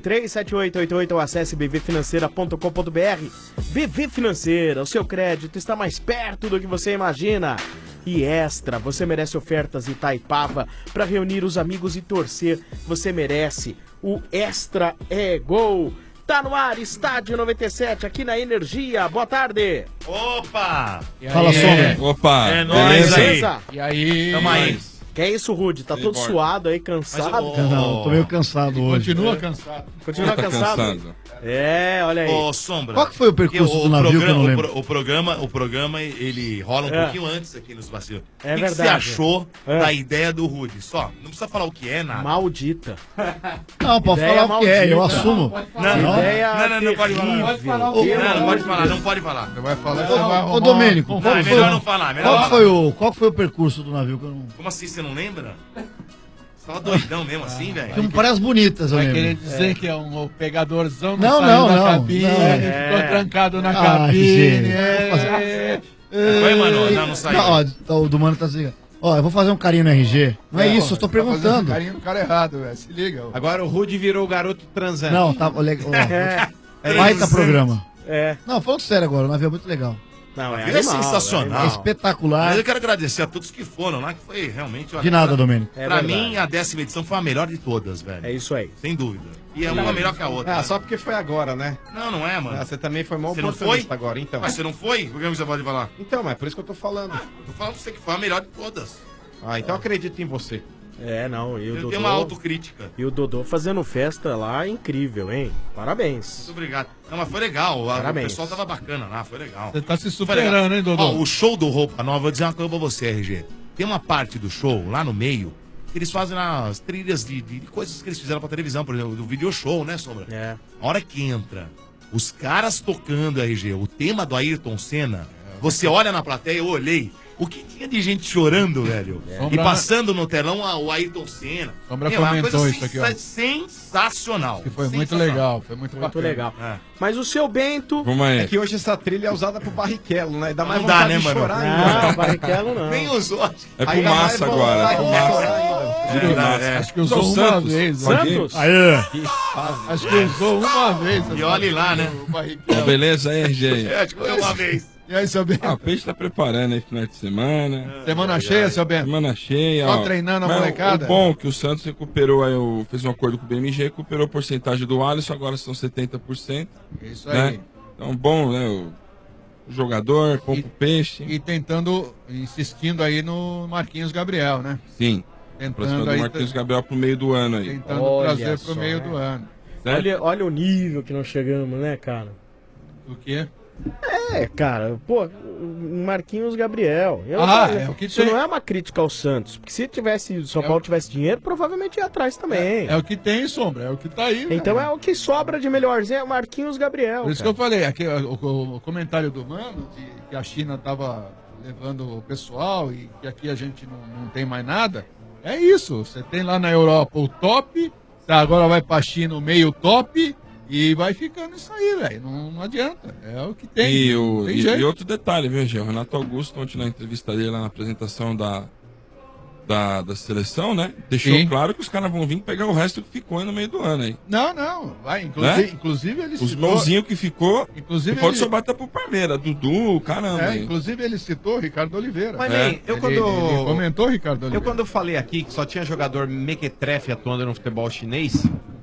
991537888 ou acesse bvfinanceira.com.br. BV Financeira, o seu crédito está mais perto do que você imagina. E Extra, você merece ofertas Itaipava para reunir os amigos e torcer. Você merece. O Extra é gol. Tá no ar, Estádio 97, aqui na Energia. Boa tarde. Opa! Fala, Sombra. Opa! É nóis aí. E aí? Tamo aí. Que é isso, Rude? Tá todo suado aí, cansado? Não, tô meio cansado hoje. Continua cansado. Continua cansado? É, olha aí. Ô, Sombra. Qual que foi o percurso do navio que eu não lembro? O programa, ele rola um pouquinho antes aqui nos bastidores. É o que verdade. você achou da ideia do Rude? Só, não precisa falar o que é, nada. Maldita. Não, pode Ideia falar o que é, eu maldita. assumo. Não pode falar. Pode falar o Não, que é. não pode falar, não pode falar. Você vai falar, você vai arrumar. Ô, Domênico, Não, qual é foi melhor não falar, melhor não falar. qual foi o percurso do navio que eu não... Como assim, você não lembra? Você tava doidão mesmo assim, velho? Tem praias bonitas, eu Vai querer lembro. dizer que é um pegadorzão, Não, saiu não, da não. cabine, Não. ficou trancado na Ah, cabine. gente. Foi, mano? Não saiu. Ó, o do mano tá assim. Ó, eu vou fazer um carinho no RG. Não é isso, eu tô Tá fazendo perguntando. carinho no cara errado, velho. Se liga. Ó. Agora o Rude virou o garoto transando. Não, tá legal. Baita isso. programa. É. Não, falando sério agora, o navio é muito legal. Não, é Ele é animal, sensacional. É Não. espetacular. Mas eu quero agradecer a todos que foram lá, que foi realmente... De nada, Domênico. É Pra verdade. mim, a 10ª edição foi a melhor de todas, velho. É isso aí. Sem dúvida. E é uma melhor que a outra. Ah, só porque foi agora, né? Não é, mano. Ah, você também foi mal Você não oportunista foi? agora, então. Mas você não foi? Por que você pode falar? Então, mas é por isso que eu tô falando. Tô falando pra você que foi a melhor de todas. Ah, então eu acredito em você. É, não. E o Eu Dodô... tenho uma autocrítica. E o Dodô fazendo festa lá, incrível, hein? Parabéns. Muito obrigado. Não, mas foi legal. O Parabéns. pessoal tava bacana lá, foi legal. Você tá se Foi legal. superando, hein, Dodô? Ó, o show do Roupa Nova, vou dizer uma coisa pra você, RG. Tem uma parte do show, lá no meio, que eles fazem as trilhas de coisas que eles fizeram pra televisão, por exemplo, do video show, né, Sombra? É. A hora que entra, os caras tocando, RG, o tema do Ayrton Senna, você olha na plateia, eu olhei, o que tinha de gente chorando, velho? E Sombra- passando no telão o Ayrton Senna. Sombra Meu, é uma comentou coisa isso aqui, ó. sensacional. Que foi muito Sensacional. legal, foi muito Muito bacana. legal. É. Mas o seu Bento... Vamos aí. É que hoje essa trilha é usada pro Barrichello, né? Dá mais Não dá, vontade né, de mano? chorar ainda. Não, Barrichello não. Nem usou. É Aí pro dá mais massa agora, é pro vontade de massa. chorar ainda. Verdade, Acho que Só usou o uma Santos. vez. né? Santos? Aê! Acho que usou uma vez. E olhe lá, né? O Barrichello. Beleza aí, RG? Acho que foi uma vez. E aí, seu Bento? Ah, o Peixe tá preparando aí final de semana. Semana cheia, seu Bento? Semana cheia, Só ó. treinando a Mas molecada? O bom é que o Santos recuperou aí, fez um acordo com o BMG, recuperou a porcentagem do Alisson, agora são 70%. Isso Né? aí. Então, bom, né? O jogador, compra o peixe. E insistindo aí no Marquinhos Gabriel, né? Sim. Próxima Tentando do aí, Marquinhos Gabriel pro meio do ano aí. tentando Olha trazer só, pro meio do ano. Certo? Olha o nível que nós chegamos, né, cara? O quê? É, cara, pô, o Marquinhos Gabriel. É o que Isso tem. não é uma crítica ao Santos. Porque se o São Paulo tivesse dinheiro, provavelmente ia atrás também. É o que tem, Sombra, é o que tá aí. Então velho. é o que sobra de melhorzinho, é o Marquinhos Gabriel. Por isso que cara. eu falei, aqui, o comentário do Mano, de que a China tava levando o pessoal e que aqui a gente não tem mais nada, é isso. Você tem lá na Europa o top, tá, agora vai pra China o meio top e vai ficando isso aí, velho. Não adianta. É o que tem. Não tem jeito. E outro detalhe, viu, Gê? O Renato Augusto, ontem na entrevista dele lá na apresentação da seleção, né? Deixou Sim. claro que os caras vão vir pegar o resto que ficou aí no meio do ano aí. Não, vai. Né? Inclusive ele Os citou. mãozinhos que ficou, Inclusive pode ele- sobrar até pro Palmeiras, Dudu, caramba. hein? Inclusive ele citou o Ricardo Oliveira. Mas, É. nem, eu Ele quando... comentou o Ricardo Oliveira. Eu quando eu falei aqui que só tinha jogador mequetrefe atuando no futebol chinês,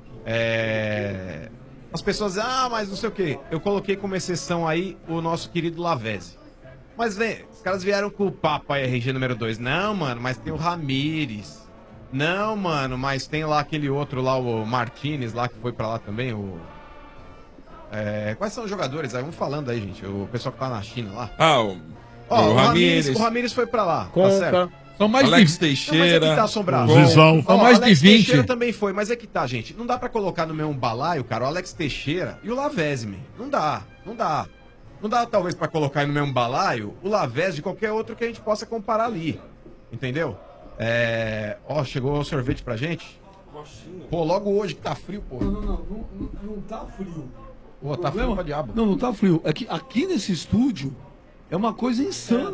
as pessoas dizem, mas não sei o quê. Eu coloquei como exceção aí o nosso querido Lavezzi. Mas, vem, os caras vieram com o papo aí, RG número 2. Não, mano, mas tem o Ramires. Não, mano, mas tem lá aquele outro lá, o Martinez lá, que foi pra lá também, quais são os jogadores aí? Vamos falando aí, gente. O pessoal que tá na China lá. O Ramires. O Ramires foi pra lá, tá Conca. certo? São mais Alex de... Teixeira. Não, mas é que tá assombrado. Zizão. São mais o Alex de 20. Teixeira também foi, mas é que tá, gente. Não dá pra colocar no mesmo balaio, cara, o Alex Teixeira e o Lavezzi, man. Não dá. Não dá, talvez, pra colocar aí no mesmo balaio o Lavezzi de qualquer outro que a gente possa comparar ali. Entendeu? Chegou o sorvete pra gente. Pô, logo hoje que tá frio, pô. Não tá frio. Pô, tá frio pra diabo. Não tá frio. É que aqui nesse estúdio é uma coisa insana.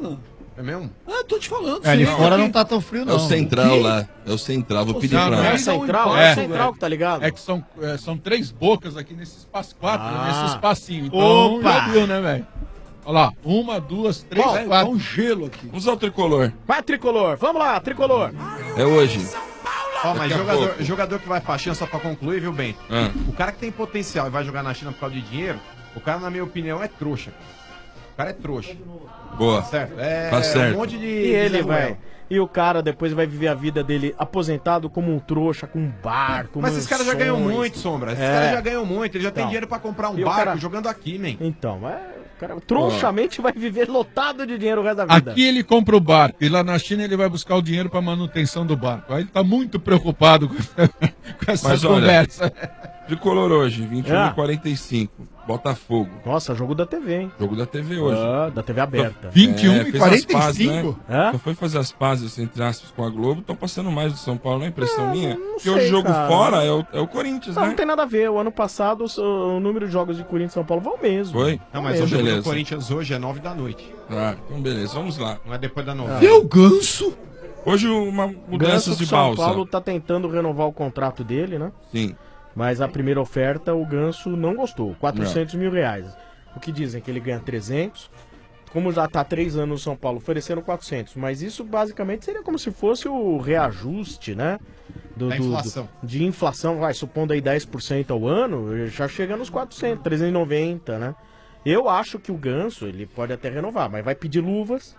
É mesmo? Ah, tô te falando. Ali sim. fora não tá tão frio, não. É o central lá. É o central. Vou pedir Não, pra não É ela. o central, É. é o central que tá ligado? É que são 3 bocas aqui nesse espaço, 4, Ah. nesse espacinho. Então, Opa! já viu, né, velho? Olha lá, 1, 2, 3, Tá 4. um gelo aqui. Vamos ao tricolor. Vai, Tricolor. Vamos lá, Tricolor. Ah, É hoje. Ó, mas Daqui a pouco. jogador que vai pra China, só pra concluir, viu, Bento? Ah. O cara que tem potencial e vai jogar na China por causa de dinheiro, o cara, na minha opinião, é trouxa. O cara é trouxa. Boa. Certo? É Tá certo. um monte de. E ele Zé vai. Ruel. E o cara depois vai viver a vida dele aposentado como um trouxa, com um bar, com Mas esses caras já ganham mansões. muito, Sombra. Esses É. caras já ganham muito. Ele já tem Então. dinheiro pra comprar um E o barco cara- jogando aqui, man. Então, o cara trouxamente vai viver lotado de dinheiro o resto da vida. Aqui ele compra o barco e lá na China ele vai buscar o dinheiro para manutenção do barco. Aí ele tá muito preocupado com essa Mas olha, conversa. Tricolor hoje, 21h45. Ah. Botafogo. Nossa, jogo da TV, hein? Jogo da TV hoje. Ah, da TV aberta. 21 e fez as pazes, 45? Hã? Só foi fazer as pazes, entre aspas, com a Globo. Estão passando mais do São Paulo, não é impressão minha? Porque sei, hoje o jogo cara. fora é o Corinthians, Não, né? não tem nada a ver. O ano passado o número de jogos de Corinthians e São Paulo vão mesmo. Foi? Não, mas Então, o jogo beleza. do Corinthians hoje é 9 da noite. Tá, então beleza, vamos lá. Não é depois da 9. E o Ganso? Hoje uma O Ganso mudanças do de São balsa. Paulo tá tentando renovar o contrato dele, né? Sim. Mas a primeira oferta o Ganso não gostou. 400 mil reais. O que dizem que ele ganha 300. Como já tá há 3 anos no São Paulo, ofereceram 400. Mas isso basicamente seria como se fosse o reajuste, né? Da inflação. De inflação, vai, supondo aí 10% ao ano, já chega nos 400, 390, né? Eu acho que o Ganso, ele pode até renovar, mas vai pedir luvas.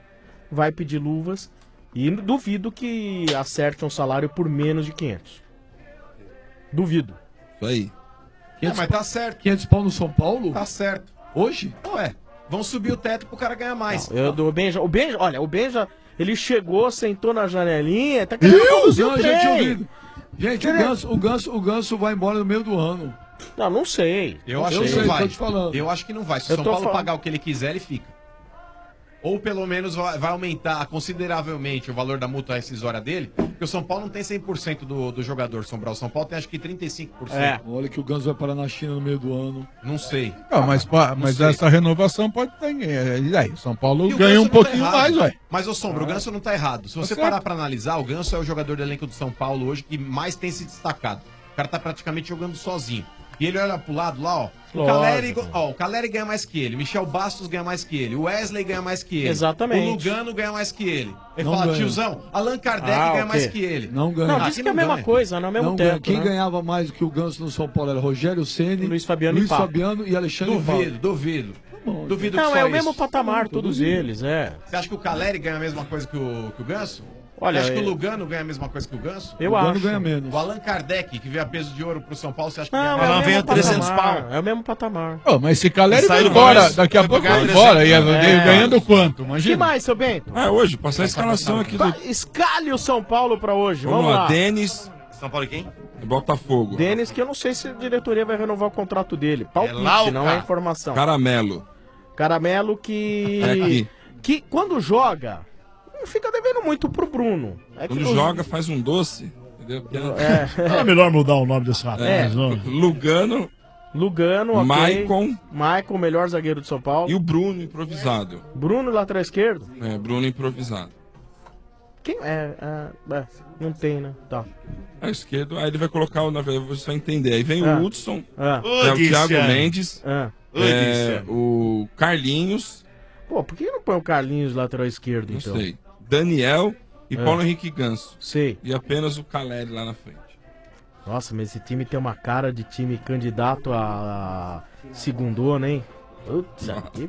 E duvido que acerte um salário por menos de 500. Duvido. Isso aí. Mas tá certo. 500 pau no São Paulo? Tá certo. Hoje? Ué, vão subir o teto pro cara ganhar mais. O Benja, ele chegou, sentou na janelinha, tá querendo conduzir Não, o já tinha trem. ouvido. Gente, o Ganso vai embora no meio do ano. Não sei. Eu acho Eu que sei, não vai. tô te falando. Eu acho que não vai. Se o Eu São tô Paulo falando. pagar o que ele quiser, ele fica. Ou pelo menos vai aumentar consideravelmente o valor da multa rescisória dele, porque o São Paulo não tem 100% do jogador Sombral. O São Paulo tem acho que 35%. É. Olha que o Ganso vai parar na China no meio do ano. Não sei. Não, mas sei. essa renovação pode ter. E aí, São Paulo E o ganha Ganso um não pouquinho tá errado. mais, ué. Mas, ô Sombra, o Ganso não tá errado. Se você certo. parar pra analisar, o Ganso é o jogador do elenco do São Paulo hoje que mais tem se destacado. O cara tá praticamente jogando sozinho. E ele olha pro lado lá, ó. O Caleri ganha mais que ele. Michel Bastos ganha mais que ele. O Wesley ganha mais que ele. Exatamente. O Lugano ganha mais que ele. Ele Não fala, ganha. tiozão, Allan Kardec Ah, ganha o mais quê? que ele. Não ganha. Não, Aqui disse que é a não mesma ganha. coisa, não é o mesmo Não ganha. teto, Quem né? ganhava mais do que o Ganso no São Paulo era Rogério Ceni, Luiz Fabiano e Pato. Fabiano e Alexandre Duvido, Pato. duvido. bom, Duvido Não, que só é o isso. mesmo patamar, todos eles, é. Você acha que o Caleri ganha a mesma coisa que o Ganso? Olha, Você acha que o eu- Lugano ganha a mesma coisa que o Ganso? Eu O Lugano acho. ganha menos. O Allan Kardec, que veio a peso de ouro pro São Paulo, você acha que Não, ganha é o mais? mesmo 300 patamar. pau. É o mesmo patamar. Ô, mas esse Caleri vai Saiu embora, mais, daqui a vai pouco pagar vai embora, 300. ganhando quanto? Que Imagina. mais, seu Bento? Ah, hoje, passar a escalação aqui do. Escalhe o São Paulo pra hoje. Vamos Vamos lá, lá. Denis São Paulo e quem? e Botafogo. Denis, que eu não sei se a diretoria vai renovar o contrato dele. Palpite, Lauca. não é informação. Caramelo. Caramelo que. É aqui. Que quando joga, fica devendo muito pro Bruno. É que Quando no- joga, faz um doce. Entendeu? É melhor mudar o nome desse rapaz. É. não? Lugano Lugano, ok. Maicon. Maicon, melhor zagueiro de São Paulo. e o Bruno improvisado. Bruno, lateral esquerdo. É, Bruno improvisado. Quem não tem, né? Tá. A esquerdo, aí ele vai colocar, na verdade, você vai entender. Aí vem Ah. o Hudson, Ah, é o Thiago Mendes, Oi, o Carlinhos, Pô, por que não põe o Carlinhos lateral esquerdo, não então? sei, Daniel e Ah. Paulo Henrique Ganso. Sei. E apenas o Caleri lá na frente. Nossa, mas esse time tem uma cara de time candidato a segundona, hein? Putz,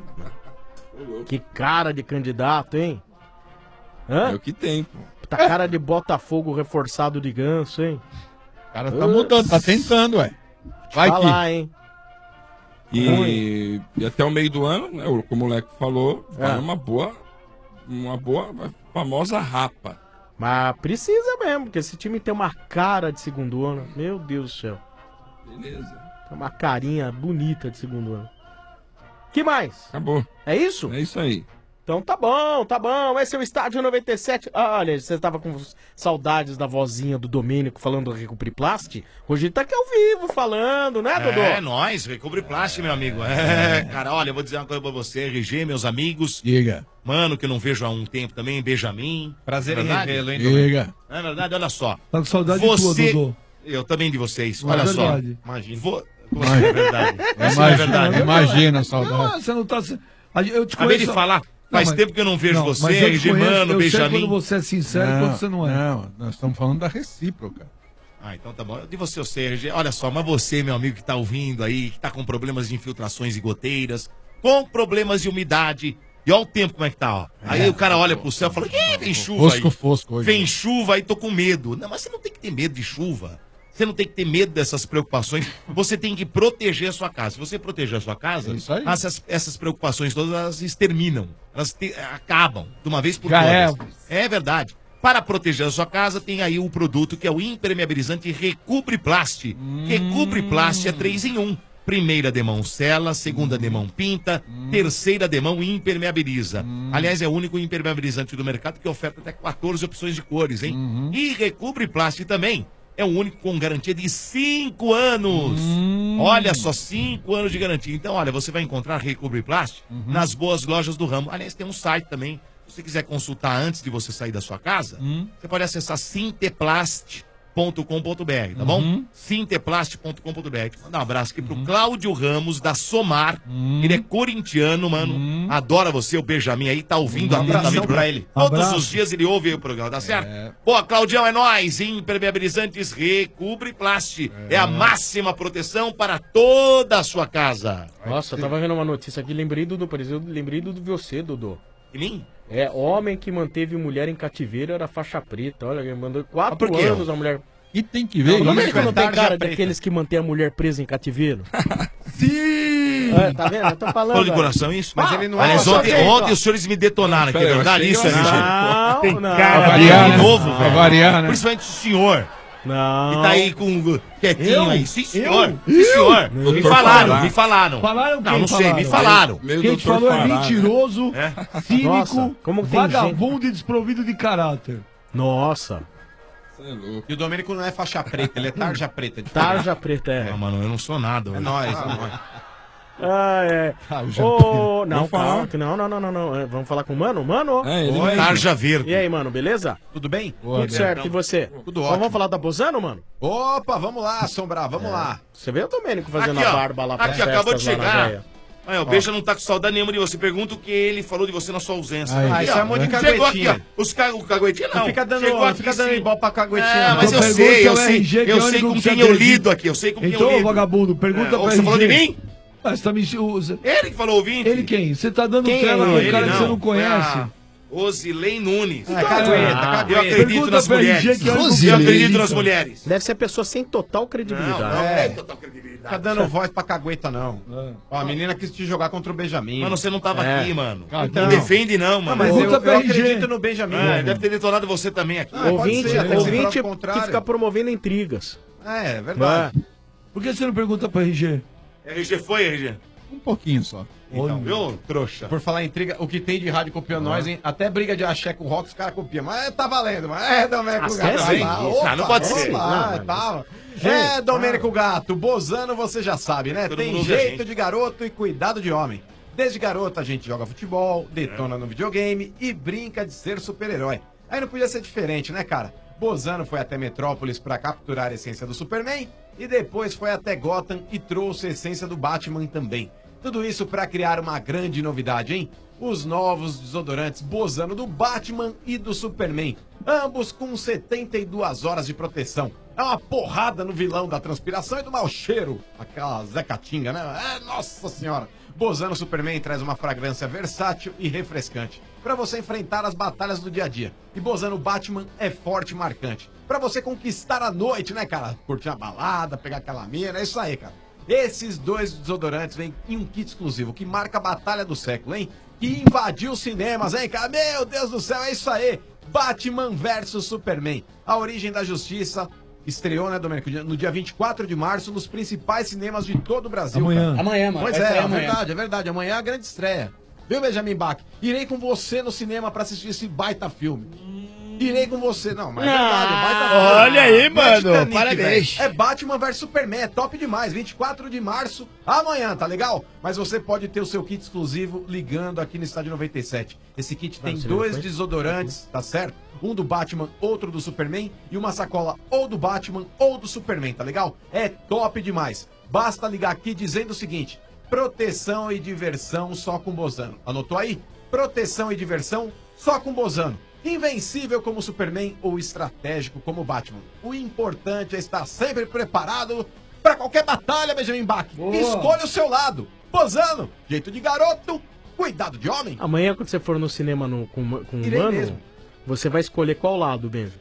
que cara de candidato, hein? Hã? É o que tem, pô. Tá cara de Botafogo reforçado de Ganso, hein? O cara tá mudando, tá tentando, ué. Vai que... Falar, hein? E até o meio do ano, né, como o Leco falou, vai É. uma boa, famosa rapa. Mas precisa mesmo, porque esse time tem uma cara de segundona. Meu Deus do céu. Beleza. Tem uma carinha bonita de segundona. Que mais? Acabou. É isso? É isso aí. Então tá bom, tá bom. Esse é o Estádio 97. Ah, olha, você tava com saudades da vozinha do Domênico falando do Recupriplast? Hoje ele tá aqui ao vivo falando, né, Dodô? É, nós, recobre plástico, meu amigo. É, cara, olha, eu vou dizer uma coisa pra você, RG, meus amigos. Diga. Mano, que eu não vejo há um tempo também, Benjamin. Prazer em verdade? revê-lo, hein, Diga. É verdade, olha só. Tá com saudade Você... tua, Dodô. Eu também de vocês, Não, olha é só. verdade. Imagina. É verdade. Isso é verdade. Imagina a saudade. Não, você não tá... Eu te Acabei conheço... de falar. Faz mas- tempo que eu não vejo você, mas eu te RG, conheço, mano, eu sei Benjamin. quando você é sincero e quando você não é. Não, nós estamos falando da recíproca. Ah, então tá bom. De você eu sei, RG. Olha só, mas você, meu amigo, que tá ouvindo aí, que tá com problemas de infiltrações e goteiras, com problemas de umidade. E olha o tempo como é que tá, ó. Aí o cara olha pro céu e fala, vem chuva aí. Fosco hoje. Vem chuva aí, tô com medo. Não, mas você não tem que ter medo de chuva. Você não tem que ter medo dessas preocupações. Você tem que proteger a sua casa. Se você proteger a sua casa, É isso aí. essas preocupações todas elas exterminam. Elas acabam de uma vez por Já todas. É verdade. Para proteger a sua casa, tem aí o produto que é o impermeabilizante Recobre Plast. Recobre Plast é 3 em 1. Primeira demão sela, segunda demão pinta, terceira demão impermeabiliza. Aliás, é o único impermeabilizante do mercado que oferta até 14 opções de cores, hein? E Recobre Plast também é o único com garantia de 5 anos. Olha só, 5 anos de garantia. Então, olha, você vai encontrar Recobre Plast nas boas lojas do ramo. Aliás, tem um site também. Se você quiser consultar antes de você sair da sua casa, você pode acessar sinteplast.com.br, tá bom? Sinteplast.com.br. Mandar um abraço aqui pro Cláudio Ramos, da Somar. Ele é corintiano, mano. Adora você, o Benjamin aí, tá ouvindo atentamente pra ele. Todos Abraço. os dias ele ouve aí o programa, tá certo? Pô, Claudião, é nóis. Impermeabilizantes Recobre Plast. É a máxima proteção para toda a sua casa. Nossa, eu tava vendo uma notícia aqui, lembrei do você, Dodô. E mim? É, homem que manteve mulher em cativeiro era faixa preta. Olha, ele mandou 4 por quê? anos a mulher. E tem que ver Não, isso. Domênico não tem tarja cara preta. daqueles que mantém a mulher presa em cativeiro? Sim! É, tá vendo? Eu tô falando. Falou de ó. coração isso? Mas ele não é Aliás, só ontem os senhores me detonaram aqui, é Pera, eu verdade achei isso, RG? engraçado. Não, não. Cara, variar, de né? novo, Pra velho. variar, né? Principalmente o senhor, Não. que tá aí com quietinho Eu? aí. Sim, senhor. Eu? Sim, senhor. Me Doutor falaram, Fará. me falaram. Falaram Não, quem não sei, me falaram. Meio Quem te doutor falou é Fará, né? mentiroso, cínico, Nossa, como que tem vagabundo e desprovido de caráter. Nossa. Cê é louco. E o Domênico não é faixa preta, ele é tarja preta. Tarja preta, é. Ah, mano, eu não sou nada. É velho. nóis, é nóis. Ah, é. Tarja Ô, não, Vamos falar. calma, que não. É, vamos falar com o Mano? Mano? É, ele Oi. mesmo. Tarja verde. E aí, mano, beleza? Tudo bem? Tudo certo, e você? Tudo Então ótimo. vamos falar da Bozano, mano? Opa, vamos lá, Assombrar, vamos lá. Você vê o Domênico fazendo Aqui, a ó. barba lá pra Aqui, acabou de festas lá na chegar. véia. Aí, o Beija não tá com saudade nenhuma de você. Pergunta o que ele falou de você na sua ausência. Aí. Ah, Aqui, isso ó. é um monte de Chegou aqui, caguetinha. ó. O caguetinha não. Não fica dando, Chegou não aqui, fica dando sim. igual pra caguetinha. Ah, não. mas Então eu pergunta sei, eu ao sei. RG que Eu é o sei único com que quem você eu acredita. lido aqui. Eu sei com quem eu Então, lido. vagabundo, pergunta pra Você falou de RG. mim? Ah, você tá me... o- Ele que falou ouvinte. Ele quem? Você tá dando Quem trela é no ele? cara que você não Foi conhece. a Osilei Nunes. É, cagueta, Ah, cagueta. Eu acredito Pergunta nas pra RG mulheres. que é o único que Eu você acredito acredita. nas mulheres. Deve ser a pessoa sem total credibilidade. Não, não É. tem total credibilidade. Fica dando voz pra cagueta, não. Ó, a menina quis te jogar contra o Benjamin. Mano, você não tava É. aqui, mano. Então. Não defende, não, mano. mas Pergunta eu pra RG. acredito no Benjamin. Ah, deve ter detonado você também aqui. Ah, pode Ouvinte, ser, até que se ouvinte prove o que contrário. fica promovendo intrigas. É verdade. Por que você não pergunta pra RG? RG foi, RG? Um pouquinho só. Então, viu, trouxa? Por falar em intriga, o que tem de rádio copiando nós, hein? Até briga de axé com rock, os caras copiam. Mas tá valendo, mas é Domênico Ah, Gato. sério? Tá lá. Isso, não pode vamos ser. lá, Não, mas tá. É, Domênico Gato, Bozano você já sabe, né? Todo Tem mundo ouve a jeito gente. de garoto e cuidado de homem. Desde garoto a gente joga futebol, detona no videogame e brinca de ser super-herói. Aí não podia ser diferente, né, cara? Bozano foi até Metrópolis pra capturar a essência do Superman e depois foi até Gotham e trouxe a essência do Batman também. Tudo isso pra criar uma grande novidade, hein? Os novos desodorantes Bozano do Batman e do Superman. Ambos com 72 horas de proteção. É uma porrada no vilão da transpiração e do mau cheiro. Aquela Zé Catinga, né? É, nossa senhora. Bozano Superman traz uma fragrância versátil e refrescante para você enfrentar as batalhas do dia a dia. E Bozano Batman é forte e marcante para você conquistar a noite, né, cara? Curtir a balada, pegar aquela mina, é isso aí, cara. Esses dois desodorantes vêm em um kit exclusivo que marca a batalha do século, hein? Que invadiu os cinemas, hein, cara? Meu Deus do céu, é isso aí! Batman vs Superman. A Origem da Justiça estreou, né, Domênico? No dia 24 de março, nos principais cinemas de todo o Brasil. Amanhã. Cara. Amanhã, mano. Pois vai é, sair é amanhã. verdade, é verdade. Amanhã é a grande estreia. Viu, Benjamin Bach? Irei com você no cinema pra assistir esse baita filme. Irei com você. Não, mas é Ah, verdade. olha aí, Não é mano, Titanic, parabéns. velho. É Batman vs Superman, é top demais. 24 de março, amanhã, tá legal? Mas você pode ter o seu kit exclusivo ligando aqui no Estádio 97. Esse kit tem você 2 foi? desodorantes, tá certo? Um do Batman, outro do Superman e uma sacola ou do Batman ou do Superman, tá legal? É top demais. Basta ligar aqui dizendo o seguinte: proteção e diversão só com Bozano. Anotou aí? Proteção e diversão só com Bozano. Invencível como Superman ou estratégico como Batman. O importante é estar sempre preparado para qualquer batalha, Benjamin Bach. Escolha o seu lado. Bozano, jeito de garoto, cuidado de homem. Amanhã, quando você for no cinema com o Irei Mano, mesmo. você vai escolher qual lado, Benja?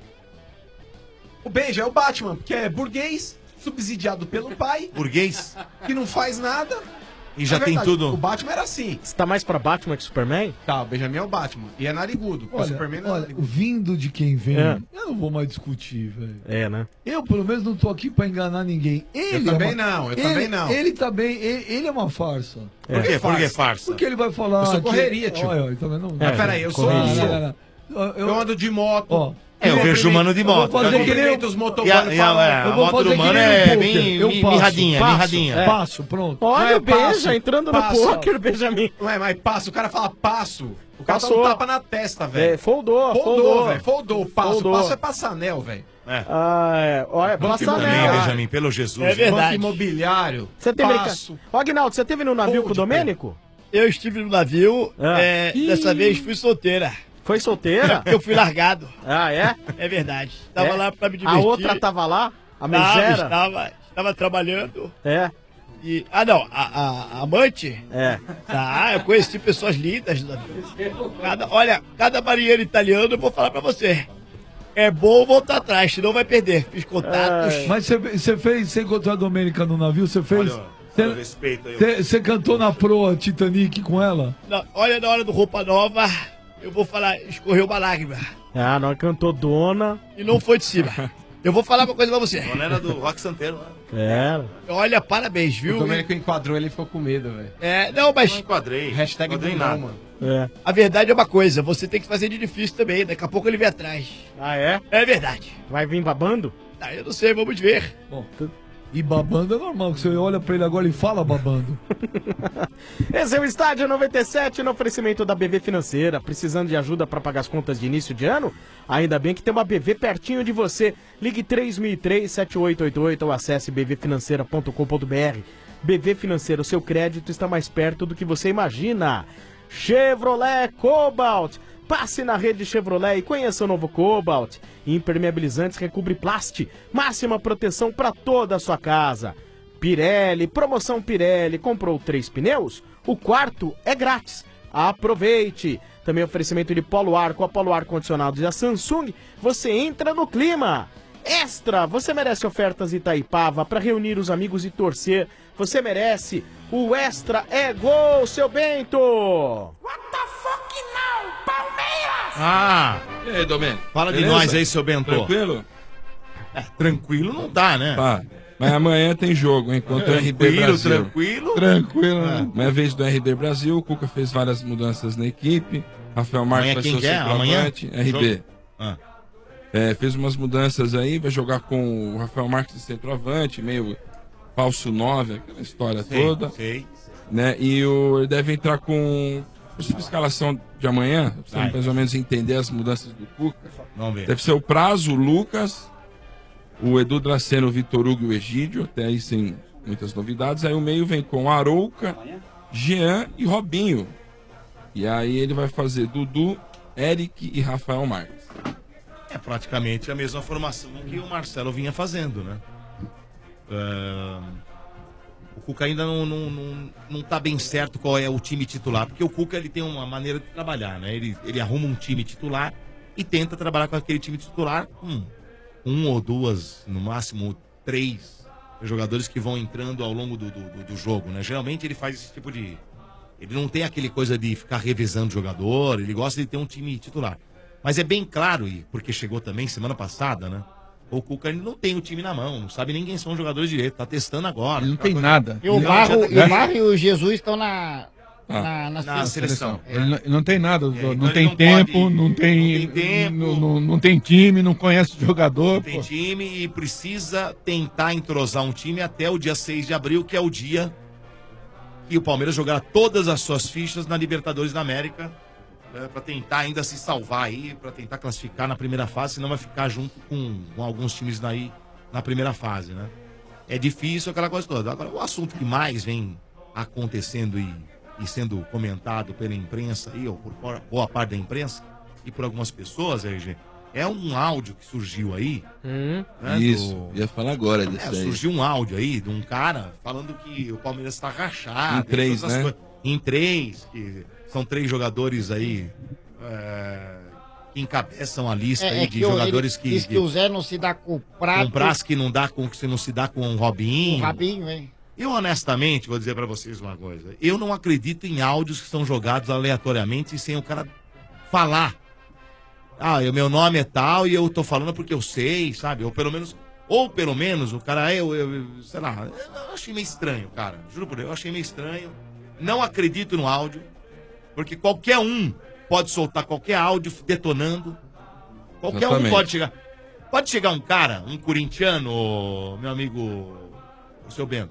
O Benja é o Batman, que é burguês, subsidiado pelo pai, Burguês. que não faz nada. E já É tem verdade, tudo. O Batman era assim. Você tá mais pra Batman que Superman? Tá, o Benjamin é o Batman. E é narigudo. o Superman não é Olha, narigudo. vindo de quem vem, É. eu não vou mais discutir, velho. É, né? Eu, pelo menos, não tô aqui pra enganar ninguém. Ele também é não, eu também não. Ele também, ele é uma farsa. Por quê? Por que farsa? Porque ele vai falar... Eu sou que- correria, tio. Olha, tá vendo? Mas peraí, eu sou correria. isso. Eu ando de moto. Ó, Eu vejo o Mano de moto. vou fazer que nem Cumprimento os E motoboys. a eu vou moto fazer do que Mano nem no é poker. bem Eu passo, mirradinha, passo, mirradinha. Passo, pronto. Olha Não é o Benja passo, entrando passo. no poker, Benjamin. Ué, mas passo, o cara fala passo. O cara dá Passou. um tapa na testa, É, velho. foldou, velho. Foldou. Passo. Foldou. Passo é passanel, velho. Ah, é. Olha, Banco passa Imobiliário. Também, nela. Benjamin, pelo Jesus. É verdade. Banco imobiliário. Você tem passo. Ó, Aguinaldo, você teve no navio com o Fold, Domênico? Eu estive no navio, Ah. dessa vez fui solteira. Foi solteira? Eu fui largado. Ah, é? É verdade. Tava É? lá pra me A divertir. outra tava lá? A Não, megera? estava trabalhando. É, E, não, a amante. é. Eu conheci pessoas lindas no navio. Cada marinheiro italiano, eu vou falar pra você. É bom voltar atrás, senão vai perder. Fiz contatos. Mas você encontrou a Domênica no navio? Você fez? Olha, respeito aí. Você cantou na proa Titanic com ela? Olha, na hora do Roupa Nova, eu vou falar, escorreu uma lágrima. Ah, nós cantou Dona. E não foi de cima. Eu vou falar uma coisa pra você. Não era do Rock Santeiro, né? É. Olha, parabéns, O viu? Domênico enquadrou, ele ficou com medo, velho. Não, Não mas enquadrei. Hashtag enquadrei bundão, nada. mano. É. a verdade é uma coisa, você tem que fazer de difícil também. Daqui a pouco ele vem atrás. Ah, é? É verdade. Vai vir babando? Eu não sei, vamos ver. Bom, e babando é normal, que você olha pra ele agora e fala babando. Esse é o Estádio 97 no oferecimento da BV Financeira. Precisando de ajuda para pagar as contas de início de ano? Ainda bem que tem uma BV pertinho de você. Ligue 3003-7888 ou acesse bvfinanceira.com.br. BV Financeira, o seu crédito está mais perto do que você imagina. Chevrolet Cobalt. Passe na rede Chevrolet e conheça o novo Cobalt. Impermeabilizantes Recobre Plast. Máxima proteção para toda a sua casa. Pirelli, promoção Pirelli. Comprou 3 pneus? O quarto é grátis. Aproveite! Também oferecimento de Polo Ar com a Polo Ar Condicionados da Samsung. Você entra no clima. Extra! Você merece ofertas Itaipava para reunir os amigos e torcer. Você merece. O Extra é gol, seu Bento! Ah, E aí, Domênico? fala de Beleza? nós aí, seu Bento. Tranquilo? Tranquilo não dá, né? Tá. Mas amanhã tem jogo, hein? Contra o RB Brasil. Tranquilo. Tranquilo, né? Amanhã é vez do RB Brasil, o Cuca fez várias mudanças na equipe. Rafael Marques Amanhã vai quem ser o que é? Amanhã? centroavante. RB. Jogo? Ah. Fez umas mudanças aí, vai jogar com o Rafael Marques de centroavante, meio falso 9, aquela história toda. Sei. Né? E ele deve entrar com a escalação de amanhã, pra Vai. mais ou menos entender as mudanças do Cuca. Vamos ver. Deve ser o Prazo, o Lucas, o Edu Draceno, o Vitor Hugo e o Egídio, até aí sem muitas novidades. Aí o meio vem com Arouca, Jean e Robinho. E aí ele vai fazer Dudu, Eric e Rafael Marques. É praticamente a mesma formação que o Marcelo vinha fazendo, né? O Cuca ainda não tá bem certo qual é o time titular, porque o Cuca ele tem uma maneira de trabalhar, né? Ele arruma um time titular e tenta trabalhar com aquele time titular com um ou duas, no máximo 3 jogadores que vão entrando ao longo do jogo, né? Geralmente ele faz esse tipo de... Ele não tem aquele coisa de ficar revezando o jogador, ele gosta de ter um time titular. Mas é bem claro, e porque chegou também semana passada, né? O Cuca ele não tem o time na mão, não sabe nem quem são os jogadores direito, tá testando agora. Ele não tem nada. E o Barro e o Jesus estão Na seleção. Ele não tem nada, então não ele tem não tempo, pode- não tem não tem time, não conhece o jogador. Tem time e precisa tentar entrosar um time até o dia 6 de abril, que é o dia que o Palmeiras jogará todas as suas fichas na Libertadores da América, para tentar ainda se salvar aí, para tentar classificar na primeira fase, senão vai ficar junto com alguns times daí na primeira fase, né? É difícil aquela coisa toda. Agora, o assunto que mais vem acontecendo e sendo comentado pela imprensa aí, ou por boa parte da imprensa e por algumas pessoas, RG, é um áudio que surgiu aí. Né, Isso, ia falar agora desse aí. surgiu um áudio aí de um cara falando que o Palmeiras está rachado. Em 3, todas as né? coisas. Em 3, que são 3 jogadores aí que encabeçam a lista aí de jogadores que diz que o Zé não se dá com o Prato. com Praz que não dá com que não se dá com o Robinho. Com o Rabinho, hein? Eu, honestamente, vou dizer pra vocês uma coisa. Eu não acredito em áudios que são jogados aleatoriamente e sem o cara falar. Ah, o meu nome é tal e eu tô falando porque eu sei, sabe? Ou pelo menos o cara, sei lá, eu achei meio estranho, cara. Juro por Deus, eu achei meio estranho. Não acredito no áudio, porque qualquer um pode soltar qualquer áudio detonando. Qualquer um pode chegar. Pode chegar um cara, um corintiano, meu amigo, o seu Bento,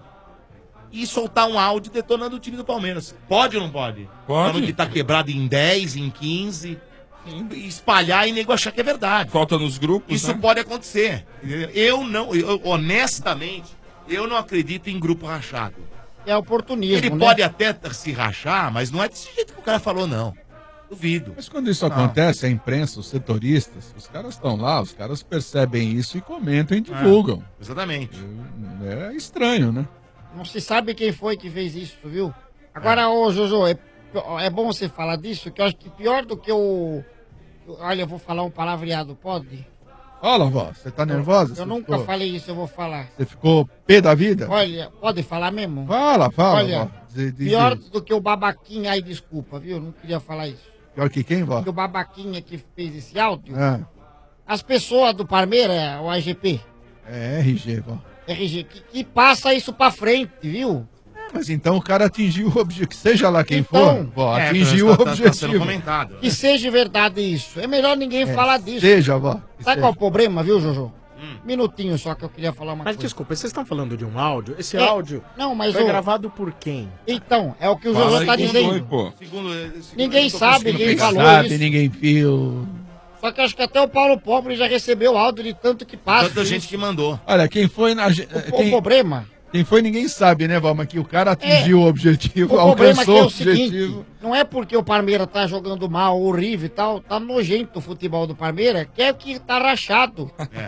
e soltar um áudio detonando o time do Palmeiras. Pode ou não pode? Pode. Falando que tá quebrado em 10, em 15, e espalhar e nego achar que é verdade. Falta nos grupos, Isso né? pode acontecer. Entendeu? Honestamente, eu não acredito em grupo rachado. É oportunismo, Ele né? pode até se rachar, mas não é desse jeito que o cara falou, não. Duvido. Mas quando isso acontece, a imprensa, os setoristas, os caras estão lá, os caras percebem isso e comentam e divulgam. Exatamente. É estranho, né? Não se sabe quem foi que fez isso, viu? Agora, ô Jojo, é bom você falar disso, que eu acho que pior do que o... Olha, eu vou falar um palavreado, pode? Olha, vó, você tá nervosa? Eu Você nunca ficou- falei isso, eu vou falar. Você ficou pé da vida? Olha, pode falar mesmo? Fala, Olha, vó. Diz pior isso. do que o babaquinha, aí desculpa, viu? Não queria falar isso. Pior que quem, vó? Que o babaquinha que fez esse áudio, Ah, as pessoas do Palmeiras, o AGP, é RG, vó. RG, que passa isso pra frente, viu? Mas então o cara atingiu o objetivo, que seja lá quem Então, for, vó, atingiu o objetivo. Que seja verdade isso. É melhor ninguém falar disso. Seja, vó. Sabe qual é o problema, viu, Jojo? Minutinho só que eu queria falar uma Mas coisa. desculpa, vocês estão falando de um áudio? Esse É, áudio não, mas foi o- gravado por quem? Então, é o que o Jojo tá dizendo. Ninguém eu tô sabe, conseguindo ninguém pegar. falou Sabe, isso. ninguém viu. Só que acho que até o Paulo Pobre já recebeu áudio de tanto que passa. Tanta gente que mandou. Olha, quem foi na. O problema... Quem foi ninguém sabe, né, vó? Mas que o cara atingiu o objetivo, O problema aqui alcançou é o o seguinte, objetivo. não é porque o Palmeiras tá jogando mal, horrível e tal, tá nojento o futebol do Palmeiras, que é que tá rachado.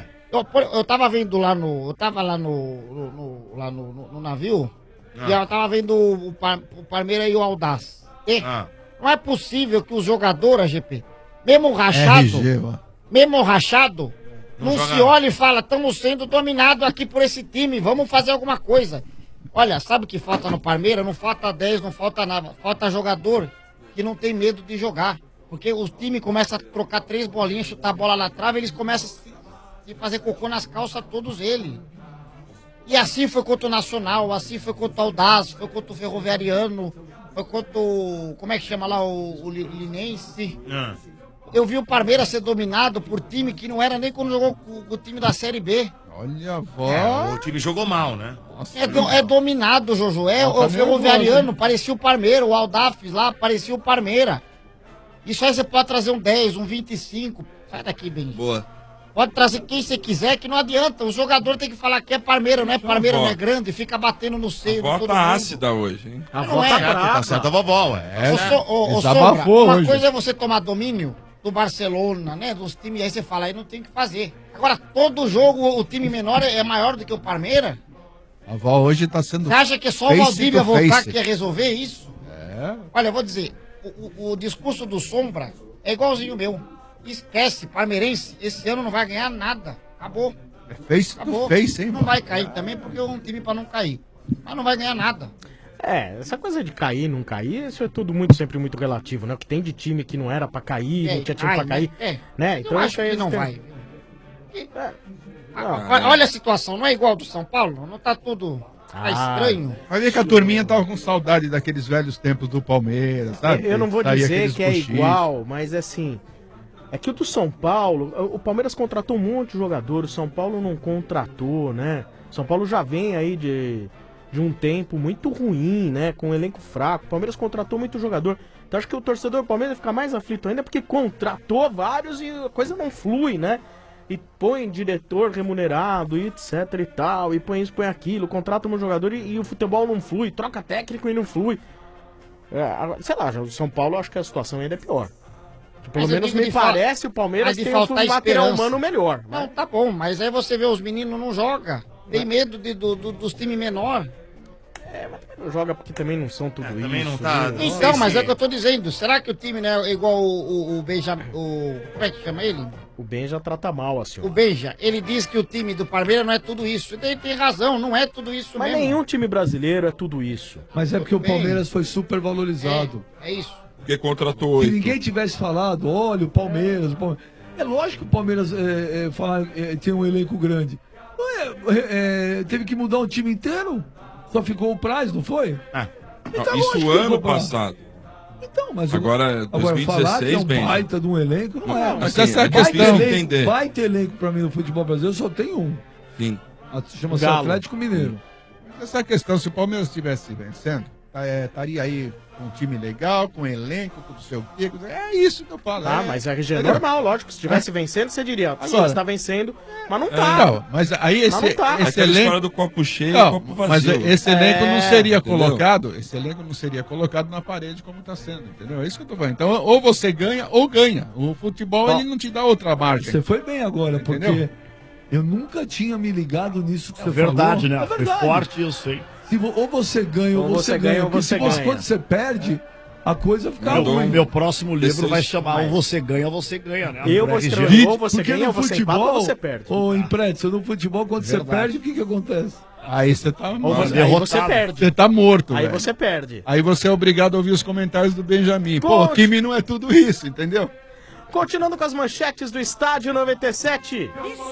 Eu tava vendo lá no... Eu tava lá no navio, e eu tava vendo o Palmeiras e o Audaz. E não é possível que os jogadores, GP, mesmo rachado, RG, vó. não se olha e fala, estamos sendo dominados aqui por esse time, vamos fazer alguma coisa. Olha, sabe o que falta no Palmeiras? Não falta 10, não falta nada. Falta jogador que não tem medo de jogar. Porque os times começam a trocar 3 bolinhas, chutar a bola na trave, eles começam a se fazer cocô nas calças, todos eles. E assim foi contra o Nacional, assim foi contra o Audaz, foi contra o Ferroviariano, foi contra o... Como é que chama lá? O Linense. Eu vi o Palmeiras ser dominado por time que não era nem quando jogou com o time da Série B. Olha, vó. O time jogou mal, né? É dominado, Jojo. É, Tá o Ferroviariano nervoso, hein? parecia o Palmeiras, o Aldafes lá parecia o Palmeiras. Isso aí você pode trazer um 10, um 25. Sai daqui, Benji. Boa. Pode trazer quem você quiser, que não adianta. O jogador tem que falar que é Palmeiras, não é Palmeiras, não é grande, fica batendo no seio de Vó todo tá mundo. ácida hoje, hein? A Não avó é. tá brava. Tá certo a vovó, ué. Ô, Sombra, uma coisa é você tomar domínio do Barcelona, né? Dos times, aí você fala, aí não tem o que fazer. Agora, todo jogo, o time menor é maior do que o Palmeiras. A vó hoje tá sendo. Você acha que é só o face Valdívia to voltar face. que ia resolver isso? É. Olha, eu vou dizer, o discurso do Sombra é igualzinho o meu. Esquece, palmeirense, esse ano não vai ganhar nada. Acabou. É face Acabou. to face, hein, Não vó? vai cair também, porque é um time pra não cair. Mas não vai ganhar nada. É, essa coisa de cair, não cair, isso é tudo sempre muito relativo, né? O que tem de time que não era pra cair, não tinha time pra cair, né? Então eu acho aí que não tem- vai. Olha a situação, não é igual do São Paulo? Não tá tudo... ficar estranho. Vai ver que a turminha tava com saudade daqueles velhos tempos do Palmeiras, sabe? Eu não vou Saía dizer aqueles que é cochichos. igual, mas assim. É que o do São Paulo, o Palmeiras contratou um monte de jogadores, o São Paulo não contratou, né? São Paulo já vem aí de um tempo muito ruim, né? Com um elenco fraco. O Palmeiras contratou muito jogador. Então acho que o torcedor do Palmeiras fica mais aflito ainda porque contratou vários e a coisa não flui, né? E põe diretor remunerado e etc e tal, e põe isso, põe aquilo, contrata um jogador e o futebol não flui, troca técnico e não flui. Sei lá, o São Paulo acho que a situação ainda é pior. Pelo menos me parece o Palmeiras tem um material humano melhor. Né? Não, tá bom, mas aí você vê os meninos não jogam. Tem medo dos times menores. Mas não joga porque também não são tudo isso. Também não tá. Né? Então, mas é o que eu tô dizendo. Será que o time não é igual o Benjamin. Como é que chama ele? O Benja trata mal, assim. O Benja, ele diz que o time do Palmeiras não é tudo isso. Ele tem razão, não é tudo isso mas mesmo. Nenhum time brasileiro é tudo isso. Mas é porque o Palmeiras foi super valorizado. É isso. Porque contratou Se 8. ninguém tivesse falado, olha, o Palmeiras. É lógico que o Palmeiras tem um elenco grande. Teve que mudar o time inteiro? Só ficou o Praz, não foi? Então, isso ano passado. Então, mas agora 2016 falar que é um bem. baita de um elenco, não é. Mas essa é a questão. Baita elenco pra mim no futebol brasileiro só tem um. Sim. Chama-se Atlético Mineiro. Essa é a questão, se o Palmeiras estivesse vencendo, estaria aí com um time legal, com um elenco, com não sei o quê. É isso que eu falo. Mas a região é normal, lógico. Se estivesse vencendo, você diria, sim, Agora, está vencendo, mas não tá. Não, mas aí esse elenco do copo cheio, não, copo vazio. mas esse elenco não seria entendeu? colocado, esse elenco não seria colocado na parede como está sendo, entendeu? É isso que eu tô falando. Então, ou você ganha ou ganha. O futebol ele não te dá outra margem. Você foi bem agora, entendeu? Porque eu nunca tinha me ligado nisso que você verdade, falou. né? Foi forte, eu sei. Ou você ganha ou você ganha. Porque se você, quando você perde, a coisa fica ruim. Meu próximo livro vai chamar ou você ganha ou você ganha, né? Eu vou escrever ou você ganha ou você empata ou você perde. Ô, Imprédio, no futebol, quando você perde, o que acontece? Aí você tá morto. Aí você perde. Você tá morto, Aí velho. você perde. Aí você é obrigado a ouvir os comentários do Benjamin. Pô, o time não é tudo isso, entendeu? Continuando com as manchetes do Estádio 97.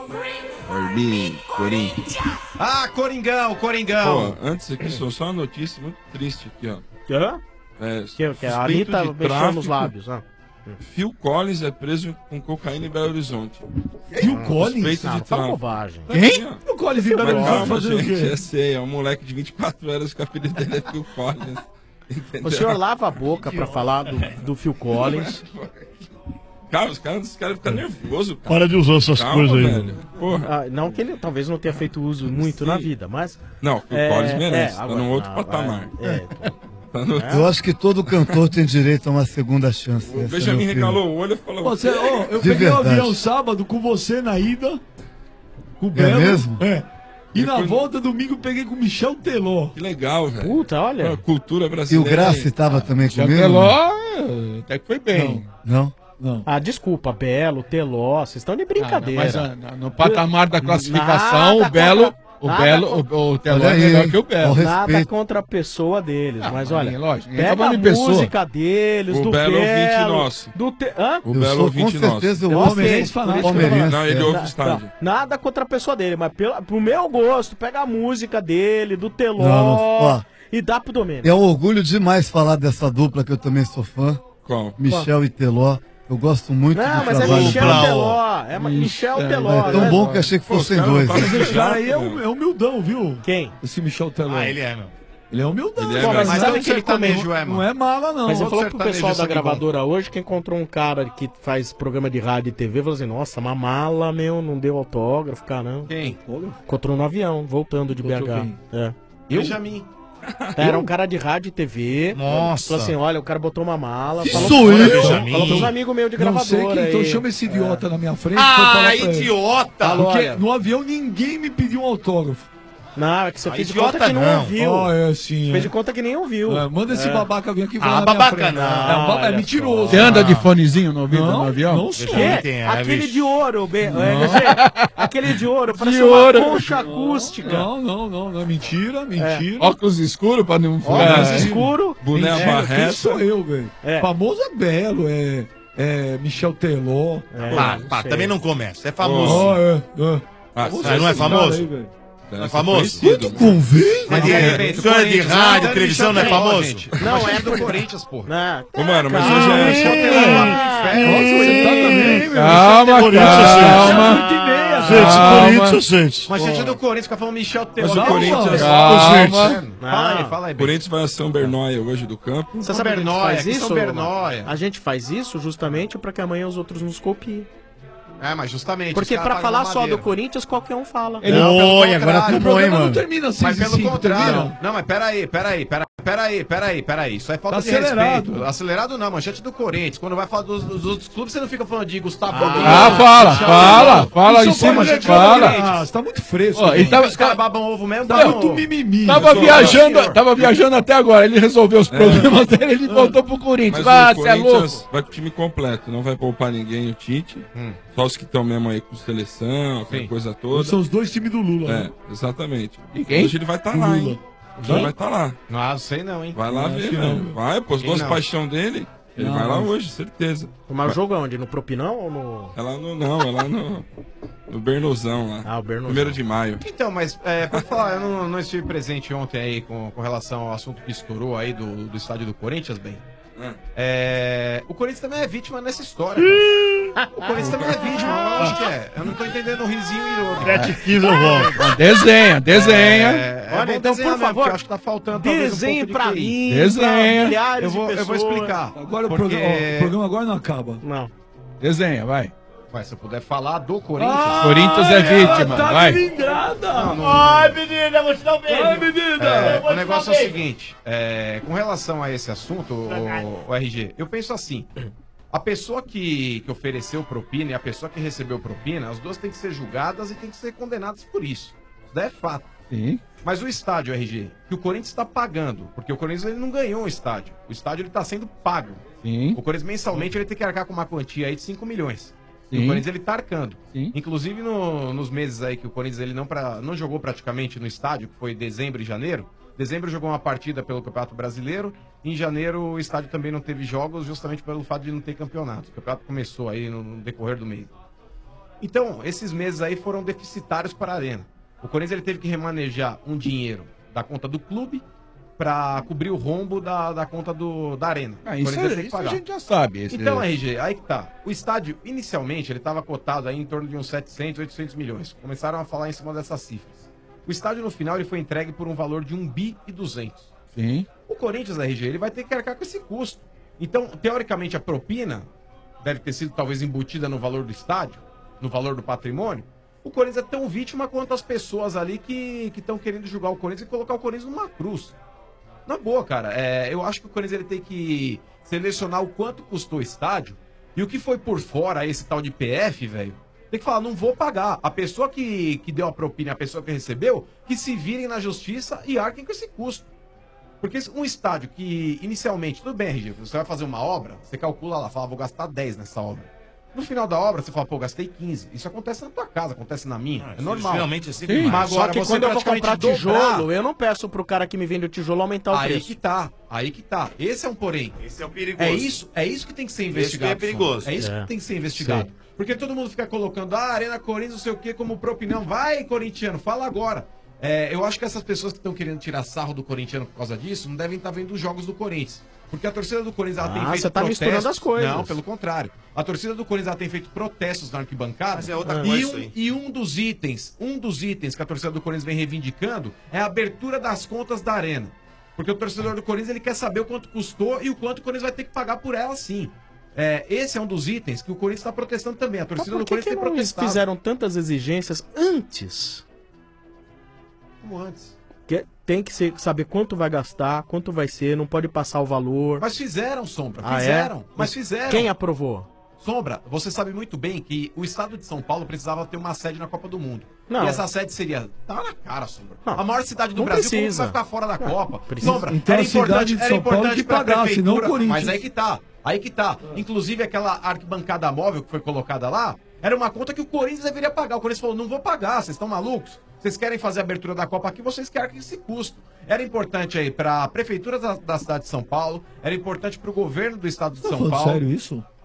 Corinthians. Ah, Coringão. Pô, antes aqui, só uma notícia muito triste aqui, ó. Hã? Que a suspeito Anitta de beijando os lábios. Phil Collins é preso com cocaína em Belo Horizonte. Phil Collins? Suspeito de Fala tráfico. bobagem. Quem? Phil Collins em Belo Horizonte fazendo o gente, quê? eu sei, é um moleque de 24 anos que o apelido dele é Phil Collins. Entendeu? O senhor lava a boca pra falar do Phil Collins. Cara, os caras ficam nervosos. Para de usar essas coisas aí. Velho. Porra. Não que ele talvez não tenha feito uso muito na vida, mas... Não, o Phil Collins merece, tá agora, num outro patamar. Eu acho que todo cantor tem direito a uma segunda chance. O Benjamin regalou o olho e falou... Eu peguei o avião sábado com você na ida. Com o Belo. mesmo? E na volta, domingo, peguei com o Michel Teló. Que legal, velho. Puta, olha. Cultura E o brasileira. Graça estava também Michel comigo? Teló, até que foi bem. Não? Desculpa, Belo, Teló, vocês estão de brincadeira. Mas no patamar da classificação, o Belo... O Teló é melhor que o Belo. Nada contra a pessoa deles, mas olha, lógico, pega a música deles, o do Belo ouvinte nosso. Hã? O Belo ouvinte nosso. Com certeza o palmeirense. Não, ele ouve o estádio. Nada contra a pessoa dele, mas pro meu gosto, pega a música dele, do Teló, Ó, e dá pro Domênico. é um orgulho demais falar dessa dupla que eu também sou fã. Qual? Michel e Teló. Eu gosto muito do Não, mas trabalho. é Michel Teló. É Michel Teló. É tão bom que achei que fossem dois. Mas esse cara aí é humildão, viu? Quem? Esse Michel Teló. Ele é, meu. Ele é humildão. Ele é, Pô, mas mesmo. sabe que ele também Não é mala, não. Mas você falou pro sertanejo pessoal da sangue gravadora hoje que encontrou um cara que faz programa de rádio e TV, falou assim, nossa, uma mala, meu, não deu autógrafo, caramba. Quem? Encontrou no avião, voltando de Encontrou BH. quem? É. Benjamin. Era um cara de rádio e TV. Nossa. Falou assim, olha, o cara botou uma mala. Sou eu? Falou pros amigos meus de Não sei gravadora quem, então aí. chama esse idiota na minha frente. pra eu falar pra ele. idiota! Falou, Porque olha, no avião ninguém me pediu um autógrafo. não, é que você fez de idiota conta que não não. ouviu. Sim. Fez de conta que nem ouviu. Manda esse babaca vir aqui e Ah, falar na minha babaca frente. não, É olha mentiroso. Você anda de fonezinho no ouvido no avião? Não sou. Quê? Aquele de ouro, aquele de ouro, parece De uma ouro. concha acústica. Não, é mentira. Óculos escuros pra não Óculos furar. escuro. Boné Quem abarreta. sou eu, velho? É. Famoso é Belo, é Michel Teló. Pá, também não começa. É Ó, famoso. é. Ah, Você não é famoso? Aí, velho. É famoso? Quanto convém? Mas e aí, Bento? Senhor é de rádio, televisão, não é famoso? Não, é do Corinthians, pô. Ô, mano, mas eu já... Você tá também, meu. Calma, calma. Gente, Corinthians, gente. Manchete do Corinthians, fica falando Michel Teló. Mas o Corinthians... Fala aí, O Corinthians vai a São Bernóia hoje do campo. Você sabe que a gente Bernóia, faz que isso? São Bernóia. A gente faz isso justamente pra que amanhã os outros nos copiem. É, mas justamente. Porque os caras pra pagam falar na só do madeira. Corinthians, qualquer um fala. Oi, agora tu bom, hein, mano? Não termina 6 Mas e pelo 5, contrário. termina? Não, mas peraí. Isso é falta Tá de acelerado. respeito. Acelerado não, manchete do Corinthians. Quando vai falar dos outros clubes, você não fica falando de Gustavo. Fala em cima, fala. Você tá muito fresco. Ó, e tava- Os caras babam ovo mesmo, Tá babam muito ovo. mimimi. Tava viajando até agora. Ele resolveu os problemas dele, ele voltou pro Corinthians. Mas o Você é louco. Corinthians vai com o time completo, não vai poupar ninguém, o Tite. Só os que estão mesmo aí com seleção, aquela coisa toda. São os dois times do Lula. É, né? exatamente. E quem? Hoje ele vai estar lá, hein? Hoje ele vai estar lá. Ah, não sei não, hein? Vai lá Acho ver, que velho. não. Vai, pô, os Quem dois não? paixão dele. Ele Não, vai lá mas- hoje, certeza. Mas o jogo é onde? No Propinão ou no... É lá no. Não, é lá no Bernozão lá. Ah, o Bernozão. 1º de maio. Então, mas pra falar, eu não estive presente ontem aí com relação ao assunto que estourou aí do estádio do Corinthians, bem. O Corinthians também é vítima nessa história. Cara. O Corinthians também é vítima, eu acho que é. Eu não tô entendendo o risinho e outro. Gratifica, vó. Desenha. Olha, então, por favor, eu acho que tá faltando talvez, desenhe um pouco de pra QI. mim, Desenha. pra milhares Eu vou de pessoas. explicar. Agora porque... o programa agora não acaba. Não. Desenha, vai. Mas se eu puder falar do Corinthians... Corinthians é vítima, tá vai. cilindrada. Ai, menina, eu vou te dar um beijo. Ai, menina. O negócio é o seguinte, com relação a esse assunto, o RG, eu penso assim, a pessoa que ofereceu propina e a pessoa que recebeu propina, as duas têm que ser julgadas e têm que ser condenadas por isso. Isso daí é fato. Sim. Mas o estádio, RG, que o Corinthians está pagando, porque o Corinthians ele não ganhou o estádio, o estádio está sendo pago. Sim. O Corinthians mensalmente ele tem que arcar com uma quantia aí de 5 milhões. E Sim. o Corinthians ele tá arcando. Sim. Inclusive nos meses aí que o Corinthians ele não jogou praticamente no estádio, que foi dezembro e janeiro. Dezembro jogou uma partida pelo Campeonato Brasileiro. Em janeiro o estádio também não teve jogos, justamente pelo fato de não ter campeonato. O campeonato começou aí no decorrer do mês. Então, esses meses aí foram deficitários para a Arena. O Corinthians ele teve que remanejar um dinheiro da conta do clube para cobrir o rombo da conta da Arena. Ah, O isso, Corinthians tem que isso a pagar. gente já sabe. Então, RG, aí que tá. O estádio, inicialmente, ele estava cotado aí em torno de uns 700, 800 milhões. Começaram a falar em cima dessas cifras. O estádio, no final, ele foi entregue por um valor de 1 bi e 200. Sim. O Corinthians, RG, ele vai ter que arcar com esse custo. Então, teoricamente, a propina deve ter sido talvez embutida no valor do estádio, no valor do patrimônio. O Corinthians é tão vítima quanto as pessoas ali que estão querendo julgar o Corinthians e colocar o Corinthians numa cruz. Na boa, cara, eu acho que o Corinthians ele tem que selecionar o quanto custou o estádio e o que foi por fora esse tal de PF, velho. Tem que falar, não vou pagar. A pessoa que deu a propina, a pessoa que recebeu, que se virem na justiça e arquem com esse custo. Porque um estádio que, inicialmente, tudo bem, RG, você vai fazer uma obra, você calcula lá, fala, vou gastar 10 nessa obra. No final da obra, você fala, pô, gastei 15. Isso acontece na tua casa, acontece na minha. É normal. Geralmente é sempre Sim, mais. mas agora, só que quando eu vou comprar praticamente tijolo, dobrar. eu não peço pro cara que me vende o tijolo aumentar o Aí preço. que tá, aí que tá. Esse é um porém. Esse é o perigoso. É isso que tem que ser Esse investigado. que é perigoso. Sombra. É isso que tem que ser investigado. Porque todo mundo fica colocando, Arena Corinthians, não sei o que, como propinão. Vai, corintiano, fala agora. Eu acho que essas pessoas que estão querendo tirar sarro do corintiano por causa disso, não devem estar vendo os jogos do Corinthians. Porque a torcida do Corinthians ela tem feito você tá protestos. misturando as coisas. Não, pelo contrário. A torcida do Corinthians ela tem feito protestos na arquibancada. Mas é outra coisa isso aí. E um dos itens que a torcida do Corinthians vem reivindicando é a abertura das contas da Arena. Porque o torcedor do Corinthians ele quer saber o quanto custou e o quanto o Corinthians vai ter que pagar por ela, sim. Esse é um dos itens que o Corinthians está protestando também. A torcida do Corinthians tem Eles protestado. fizeram tantas exigências antes. Como antes. Que tem que saber quanto vai gastar, quanto vai ser, não pode passar o valor. Mas fizeram, Sombra. Ah, Fizeram. é? Mas fizeram. Quem aprovou? Sombra, você sabe muito bem que o estado de São Paulo precisava ter uma sede na Copa do Mundo. Não. E essa sede seria... Tá na cara, Sombra. Não. A maior cidade do Não Brasil, como que precisa. vai ficar fora da Copa? precisa. Sombra, Então era a cidade importante, de era São Paulo importante que pra pagasse, prefeitura, não o Corinthians. mas aí que tá. Aí que tá. Inclusive aquela arquibancada móvel que foi colocada lá, era uma conta que o Corinthians deveria pagar. O Corinthians falou, não vou pagar, vocês estão malucos? Vocês querem fazer a abertura da Copa aqui, vocês querem esse custo. Era importante aí pra prefeitura da cidade de São Paulo, era importante pro governo do estado de Tá São falando Paulo. sério isso?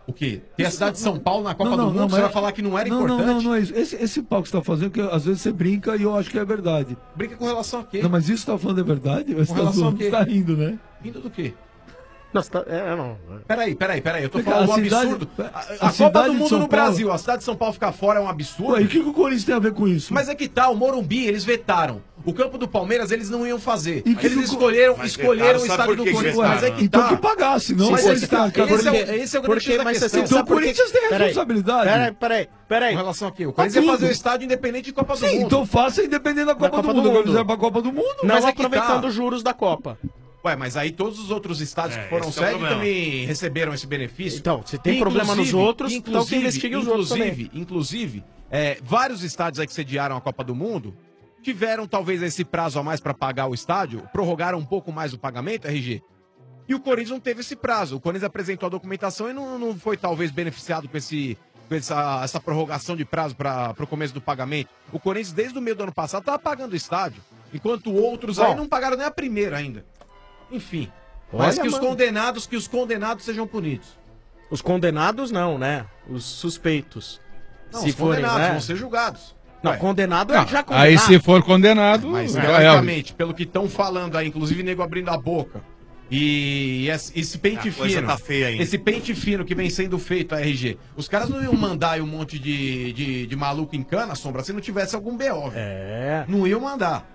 O quê? Tem a cidade de São Paulo na Copa do Mundo, você vai falar que não era importante? Não é isso. Esse pau que você tá fazendo, que às vezes você brinca e eu acho que é verdade. Brinca com relação a quê? Não, mas isso que você tá falando é verdade? Com relação a quê? Você tá rindo, né? Rindo do quê? Nossa, não. Peraí, eu tô A falando um cidade- absurdo. a A Copa cidade do de Mundo São no Paulo- Brasil, a cidade de São Paulo ficar fora é um absurdo. Ué, e o que o Corinthians tem a ver com isso? Mas é que tá, o Morumbi, eles vetaram. O campo do Palmeiras eles não iam fazer. E que Eles que o- escolheram Mas escolheram vetaram, o sabe estádio por do que que Corinthians. vetaram? Mas é que Então tá. que pagasse, não Mas o é que tá. Corinthians. Esse é o grande X da questão. Então o Corinthians tem Peraí. responsabilidade. Peraí. Com relação a quê? O Corinthians ia fazer o estádio independente de Copa do Sim, Mundo. então faça independente da Copa do Mundo. Agora fizeram pra Copa do Mundo. Não Mas é que aproveitando tá. os juros da Copa. Ué, mas aí todos os outros estádios que foram esse é o sede problema. também receberam esse benefício. Então, se tem problema nos outros, então que investigue os outros também. Inclusive, vários estádios aí que sediaram a Copa do Mundo tiveram talvez esse prazo a mais para pagar o estádio, prorrogaram um pouco mais o pagamento, RG. E o Corinthians não teve esse prazo. O Corinthians apresentou a documentação e não foi talvez beneficiado com essa prorrogação de prazo para o começo do pagamento. O Corinthians, desde o meio do ano passado, estava pagando o estádio, enquanto outros aí Bom. não pagaram nem a primeira ainda. Enfim. Olha, Mas que mano. os condenados sejam punidos. Os condenados não, né? Os suspeitos. Não, os condenados vão ser julgados. Não, Ué. condenado Não, é já condenado. aí se for condenado, Mas, já é, teoricamente, pelo que estão falando aí, inclusive nego abrindo a boca, e esse pente A coisa fino, tá feia ainda. esse pente fino que vem sendo feito a RG, os caras não iam mandar aí um monte de maluco em cana, Sombra, se não tivesse algum BO. Não iam mandar.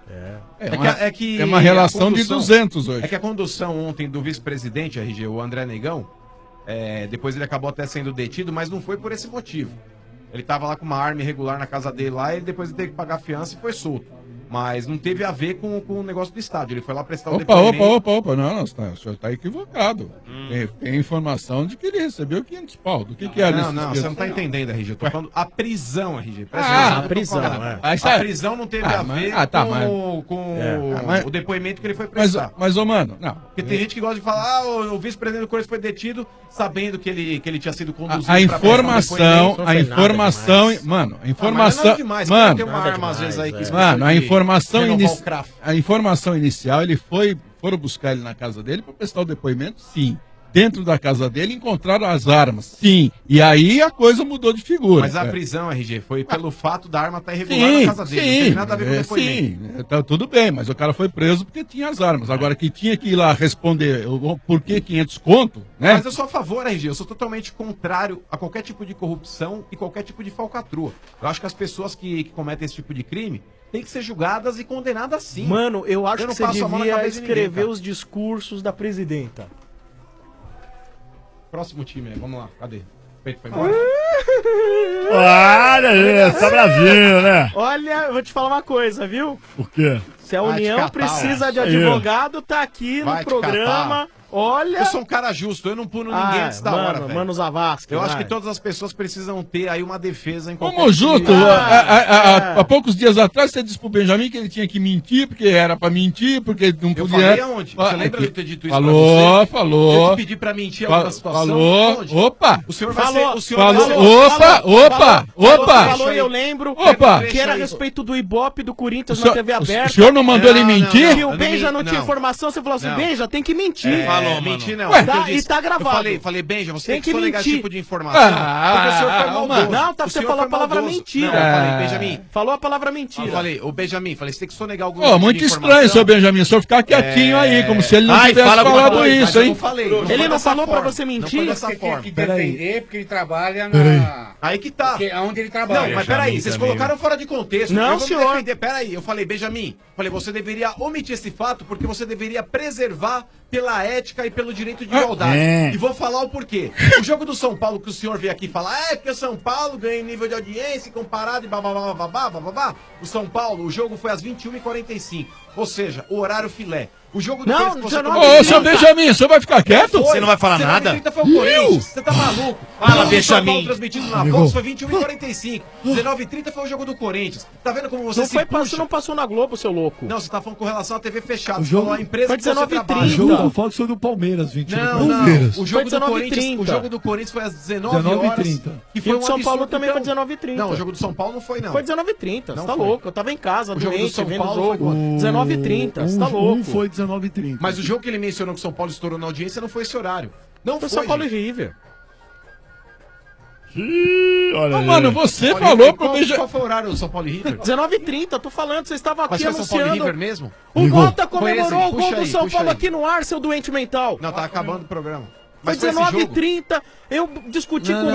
É uma relação de 200 hoje. É que a condução ontem do vice-presidente, RG, o André Negão, depois ele acabou até sendo detido, mas não foi por esse motivo. Ele tava lá com uma arma irregular na casa dele lá, e depois ele teve que pagar a fiança e foi solto. Mas não teve a ver com o negócio do estádio. Ele foi lá prestar o depoimento. Opa. Não, o senhor tá equivocado. Tem informação de que ele recebeu 500 pau. Do que é isso? Não, você não tá entendendo, RG. Eu tô falando a prisão, RG. Presta Ah, atenção, a eu tô prisão, falando. é. A prisão não teve a ver mas- o depoimento que ele foi prestar. Mas, ô, mano, não. Porque tem gente que gosta de falar, o vice-presidente do Corinthians foi detido sabendo que ele tinha sido conduzido A pra informação, prestar um a depoimento. informação, mano, a informação, mano, tem uma arma às vezes aí que mano, a informação renovar o craft. a informação inicial, foram buscar ele na casa dele para prestar o depoimento, sim. Dentro da casa dele encontraram as armas, sim. E aí a coisa mudou de figura. Mas a prisão, RG, foi pelo fato da arma estar irregular na casa dele. Não tem nada a ver com o depoimento. Sim, tá tudo bem, mas o cara foi preso porque tinha as armas. Agora que tinha que ir lá responder por que 500 conto, né? Mas eu sou a favor, RG, eu sou totalmente contrário a qualquer tipo de corrupção e qualquer tipo de falcatrua. Eu acho que as pessoas que cometem esse tipo de crime têm que ser julgadas e condenadas sim. Mano, eu acho não que você passo a mão na devia cabeça de ninguém, escrever cara. os discursos da presidenta. Próximo time aí, vamos lá, cadê? Peito foi embora. Olha aí, tá Brasil, né? Olha, eu vou te falar uma coisa, viu? Por quê? Se a Vai te União catar, precisa de Isso aí. advogado, tá aqui Vai no te programa. Olha. Eu sou um cara justo, eu não puno ninguém antes da hora, velho. Mano Zavascki. Eu acho vai. que todas as pessoas precisam ter aí uma defesa em qualquer Como tipo de- justo, há poucos dias atrás você disse pro Benjamin que ele tinha que mentir, porque era pra mentir, porque não Eu podia. falei aonde? Você lembra de eu ter dito isso Falou, pra você? falou. Eu te pedi pra mentir alguma situação? Falou, Onde? opa. O senhor vai Falou, ser... O senhor falou, vai ser... opa. Falou e eu lembro Opa. que era a respeito do Ibope do Corinthians O na senhor- TV aberta. o senhor não mandou ele mentir? Que o Eu Benja não- não tinha não. informação, você falou assim, Não. Benja, tem que mentir. Falou, mentir não. Ué, Porque eu tá, e disse- tá gravado. Eu falei, Benja, você Tem tem que que sonegar esse mentir. tipo de informação. porque o senhor foi maldoso. Não, tá, O você senhor falou a foi palavra maldoso. mentira. Não, eu falei, Benjamin. Falou a palavra mentira. Eu falei, ô Benjamin, falei, você tem que sonegar algum Ô, tipo muito de estranho, informação. seu Benjamin, o senhor ficar quietinho aí, como se ele não Ai, tivesse fala alguma falado coisa, isso, mas eu hein? não falei. Ele foi não dessa falou pra forma. você Não mentir? foi dessa Você tem forma. que defender porque ele trabalha na... Aí que tá. Porque onde ele trabalha. Não, mas peraí, vocês colocaram fora de contexto. Não, eu vou senhor. me defender. Peraí, eu falei, Benjamin, falei, você deveria omitir esse fato porque você deveria preservar pela ética e pelo direito de igualdade. E vou falar o porquê. O jogo do São Paulo que o senhor veio aqui falar, porque o São Paulo ganha em nível de audiência comparado e babá. O São Paulo, o jogo foi às 21h45. Ou seja, o horário filé. O jogo do Não, Corinthians que você 19h30. comentou- Ô, seu Benjamin, o senhor vai ficar quieto? Você não vai falar nada? 19h30 foi o Corinthians. Você tá maluco? Fala, O jogo do São Benjamin. Paulo transmitido na Fox foi 21h45. 19h30 foi o jogo do Corinthians. Tá vendo como você Não se foi, puxa? você não passou na Globo, seu louco. Não, você tá falando com relação à TV fechada. O Você jogo- falou a empresa foi que você 19h30. trabalha. O jogo da Fox foi do Palmeiras, 21. Não, não. Palmeiras. O jogo, Foi do Corinthians, 19h30. o jogo do Corinthians foi às 19 horas. 19h30. Que E foi o um de São Paulo absurdo, também então. foi 19h30. Não, o jogo do São Paulo não foi, não. Foi 19h30, Não você tá foi. louco. Eu tava em casa, O jogo do doente, São vendo o Paulo foi jogo. quando? 19h30, você tá louco. Um foi 19h30. Mas o jogo que ele mencionou que o São Paulo estourou na audiência não foi esse horário. Não Foi foi, São Paulo e gente. River. Olha aí. Mano, você Paulo falou River, pro qual foi o horário do São Paulo e River? 19h30, tô falando, vocês estavam Mas aqui foi São Paulo e anunciando. River mesmo? O Mota Foi comemorou esse? o gol Puxa do aí, São puxa Paulo aí. aqui no ar, seu doente mental. Não, tá acabando o programa. Foi Mas foi esse jogo? 19h30, eu discuti com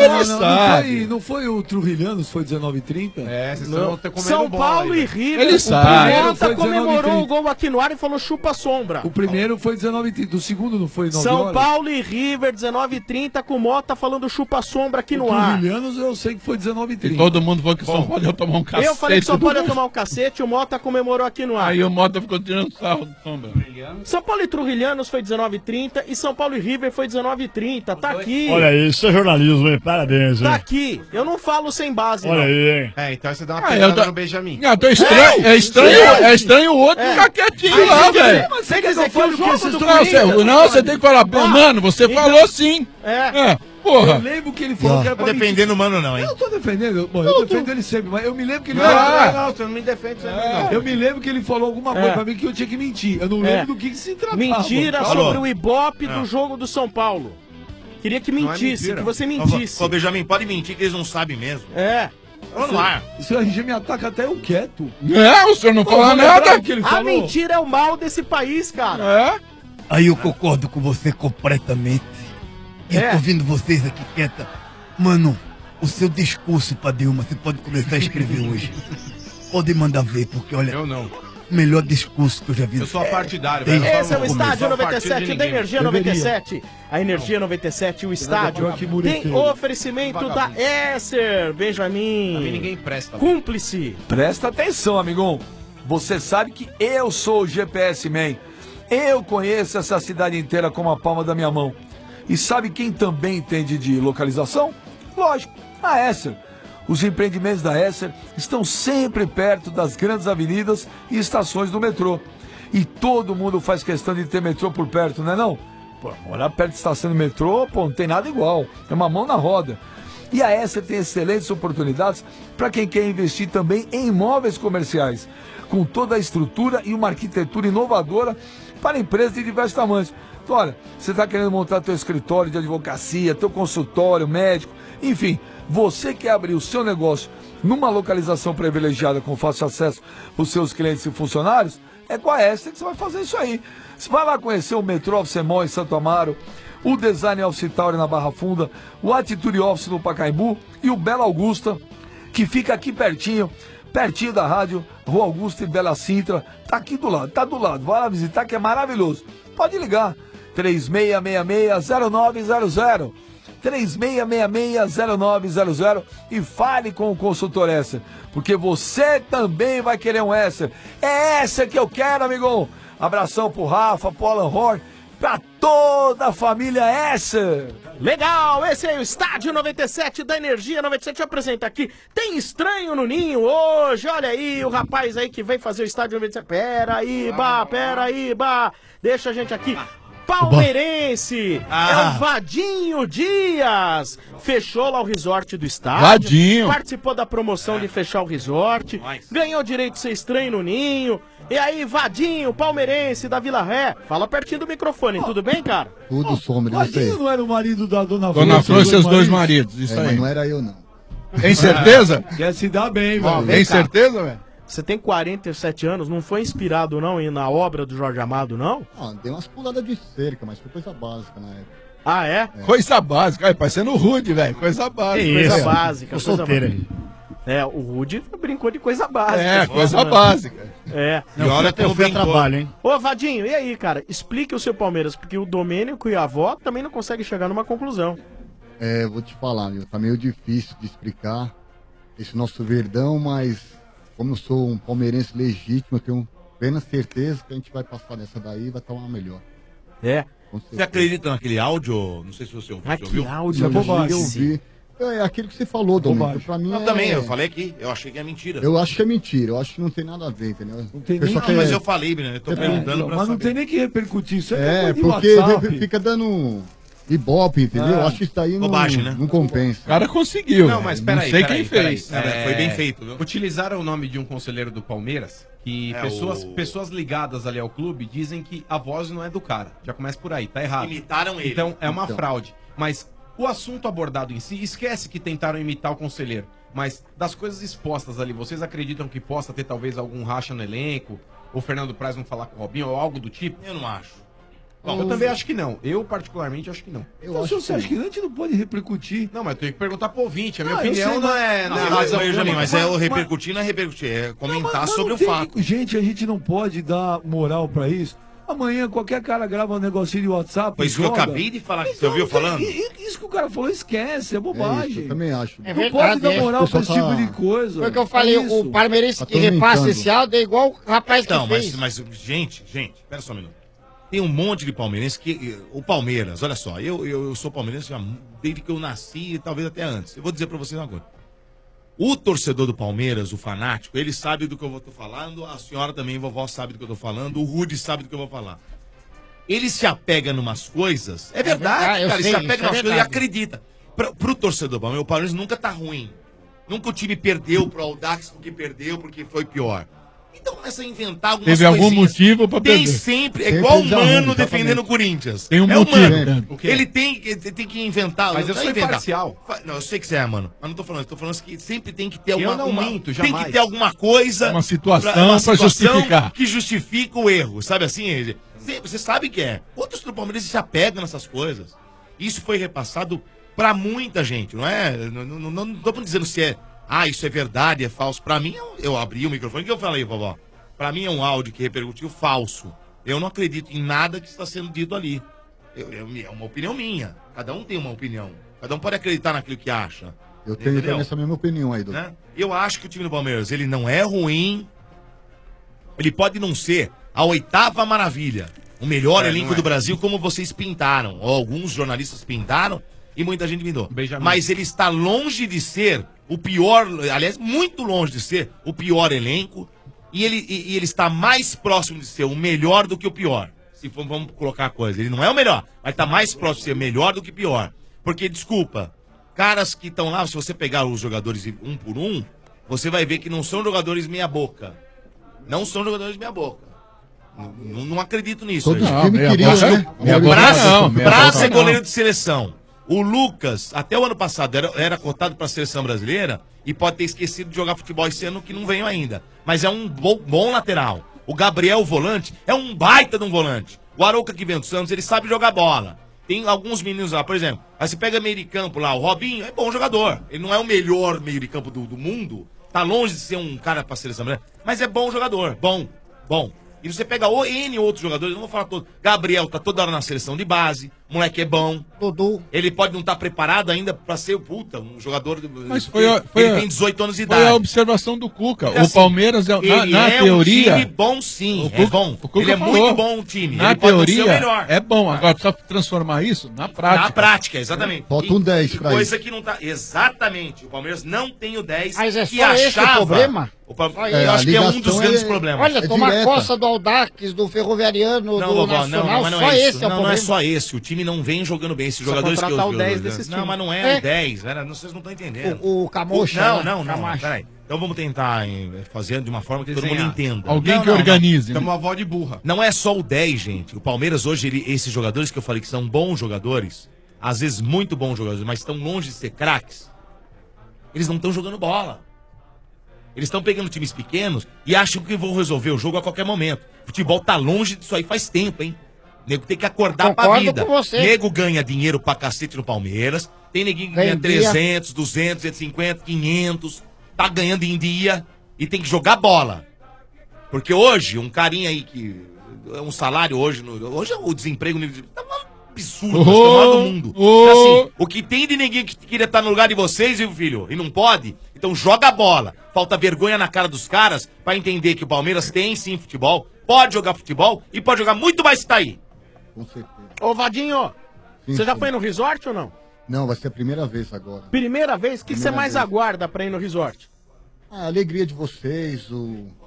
Não foi o Trujilhanos, foi 19h30? É, vocês Não. estão comendo São bola Paulo aí, e velho. River. Ele o sabe. Mota Foi comemorou 19h30. o gol aqui no ar e falou chupa sombra. O primeiro foi 19h30, o segundo não foi 9 São horas? Paulo e River, 19h30, com o Mota falando chupa sombra aqui no ar. Trujilhanos eu sei que foi 19h30. E todo mundo falou que o São Paulo ia tomar um cacete. Eu falei que São Paulo ia do- tomar um cacete, o Mota comemorou aqui no ar. Aí o Mota ficou tirando sarro do Sombra. São Paulo e Trujilhanos foi 19h30 e São Paulo e River foi 19h30. Tá aqui. Olha aí, isso é jornalismo, hein? Parabéns, hein? Tá aqui. Eu não falo sem base, Olha não. aí, hein? É, então você dá uma Ah, pesada eu tô- no Benjamin. Não, tô estranho. É estranho o outro ficar quietinho lá, velho. Mas você quer dizer que o jogo do Não, Corinthians... você tem que falar, pô, mano, você falou sim. É. Porra. Eu lembro que ele falou que era Tô pra mentir. defendendo o mano, não, hein? Eu tô defendendo, bom, eu defendo ele sempre, mas eu me lembro que ele Não, você não me defende sempre, não. Eu me lembro que ele falou alguma coisa pra mim que eu tinha que mentir. Eu não lembro do que se tratava. Mentira Falou. sobre o Ibope Não. do jogo do São Paulo. Queria que Não é mentisse, mentira. que você mentisse. Ô, Benjamin, pode mentir que eles não sabem mesmo. É. Vamos lá. Isso RG me ataca até eu quieto. Não, o senhor não Pô, fala vou lembrar nada. o que ele A falou. mentira é o mal desse país, cara. É? Aí eu concordo com você completamente. E É. tô ouvindo vocês aqui quieta. Mano, o seu discurso pra Dilma, você pode começar a escrever hoje. Pode mandar ver, porque olha, Eu não. o melhor discurso que eu já vi. Eu sou apartidário, Tem- velho. Eu Esse é o não vou Estádio começar a partir 97 de da ninguém. Energia 97. A Energia 97, o estádio, tem oferecimento da Esser, Pra mim Benjamin. ninguém presta. Cúmplice. Presta atenção, amigão. Você sabe que eu sou o GPS Man. Eu conheço essa cidade inteira como a palma da minha mão. E sabe quem também entende de localização? Lógico, a Esser. Os empreendimentos da Esser estão sempre perto das grandes avenidas e estações do metrô. E todo mundo faz questão de ter metrô por perto, não é não? Pô, morar perto da estação de metrô, pô, não tem nada igual. É uma mão na roda. E a Esser tem excelentes oportunidades para quem quer investir também em imóveis comerciais, com toda a estrutura e uma arquitetura inovadora para empresas de diversos tamanhos. Então, olha, você está querendo montar teu escritório de advocacia, teu consultório médico, enfim, você quer abrir o seu negócio numa localização privilegiada com fácil acesso para os seus clientes e funcionários, é com a Esser que você vai fazer isso aí. Você vai lá conhecer o Metrô Office Mall em Santo Amaro, o Design Office Tower na Barra Funda, o Atitude Office no Pacaembu e o Bela Augusta, que fica aqui pertinho da rádio, Rua Augusta e Bela Sintra, tá aqui do lado, vai lá visitar que é maravilhoso. Pode ligar, 3666-0900, 3666-0900 e fale com o consultor Esser, porque você também vai querer um Esser. É Esser que eu quero, amigão. Abração pro Rafa, pro Alan Horn, pra toda a família Esser. Legal, esse é o Estádio 97 da Energia 97. Apresenta aqui. Tem estranho no ninho hoje. Olha aí, o rapaz aí que vem fazer o Estádio 97. Pera aí, Bah. Deixa a gente aqui. Palmeirense, é o Vadinho Dias. Fechou lá o resort do estádio. Vadinho. Participou da promoção de fechar o resort. Ganhou o direito de ser estranho no ninho. E aí, Vadinho, palmeirense da Vila Ré. Fala pertinho do microfone, tudo bem, cara? Tudo some, eu sei. Vadinho não era o marido da Dona Flor? Dona Flor e seus dois maridos, isso Mas aí. não era eu, não. Tem certeza? Quer se dar bem, velho. Tem certeza, velho? Você tem 47 anos, não foi inspirado não na obra do Jorge Amado, não? Ah, dei umas puladas de cerca, mas foi coisa básica na época. Ah, é? Coisa básica. Ai, parecendo o Rude, velho. Coisa básica. Coisa básica. Tô solteiro ali. É, o Rude brincou de coisa básica. É, coisa básica. É. E olha Eu fui a trabalho, hein? Ô, Vadinho, e aí, cara? Explique o seu Palmeiras, porque o Domênico e a avó também não conseguem chegar numa conclusão. É, vou te falar, meu, tá meio difícil de explicar esse nosso Verdão, mas como eu sou um palmeirense legítimo, eu tenho plena certeza que a gente vai passar nessa daí e vai estar uma melhor. É. Com Você certeza. acredita naquele áudio? Não sei se você ouviu. Ah, Você que ouviu? áudio, É bobagem. Eu vi. É aquilo que você falou, Domingos. Pra mim Eu também, eu falei aqui. Eu achei que é mentira. Eu acho que é mentira, eu acho que não tem nada a ver, entendeu? Não tem O pessoal nem- Não, mas quer- eu falei, Bruno. Eu tô perguntando pra Mas não saber. tem nem que repercutir isso. É, coisa de porque WhatsApp. fica dando ibope, entendeu? Eu acho que isso daí não, Bobagem, né? não compensa. O cara conseguiu. Não, velho. mas não peraí. sei quem fez. Foi bem feito, viu? Utilizaram o nome de um conselheiro do Palmeiras que É, pessoas ligadas ali ao clube dizem que a voz não é do cara. Já começa por aí, tá errado. Imitaram ele. Então é uma Então. fraude. Mas O assunto abordado em si, esquece que tentaram imitar o conselheiro. Mas das coisas expostas ali, vocês acreditam que possa ter talvez algum racha no elenco? O Fernando Praz não falar com o Robinho ou algo do tipo? Eu não acho. Bom, eu também acho que não. Eu, particularmente, acho que não. Então, se você acha que não, a gente não pode repercutir. Não, mas eu tenho que perguntar pro ouvinte. A minha Não, eu opinião sei, não mas- é... não, é mas- razão Mas, única. mas é o repercutir, não é repercutir, é comentar Mas sobre não o tem- fato. Gente, a gente não pode dar moral pra isso. Amanhã qualquer cara grava um negocinho de WhatsApp. Foi isso que eu joga. acabei de falar, que você ouviu falando? Isso que o cara falou, esquece, é bobagem. eu também acho. É Não verdade, pode dar é. moral pra esse Pessoal tipo tá- de coisa. Foi o que eu falei, É isso. o palmeirense que atormentando. repassa esse áudio é igual o rapaz Então, que fez. mas, gente, pera só um minuto. Tem um monte de palmeirense que... O Palmeiras, olha só, eu sou palmeirense já desde que eu nasci, talvez até antes. Eu vou dizer pra vocês uma coisa. O torcedor do Palmeiras, o fanático, ele sabe do que eu tô falando, a senhora também, vovó, sabe do que eu tô falando, o Rudy sabe do que eu vou falar. Ele se apega numas coisas, é verdade, eu cara, sei, ele se apega isso é numas coisas e verdade. acredita. Pro torcedor do Palmeiras, o Palmeiras nunca tá ruim. Nunca o time perdeu pro Audax porque perdeu, porque foi pior. Então começa a inventar algumas Teve algum coisinhas. motivo pra Tem perder. sempre, é Sempre igual o eles arrumam, Mano exatamente. defendendo o Corinthians. Tem um é motivo. o Mano. O quê? Ele tem que inventar. Mas não eu sou é inventar. imparcial. Não, eu sei que você é, mano. Mas não tô falando, que sempre tem que ter Eu alguma não minto, tem jamais. que ter alguma coisa. Uma situação pra justificar. Que justifica o erro. Sabe assim, ele? Você sabe que é. Outros do Palmeiras se apegam nessas coisas. Isso foi repassado pra muita gente, não é? Não tô dizendo se é. Ah, isso é verdade, é falso. Pra mim, eu abri o microfone. O que eu falei, vovó? Pra mim é um áudio que repercutiu falso. Eu não acredito em nada que está sendo dito ali. É uma opinião minha. Cada um tem uma opinião. Cada um pode acreditar naquilo que acha. Eu tenho Entendeu? também essa mesma opinião aí, doutor. Né? Eu acho que o time do Palmeiras, ele não é ruim. Ele pode não ser a oitava maravilha. O melhor elenco do Brasil, como vocês pintaram. Ou alguns jornalistas pintaram e muita gente pintou. Benjamin. Mas ele está longe de ser o pior, aliás, muito longe de ser o pior elenco. E ele está mais próximo de ser o melhor do que o pior. Se for, vamos colocar a coisa. Ele não é o melhor, mas está mais próximo de ser melhor do que pior. Porque, desculpa, caras que estão lá, se você pegar os jogadores um por um, você vai ver que não são jogadores meia boca. Não são jogadores meia boca. Não acredito nisso. Todo gente. time meia queria, boca- né? meia boca não, meia Praça boca é não. goleiro de seleção. O Lucas, até o ano passado, era cotado para a seleção brasileira e pode ter esquecido de jogar futebol esse ano que não veio ainda. Mas é um bom lateral. O Gabriel, o volante, é um baita de um volante. O Arouca que vem do Santos, ele sabe jogar bola. Tem alguns meninos lá, por exemplo, aí você pega meio de campo lá, o Robinho é bom jogador. Ele não é o melhor meio de campo do mundo, tá longe de ser um cara para a seleção brasileira, mas é bom jogador, bom. E você pega o N outros jogadores, eu não vou falar todos. Gabriel tá toda hora na seleção de base, moleque é bom. Dudu. Ele pode não estar preparado ainda pra ser um jogador. Mas ele tem 18 anos de Foi a idade. observação do Cuca. É O assim, Palmeiras, Ele na é teoria... um time bom sim, O é Cuca- bom. o Cuca Ele é falou. muito bom o time. Na ele pode não ser teoria, o melhor. é bom. Agora precisa transformar isso na prática. Na prática, exatamente. Falta um 10 E pra coisa isso. que não tá. Exatamente. O Palmeiras não tem o 10. Mas é que só esse o achava. problema? Eu É, acho a que é um dos ligação grandes é- problemas. Olha, É tomar direta. coça do Audax, do Ferroviariano, Não, do vovó, Nacional, mas não só é esse isso. é o Não, problema. não é só esse. O time não vem jogando bem. Esses Precisa jogadores que eu contratar o 10 desses Não, times. mas não é É. o 10. Vocês não estão entendendo. O Camoucha. Não. Camacho. Peraí. Então vamos tentar fazer de uma forma que todo mundo Desenhar. entenda. Alguém Não, que não, não. organize. né? Estamos uma avó de burra. Não é só o 10, gente. O Palmeiras hoje, esses jogadores que eu falei que são bons jogadores, às vezes muito bons jogadores, mas estão longe de ser craques, eles não estão jogando bola. Eles estão pegando times pequenos e acham que vão resolver o jogo a qualquer momento. Futebol tá longe disso aí faz tempo, hein? Nego tem que acordar pra Concordo vida. com você. Nego ganha dinheiro pra cacete no Palmeiras. Tem neguinho que ganha Ganha 300, 200, 150, 500. Tá ganhando em dia e tem que jogar bola. Porque hoje, um carinha aí que... Um salário hoje... Hoje o desemprego... Tá um absurdo, acho que é o maior do mundo. Então, assim, o que tem de neguinho que queria estar no lugar de vocês, viu, filho? E não pode? Então joga a bola. Falta vergonha na cara dos caras pra entender que o Palmeiras tem sim futebol, pode jogar futebol e pode jogar muito mais que tá aí. Com certeza. Ô, Vadinho, Sim, você já sim. foi no resort ou não? Não, vai ser a primeira vez agora. Primeira vez? O que você Primeira mais vez. aguarda pra ir no resort? A alegria de vocês,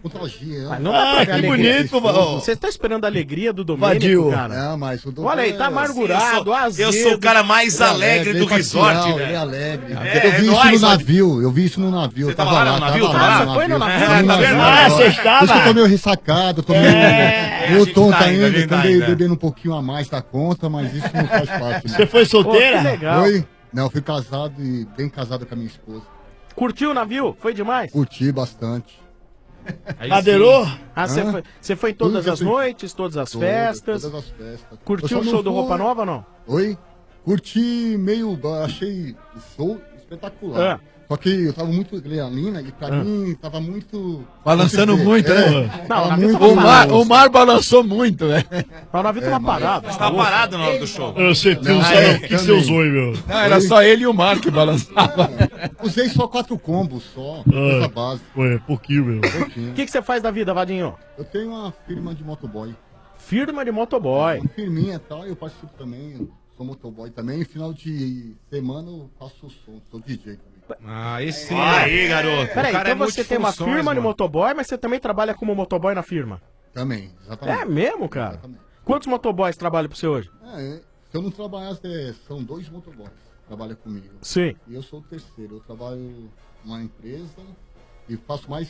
contagia. Mas não dá pra ver que alegria. bonito, mano. Você tá esperando a alegria do Domênico, Vadio. cara? Não, mas o Dom Olha aí, tá amargurado, azedo. Eu sou o cara mais alegre do resort, Ele é velho. alegre. É, eu vi é isso nóis, no mano. navio. Eu vi isso no navio. Você tava lá no navio? Você foi no navio? Tá vendo? Ah, você Por isso que eu estava? tô meio ressacado, tô meio, a meio gente tonto tá ainda, a ainda, gente tá também ainda. bebendo um pouquinho a mais da conta, mas isso não faz parte. Você foi Pô, que solteira? legal. Foi? Não, eu fui casado e bem casado com a minha esposa. Curtiu o navio? Foi demais? Curti bastante. Madeirou? Ah, Hã? você foi em todas Tudo que as eu fui- noites, todas as festas? Todas as festas. Curtiu Eu o só show não do fui- Roupa Nova ou não? Oi? Curti meio. Achei o show espetacular. Ah. Só que eu tava muito adrenalina e pra mim tava muito. Balançando vamos muito, dizer, né? Não, tava o navio muito- tava O mar balançou muito, velho. Mas o navio tava parado. Você tava parado na hora do show. Eu sei, tu Não, não sabe o que também. você usou, hein, meu? Não, era só ele e o mar que balançava. Usei só 4 combos só, coisa básica. Ué, pouquinho, meu. Pouquinho. O que você faz da vida, Vadinho? Eu tenho uma firma de motoboy. Firma de motoboy. Uma firminha e tal, eu participo também, eu sou motoboy também. E final de semana eu faço som, sou DJ também. Ah, esse sim. Aí, garoto. Peraí, O cara então é você tem uma multifunções, firma de mano. motoboy, mas você também trabalha como motoboy na firma? Também, exatamente. É mesmo, cara? Exatamente. Quantos motoboys trabalham pra você hoje? Se eu não trabalhar, são 2 motoboys que trabalham comigo. Sim. E eu sou o terceiro. Eu trabalho numa empresa e faço mais,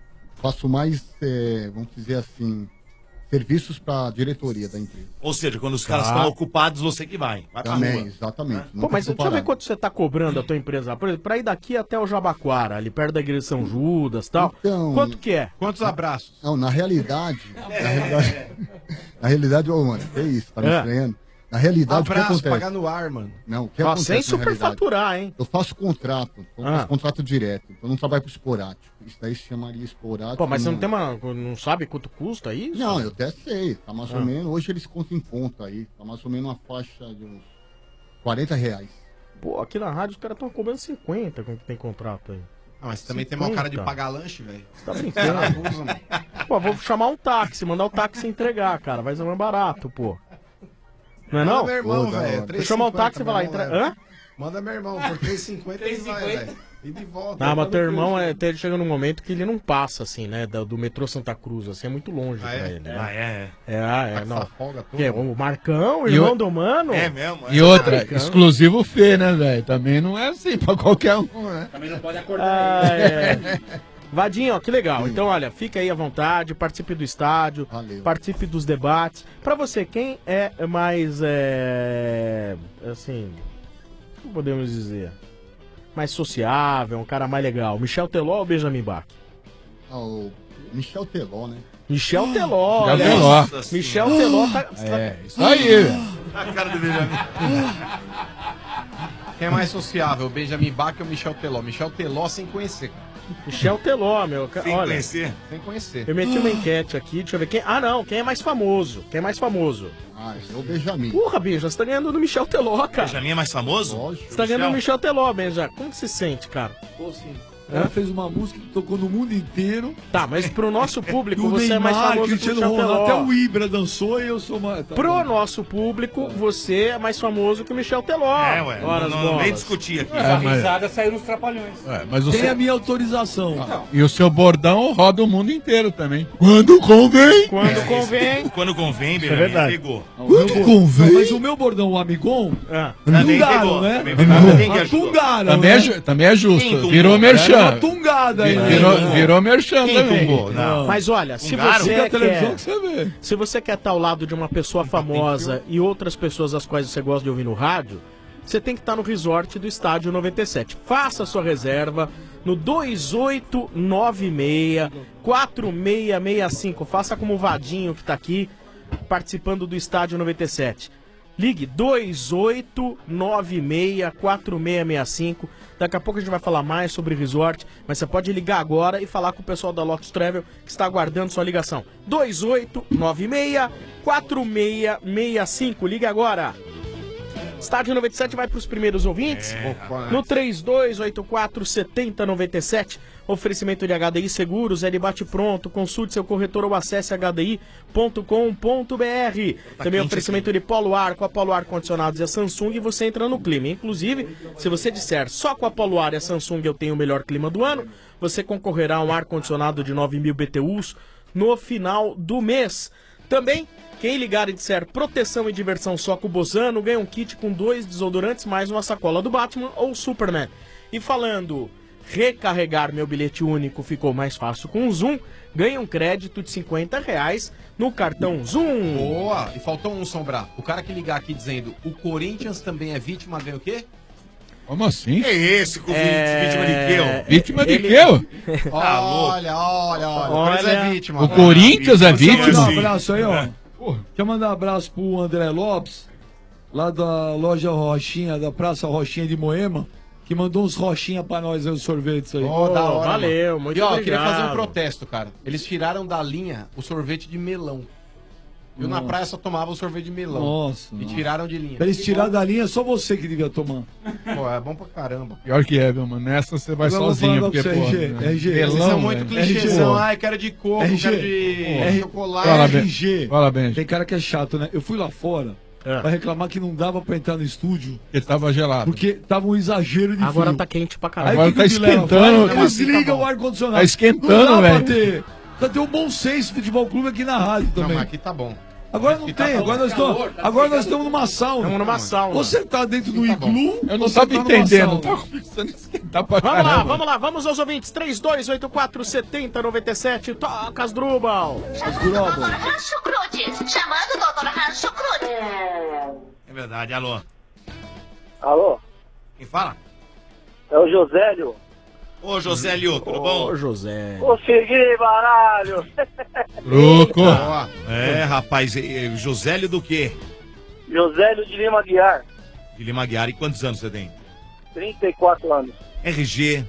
vamos dizer assim, serviços para a diretoria da empresa. Ou seja, quando os caras estão ocupados, você que vai. Vai pra Também, rua. exatamente. Pô, mas deixa eu ver quanto você tá cobrando a tua empresa. Por exemplo, pra ir daqui até o Jabaquara, ali perto da igreja de São Judas e tal. Então, Quanto que é? Quantos abraços? Não, na realidade, na realidade, ô, mano, que isso, tá me É. estranhando? Na realidade, o que Abraço, acontece? pagar no ar, mano. Não, o que Ó, acontece sem na realidade? superfaturar, hein? Eu faço contrato, eu Ah. faço contrato direto, eu não trabalho por esporádico. Isso daí se chamaria esporádico. Pô, mas você não tem uma. Não sabe quanto custa isso? Não, eu até sei, tá mais ou Ah. menos, hoje eles contam em ponto aí, tá mais ou menos uma faixa de uns R$40. Pô, aqui na rádio os caras estão cobrando 50 quando tem contrato aí. Ah, mas também tem uma cara de 50. pagar lanche, velho. Você tá brincando? Abusa, mano. Pô, vou chamar um táxi, mandar o táxi entregar, cara. Vai ser mais barato, pô. Não é não? Manda meu irmão, Pô, da velho. hora. Vou chamar o táxi e falar, meu irmão, entra... Hã? Manda meu irmão, por 3,50 ele vai, velho. E de volta. Não, mas teu irmão ele chega num momento que ele não passa, assim, né? Do metrô Santa Cruz, assim, é muito longe pra ele, né? Ah, é. Não. Essa folga toda. Que é, o Marcão, o irmão do Mano. É mesmo? E outra, brincando. exclusivo Fê, né, velho? Também não é assim pra qualquer um, né? Também não pode acordar. Ah, é. Vadinho, ó, que legal. Então, olha, fica aí à vontade, participe do estádio, Valeu. participe dos debates. Pra você, quem é mais, assim, como podemos dizer, mais sociável, um cara mais legal? Michel Teló ou Benjamin Bach? Ah, o Michel Teló, né? Michel Teló, Michel olha Teló. aí. Michel Teló tá... É, isso aí, velho. A cara do Benjamin. Quem é mais sociável, o Benjamin Bach ou o Michel Teló? Michel Teló sem conhecer. Michel Teló, meu. Sem Olha, conhecer. Sem conhecer. eu meti uma enquete aqui, deixa eu ver quem... Ah, não, quem é mais famoso? Quem é mais famoso? Ah, esse é o Benjamin. Porra, Benja, você tá ganhando do Michel Teló, cara. Benjamin é mais famoso? Lógico. Você tá ganhando do Michel Teló, Benja. Como que se sente, cara? Pô, sim. Ela fez uma música que tocou no mundo inteiro. Tá, mas pro nosso público, O você é mais Neymar, famoso que o Cristiano Michel Ronaldo, até Teló. o Ibra dançou e eu sou mais... Tá Pro bom. nosso público, você é mais famoso que o Michel Teló. É, ué. Ora as Não bolas. nem discutir aqui. A mas- risada saiu nos trapalhões. Mas o Tem seu... a minha autorização. E o seu bordão roda o mundo inteiro também. Quando convém. Quando convém. Quando convém, é Benjamin, verdade. pegou. Quando convém. Mas o meu bordão, o Amigon, Ah, Também tungaram, pegou. né? Também pegou. Quem que ajudou? Tungaram, Também, né? também é Quem justo. tumbou? Virou Era merchan. uma tungada aí. Virou merchan Quem também. tumbou? Não. mas olha, se Tungaram? você Liga a televisão quer... que você vê. Se você quer estar ao lado de uma pessoa famosa e outras pessoas as quais você gosta de ouvir no rádio, você tem que estar no resort do Estádio 97. Faça a sua reserva no 2896-4665. Faça como o Vadinho que está aqui participando do Estádio 97. Ligue 2896-4665. Daqui a pouco a gente vai falar mais sobre resort, mas você pode ligar agora e falar com o pessoal da Lotus Travel que está aguardando sua ligação. 2896-4665. Ligue agora. Estádio 97 vai para os primeiros ouvintes. No 3284-7097. Oferecimento de HDI Seguros, é de bate pronto. Consulte seu corretor ou acesse hdi.com.br. Também oferecimento de Polo Ar. Com a Polo Ar Condicionados e a Samsung, você entra no clima. Inclusive, se você disser só com a Polo Ar e a Samsung eu tenho o melhor clima do ano, você concorrerá a um ar-condicionado de 9.000 BTUs no final do mês. Também, quem ligar e disser proteção e diversão só com o Bozano, ganha um kit com 2 desodorantes mais uma sacola do Batman ou Superman. E falando recarregar meu bilhete único ficou mais fácil com o Zoom, ganha um crédito de R$50 no cartão Zoom. Boa! E faltou um, Sombra. O cara que ligar aqui dizendo o Corinthians também é vítima, ganha o quê? Como assim? É esse, vítima de quê, ó? Vítima de quê, ó? Olha. O Corinthians é vítima. O Corinthians é vítima? Deixa eu mandar um abraço aí, ó. Deixa eu mandar um abraço pro André Lopes, lá da loja Rochinha, da Praça Rochinha de Moema, que mandou uns rochinha pra nós aí, os sorvetes aí. Da hora, valeu, mano. muito E ó, obrigado. queria fazer um protesto, cara. Eles tiraram da linha o sorvete de melão. Eu na praia só tomava o sorvete de melão. Nossa. E tiraram de linha. Pra eles tiraram da linha, só você que devia tomar. Pô, é bom pra caramba. Pior que é, viu, mano? Nessa você vai Agora eu vou sozinho, falar porque, pra pô... você, RG, Eles melão, são muito velho. clichêzão. Ai, quero de coco, quero de chocolate. Fala bem. RG. Fala bem. Tem cara que é chato, né? Eu fui lá fora pra reclamar que não dava pra entrar no estúdio. Porque tava gelado. Porque tava um exagero de Agora frio. tá quente pra Aí caralho. Agora o que tá que o Vilela esquentando. faz? Eles ligam o ar-condicionado. Tá esquentando, Não dá pra velho. ter um bom senso futebol clube aqui na rádio Não, também. mas aqui tá bom. Agora não tem, agora nós estamos numa sauna. Estamos numa sauna. Você tá dentro do iglu, Eu não você tava tá numa entendendo. sauna. Tava começando a esquentar pra Vamos caramba. lá, vamos aos ouvintes. 3284-7097. Toca as Drubal. Rancho Cruz, chamando o doutor Rancho Cruz. É verdade, alô. Alô? Quem fala? É o Josélio. Ô, Josélio, tudo bom? Ô, José. Consegui, baralho. Louco. É, rapaz, Josélio do quê? Josélio de Lima Guiar, De Lima Guiar. E quantos anos você tem? 34 anos. RG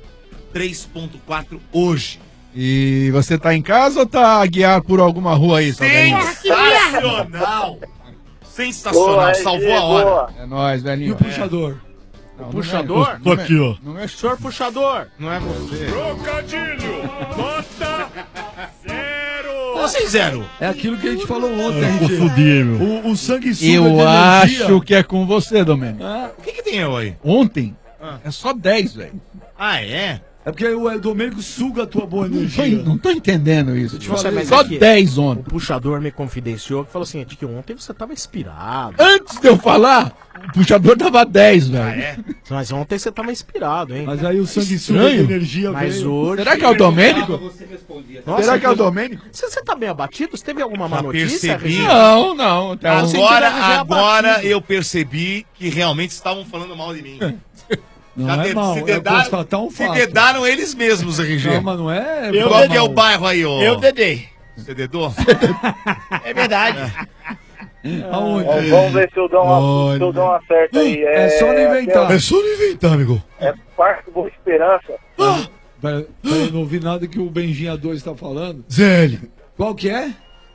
3.4 hoje. E você tá em casa ou tá a guiar por alguma rua aí? Sensacional! Sensacional, Boa, salvou a RG, hora. boa. É nóis, E velhinho. o puxador? Puxador? Tô aqui, ó. Não é Senhor puxador. Não é você. Trocadilho. Nota zero. Como assim, zero? É aquilo que a gente falou ontem, RG. confundi, meu. O sanguessuga de Eu energia. acho que é com você, Domênico. O que tem eu aí? Ontem é só 10, velho. Ah, é? É porque o Domênico suga a tua boa energia. Não tô entendendo isso. Mas Só é que 10 ontem. O puxador me confidenciou que falou assim, que ontem você tava inspirado. Antes de eu falar, o puxador dava 10, velho. É? Mas ontem você tava inspirado, hein? Mas aí o sanguessuga de Estranho. energia Mas veio. hoje... Será que é o Domênico? Nossa, Será que é o Domênico? Você tá bem abatido? Você teve alguma má Já notícia, percebi. RG? Não, não. Até Ah, um- sim. Agora eu percebi que realmente estavam falando mal de mim. Não Já é de- mal, se é dedaram, constatar um se fato. dedaram eles mesmos, RG. Não, mas não é... Qual que é o bairro aí, ô? Eu dedei. Você dedou? É verdade. Aonde? Ó, vamos ver se eu dou uma certa aí. É só não inventar. É só não inventar, amigo. É Parque Boa Esperança. Pera, não ouvi nada que o Benjinha 2 está falando. Zélio. Qual que é?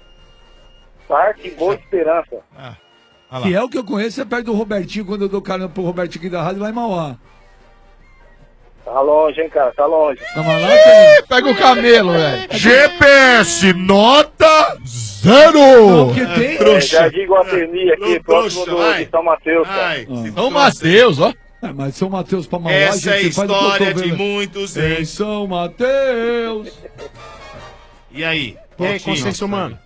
Parque Boa Esperança. Que é o que eu conheço, é perto do Robertinho, quando eu dou carona pro Robertinho aqui da rádio, lá em Mauá. Tá longe, hein, cara? Tá longe. Tá maluco? Pega o camelo, velho. GPS, nota zero! Não, porque tem... Jardim Guatemi aqui, próximo de São Mateus, cara. Ai, São Mateus, ó. É, mas São Mateus pra Mauá, essa é a gente, você faz o história de cotovelo. muitos, Em hein? São Mateus. E aí? E aí, Time? consciência humana?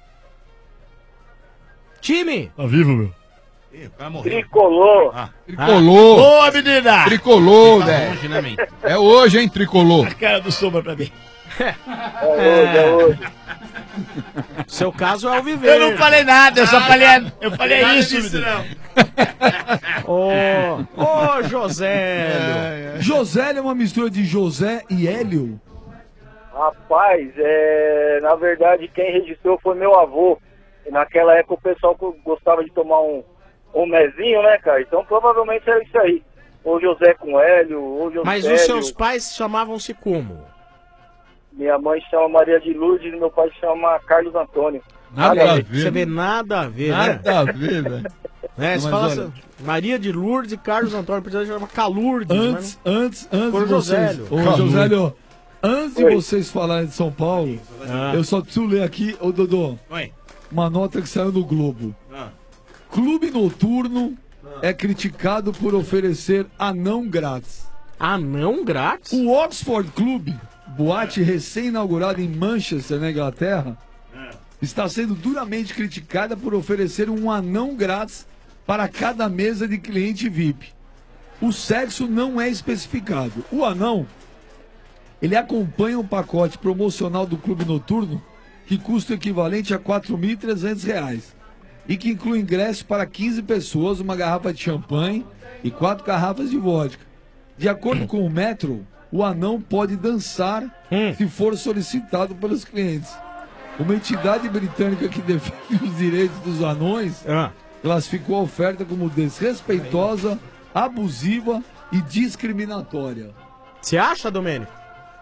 Time! Tá vivo, meu? Ih, o cara morreu. Tricolor. Tricolor. Boa, menina! Tricolor, Tá velho. longe, né, man? É hoje, hein, tricolor. A cara do Sombra pra mim. É hoje. Seu caso é o viver. Eu não falei nada, eu só falei, Nada isso, disso, menino. não. Ô, José. José é uma mistura de José e Hélio. Rapaz, na verdade quem registrou foi meu avô. E naquela época o pessoal gostava de tomar um mezinho, né, cara? Então provavelmente era isso aí. Ou José com Hélio, ou José. Mas os seus pais chamavam-se como? Minha mãe chama Maria de Lourdes e meu pai chama Carlos Antônio. Nada a ver. Você vê nada a ver, né? Nada a ver, velho. É, Não, você mas fala olha, assim, Maria de Lourdes e Carlos Antônio, precisa chamar Calurdes. Antes Por de vocês... Josélio. Ô, Josélio, antes de Oi. vocês falarem de São Paulo, eu só preciso ler aqui, ô Dodô, Oi. uma nota que saiu no Globo. Clube noturno é criticado por oferecer anão grátis. Anão grátis? O Oxford Club, boate recém-inaugurada em Manchester, na Inglaterra, está sendo duramente criticada por oferecer um anão grátis para cada mesa de cliente VIP. O sexo não é especificado. O anão, ele acompanha um pacote promocional do clube noturno que custa o equivalente a R$ 4.300 e que inclui ingresso para 15 pessoas, uma garrafa de champanhe e 4 garrafas de vodka. De acordo com o Metro, o anão pode dançar se for solicitado pelos clientes. Uma entidade britânica que defende os direitos dos anões classificou a oferta como desrespeitosa, abusiva e discriminatória. Você acha, Domênico?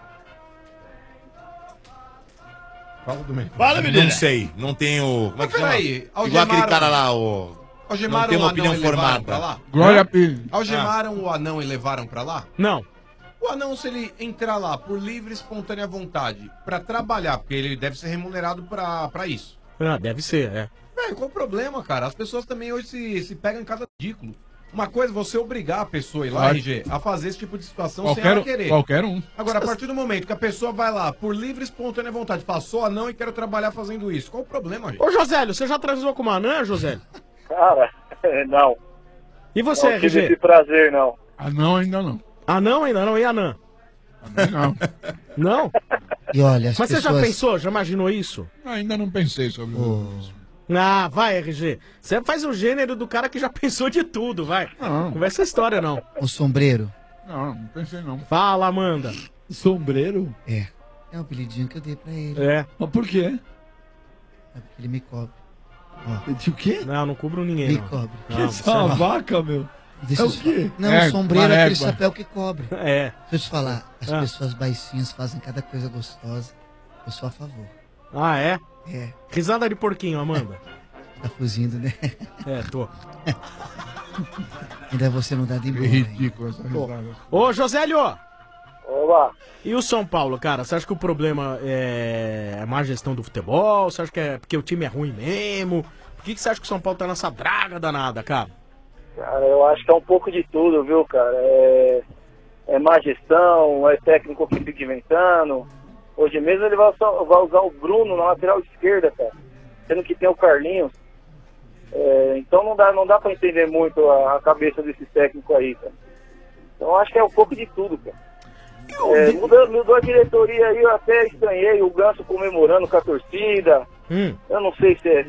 Fala, Domênico. Fala, menina. Não sei, não tenho... Como é que chama? Peraí, Igual aquele cara lá, o... Algemaram não tem o uma anão opinião e levaram formada. pra lá? Glória Pires. Algemaram o anão e levaram pra lá? Não. O anão, se ele entrar lá por livre e espontânea vontade pra trabalhar, porque ele deve ser remunerado pra isso. Ah, deve ser, é. Velho, qual o problema, cara? As pessoas também hoje se pegam em cada ridículo. Uma coisa é você obrigar a pessoa a ir lá, Claro. RG, a fazer esse tipo de situação sem Qualquer, ela querer. qualquer um. Agora, a partir do momento que a pessoa vai lá por livre e espontânea vontade, fala, sou anão e quero trabalhar fazendo isso, qual o problema, gente? Ô, Josélio, você já transou com uma anã, Josélio? Cara, não. E você, Não tive RG? esse prazer, não. Anão ainda não. Anão ainda não, e anã? Não. Não? E olha, as Mas você já pessoas- pensou, já imaginou isso? Ainda não pensei sobre isso. Ah, vai, RG. Você faz o gênero do cara que já pensou de tudo, vai. Não. Não vai ser história, não. O sombreiro. Não, não pensei não. Fala, Amanda. Sombreiro? É. É o apelidinho que eu dei pra ele. É. Mas por quê? É porque ele me cobre. De o quê? Não, não cubro ninguém, Me não. cobre. Não, Isso é uma vaca, meu. Deixa É eu o quê? Não, É, o sombreiro uma é aquele égua. chapéu que cobre. É. Deixa eu te falar, as Ah. pessoas baixinhas fazem cada coisa gostosa. Eu sou a favor. Ah, é? É. Risada de porquinho, Amanda. Tá fugindo, né? É, tô. Ainda você não dá de boa. Que ridículo essa risada. Ô, Josélio! Olá. E o São Paulo, cara? Você acha que o problema é a má gestão do futebol? Você acha que é porque o time é ruim mesmo? Por que você acha que o São Paulo tá nessa draga danada, cara? Cara, eu acho que é um pouco de tudo, viu, cara? É má gestão, é técnico que fica inventando. Hoje mesmo ele vai usar o Bruno na lateral esquerda, cara. Sendo que tem o Carlinhos. Então não dá pra entender muito a cabeça desses técnicos aí, cara. Então eu acho que é um pouco de tudo, cara. Mudou a diretoria aí, eu até estranhei o Ganso comemorando com a torcida. Eu não sei se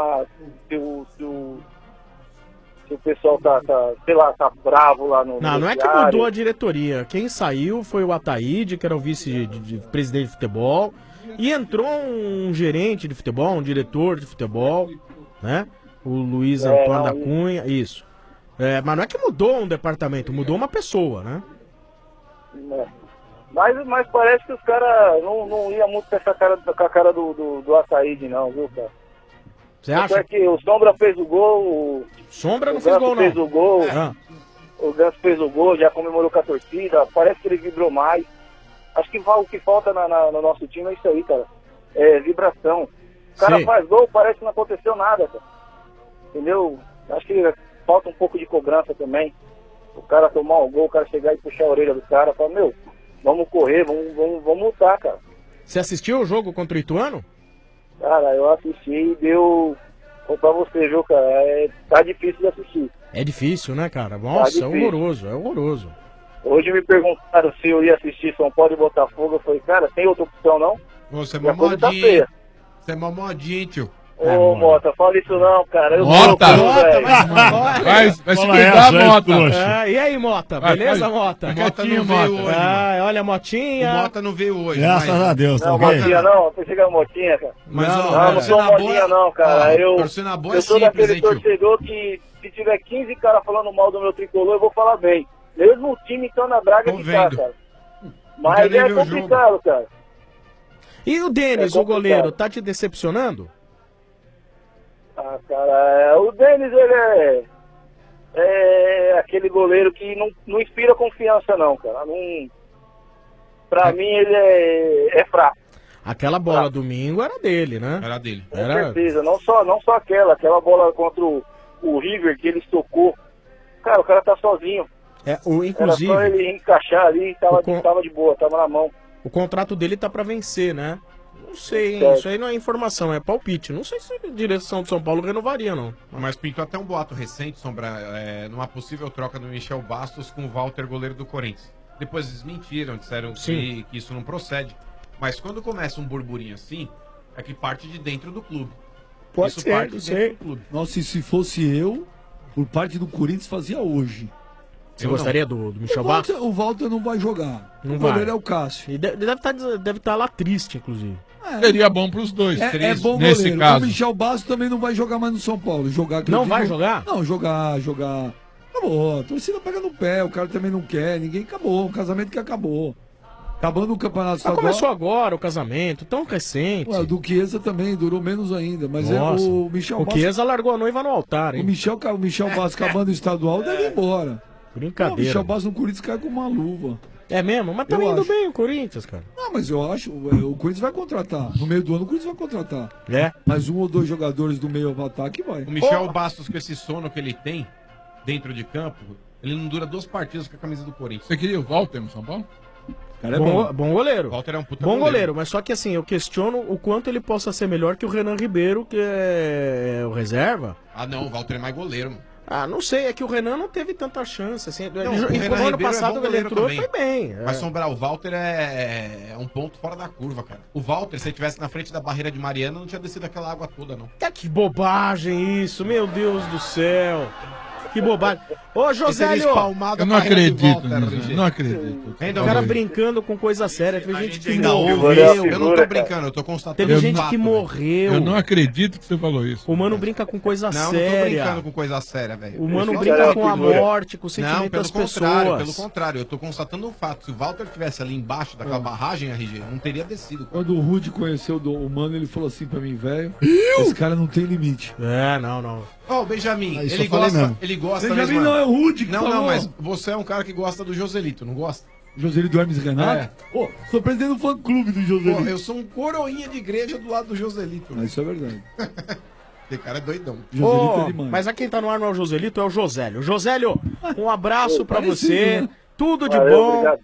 o pessoal tá, sei lá, tá bravo lá no Não, não é que vestiário. mudou a diretoria. Quem saiu foi o Ataíde, que era o vice-presidente de futebol. E entrou um gerente de futebol, um diretor de futebol, né? O Luiz Antônio da Cunha, isso. Mas não é que mudou um departamento, mudou uma pessoa, né? Mas parece que os caras não iam muito com a cara do Ataíde, não, viu, cara? Você acha? É que o Sombra fez o gol. Sombra não fez gol, não. Fez o gol. O Ganso fez o gol, já comemorou com a torcida. Parece que ele vibrou mais. Acho que o que falta no nosso time é isso aí, cara. É vibração. O cara Sim. faz gol, parece que não aconteceu nada, cara. Entendeu? Acho que falta um pouco de cobrança também. O cara tomar o gol, o cara chegar e puxar a orelha do cara. Falar, meu, vamos correr, vamos lutar, cara. Você assistiu o jogo contra o Ituano? Cara, eu assisti e deu... Vou pra você, viu, cara? Tá difícil de assistir. É difícil, né, cara? Nossa, é difícil. horroroso, é horroroso. Hoje me perguntaram se eu ia assistir São Paulo e Botafogo. Eu falei, cara, tem outra opção, não? Você é E a mó coisa tá modinha. feia. Você é mó modinha, tio. Ô, Mota, fala isso não, cara. Eu Mota! sou, velho. Vai se Fala cuidar, essa, Mota. E aí, Mota? Vai, Beleza, vai. Mota? O Mota não veio hoje. Olha a O Motinha. Mota não veio hoje. Graças vai. a Deus, tá Não, ok? Motinha não, você chega Motinha, cara. Mas, Não, ó, Não, não sou torcendo a Motinha boa- não, cara. ó, Eu torcendo a boa é sou simples, daquele hein, tio? torcedor que se tiver 15 caras falando mal do meu tricolor, eu vou falar bem. Mesmo o time então na draga Tô que tá, vendo. cara. Não Mas quero nem é ver o jogo. complicado, cara. E o Denis, É o goleiro, complicado. tá te decepcionando? Ah, cara, o Denis, ele é aquele goleiro que não inspira confiança, não, cara. Pra mim, ele é fraco. Aquela bola domingo era dele, né? Era dele. Com certeza, não só aquela bola contra o River que ele estocou. Cara, o cara tá sozinho. Inclusive, era só ele encaixar ali e tava de boa, tava na mão. O contrato dele tá pra vencer, né? Não sei, hein? Certo. Isso aí não é informação, é palpite. Não sei se a direção de São Paulo renovaria, não. Mas pintou até um boato recente, Sombra, numa possível troca do Michel Bastos com o Walter, goleiro do Corinthians. Depois eles mentiram, disseram que isso não procede. Mas quando começa um burburinho assim, é que parte de dentro do clube. Pode isso ser, parte não de sei. dentro do clube. Nossa, e se fosse eu, por parte do Corinthians, fazia hoje. Você gostaria do Michel Bastos? O Walter não vai jogar. Não o vai. goleiro é o Cássio. E deve estar lá triste, inclusive. Seria bom pros dois. É bom nesse goleiro. caso. O Michel Bastos também não vai jogar mais no São Paulo. Não vai jogar? Não, jogar. Acabou. A torcida pega no pé, o cara também não quer. Ninguém acabou. Um casamento que acabou. Acabando o campeonato Mas estadual. começou agora o casamento, tão recente. Ué, do Chiesa também, durou menos ainda. Mas Nossa, o Michel o Bastos. Chiesa largou a noiva no altar, hein? O Michel Bastos acabando o estadual deve ir embora. Brincadeira. O Michel Bastos no Corinthians cai com uma luva. É mesmo? Mas tá Eu indo acho. bem o Corinthians, cara. Não, mas eu acho, o Corinthians vai contratar. No meio do ano o Corinthians vai contratar. É? Mas um ou dois jogadores do meio ao ataque vai. O Michel Bastos, com esse sono que ele tem dentro de campo, ele não dura 2 partidas com a camisa do Corinthians. Você queria o Walter no São Paulo? Cara, Bom goleiro. O Walter é um puta Bom goleiro, mas só que assim, eu questiono o quanto ele possa ser melhor que o Renan Ribeiro, que é o reserva. Ah, não, o Walter é mais goleiro, mano. Ah, não sei, é que o Renan não teve tanta chance, assim. Não, E o Renan no ano Ribeiro passado bom ele goleiro entrou também. e foi bem. Mas Sombrar, o Walter é um ponto fora da curva, cara. O Walter, se ele estivesse na frente da barreira de Mariana, não tinha descido aquela água toda, não. Que bobagem isso, meu Deus do céu. Que bobagem. Ô, Josélio! Eu não acredito nisso, não acredito. O cara brincando com coisa séria. Teve gente que ainda ouve morreu. Eu não tô brincando, eu tô constatando. Teve gente fato, que velho. morreu. Eu não acredito que você falou isso. O mano brinca com coisa Não, séria. não tô brincando com coisa séria, velho. O mano brinca com a morte, com o sentimento não, pelo das contrário, pessoas. Pelo contrário, eu tô constatando um fato. Se o Walter tivesse ali embaixo daquela barragem, RG, não teria descido. Quando o Rude conheceu o Mano, ele falou assim pra mim, velho, esse cara não tem limite. É, não. Ó, o Benjamin, Isso ele eu falei gosta, mesmo. ele gosta Benjamin mesmo. não é o Rude que Não, falou. não, mas você é um cara que gosta do Joselito, não gosta? Joselito Hermes Renato? Pô, sou presidente do fã-clube do Joselito. Pô, eu sou um coroinha de igreja do lado do Joselito. Isso é verdade. Esse cara é doidão. Ô, mas aqui quem tá no ar não é o Joselito, é o Josélio. Josélio, um abraço pra parecido, você. né? Tudo de Valeu, bom. obrigado.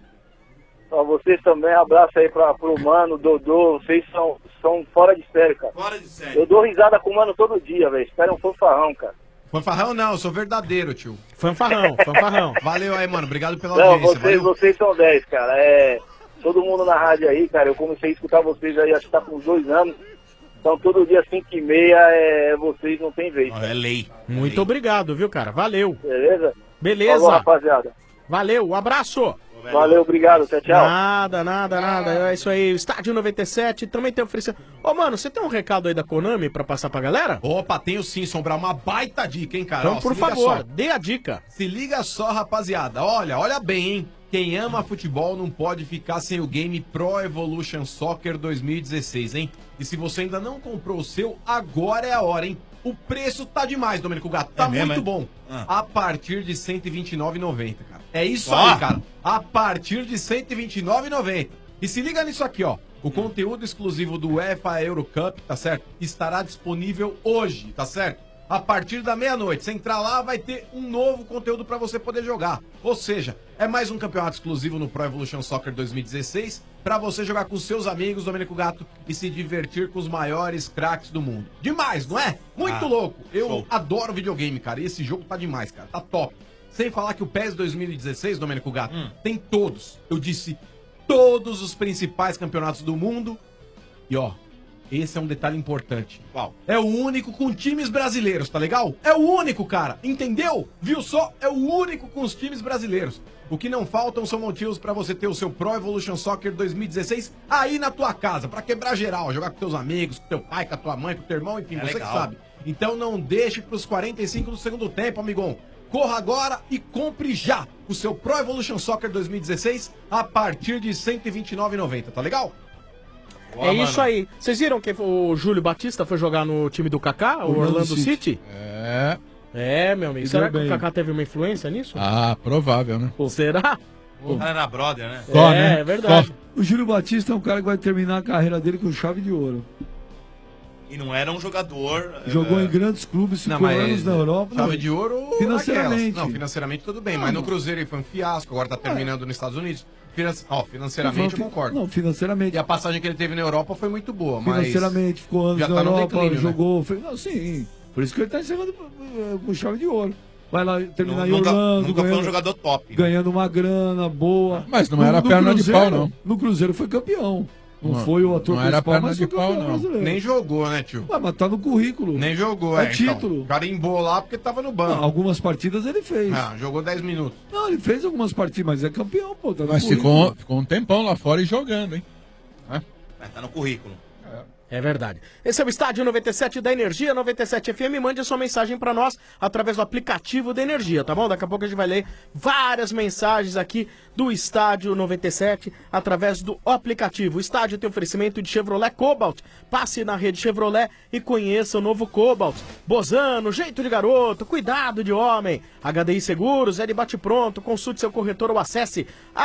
Pra vocês também, abraço aí pro Mano, Dodô, vocês são fora de série, cara. Fora de série. Eu dou risada com o Mano todo dia, velho. Esse cara é um fanfarrão, cara. Fanfarrão não, eu sou verdadeiro, tio. Fanfarrão. Valeu aí, mano. Obrigado pela Não, audiência. vocês são 10, cara. Todo mundo na rádio aí, cara. Eu comecei a escutar vocês aí, acho que tá com uns 2 anos. Então todo dia 5h30 vocês não tem vez. É lei. Muito obrigado, viu, cara? Valeu. Beleza? Beleza. Falou, rapaziada. Valeu, um abraço. Valeu, obrigado. Tchau. Nada. É isso aí. Estádio 97 também tem oferecido. Ô, mano, você tem um recado aí da Konami pra passar pra galera? Opa, tenho sim, Sombrar. Uma baita dica, hein, cara? Então, Ó, por se liga favor, só. dê a dica. Se liga só, rapaziada. Olha bem, hein? Quem ama futebol não pode ficar sem o game Pro Evolution Soccer 2016, hein? E se você ainda não comprou o seu, agora é a hora, hein? O preço tá demais, Domênico Gato. Tá mesmo, muito é? bom. A partir de R$ 129,90, cara. É isso Ó. aí, cara. A partir de R$ 129,90. E se liga nisso aqui, ó. O conteúdo exclusivo do UEFA Euro Cup, tá certo? Estará disponível hoje, tá certo? A partir da meia-noite. Você entrar lá, vai ter um novo conteúdo pra você poder jogar. Ou seja, é mais um campeonato exclusivo no Pro Evolution Soccer 2016 pra você jogar com seus amigos, Domênico Gato, e se divertir com os maiores craques do mundo. Demais, não é? Muito louco. Eu adoro videogame, cara. E esse jogo tá demais, cara. Tá top. Sem falar que o PES 2016, Domênico Gato, tem todos. Eu disse todos os principais campeonatos do mundo. E ó, esse é um detalhe importante. Qual? É o único com times brasileiros, tá legal? É o único, cara. Entendeu? Viu só? É o único com os times brasileiros. O que não faltam são motivos pra você ter o seu Pro Evolution Soccer 2016 aí na tua casa, pra quebrar geral, jogar com teus amigos, com teu pai, com a tua mãe, com teu irmão, enfim, você legal. que sabe. Então não deixe pros 45 do segundo tempo, amigão. Corra agora e compre já o seu Pro Evolution Soccer 2016 a partir de R$ 129,90, tá legal? É isso aí. Vocês viram que o Júlio Batista foi jogar no time do Kaká, o Orlando City? É. É, meu amigo. E Será deu que o bem. Kaká teve uma influência nisso? Ah, provável, né? Ou será? O cara era brother, né? Só, né? É verdade. O Júlio Batista é um cara que vai terminar a carreira dele com chave de ouro. E não era um jogador. Jogou em grandes clubes, 5 anos na Europa. Chave de ouro Financeiramente. naquelas. Não, financeiramente tudo bem, mas no Cruzeiro ele foi um fiasco, agora tá terminando nos Estados Unidos. Financeiramente eu concordo. Não, financeiramente. E a passagem que ele teve na Europa foi muito boa, mas... Financeiramente, ficou anos já na tá no Europa, declínio, né? jogou. Não, sim. Por isso que ele tá encerrando com chave de ouro. Vai lá terminar em Nunca Orlando. foi um jogador top. Né? Ganhando uma grana boa. Mas não era perna de pau, não. No Cruzeiro foi campeão. Não foi o ator não era principal, perna mas de foi pau, campeão não. brasileiro. Nem jogou, né, tio? Ué, mas tá no currículo. Nem jogou, É título. Então, carimbou lá porque tava no banco. Não, algumas partidas ele fez. Ah, jogou 10 minutos. Não, ele fez algumas partidas, mas é campeão, pô. Tá no Mas currículo. ficou um tempão lá fora e jogando, hein? Tá no currículo. É verdade. Esse é o Estádio 97 da Energia, 97 FM. Mande a sua mensagem pra nós através do aplicativo da Energia, tá bom? Daqui a pouco a gente vai ler várias mensagens aqui do Estádio 97 através do aplicativo. O estádio tem oferecimento de Chevrolet Cobalt. Passe na rede Chevrolet e conheça o novo Cobalt. Bozano, jeito de garoto, cuidado de homem. HDI Seguros, é de bate-pronto. Consulte seu corretor ou acesse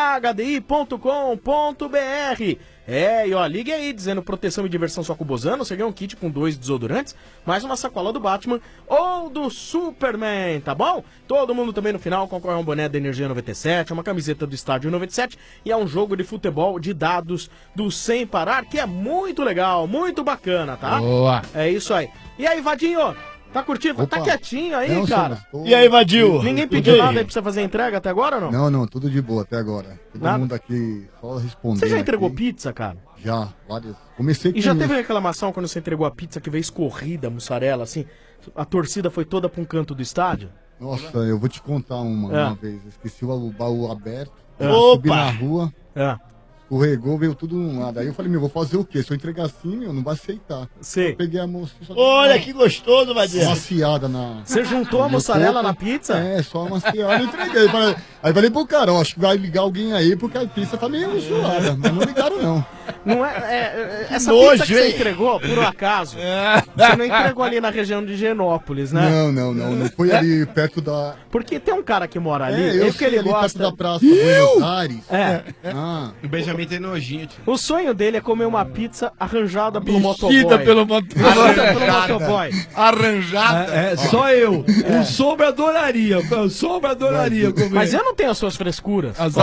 hdi.com.br. É, e ó, ligue aí dizendo proteção e diversão só com o Bozano. Você ganha um kit com 2 desodorantes, mais uma sacola do Batman ou do Superman, tá bom? Todo mundo também no final concorre a um boné da Energia 97, uma camiseta do Estádio 97 e é um jogo de futebol de dados do Sem Parar, que é muito legal, muito bacana, tá? Boa. É isso aí. E aí, Vadinho? Tá curtindo? Opa. Tá quietinho aí, Não, cara? senhor, tô- E aí, Vadil? Ninguém Tudo pediu bem? nada aí pra você fazer entrega até agora ou não? Não, não, tudo de boa até agora. Todo Nada? mundo aqui só respondendo. Você já entregou aqui. pizza, cara? Já, várias. Comecei com E já teve reclamação quando você entregou a pizza que veio escorrida, mussarela, assim? A torcida foi toda pra um canto do estádio? Nossa, eu vou te contar uma vez. Eu esqueci o baú aberto. É. Subi Opa! na rua. É. Escorregou, veio tudo num lado. Aí eu falei, meu, vou fazer o quê? Se eu entregar assim, meu, não vai aceitar. Sei. Eu peguei a moça. Só Olha que gostoso, Vadil. maciada na. Você juntou a no mussarela coco. na pizza? É, só maciada eu entreguei. Aí falei pro cara, ó, acho que vai ligar alguém aí porque a pizza tá meio zoada. Mas não ligaram, não. Não é, essa Nojo, pizza que você hein? entregou, por um acaso, você não entregou ali na região de Genópolis, né? Não foi ali perto da. Porque tem um cara que mora ali, eu e que ele sei, ali gosta... perto da Praça Buenos Aires. É. Ah. O Benjamin tem nojinho, tio. O sonho dele é comer uma pizza arranjada pelo motoboy. Mexida pelo motoboy. Arranjada pelo motoboy. Arranjada. Só eu. O Sombra adoraria. O Sombra adoraria comer. Mas eu não tenho as suas frescuras. As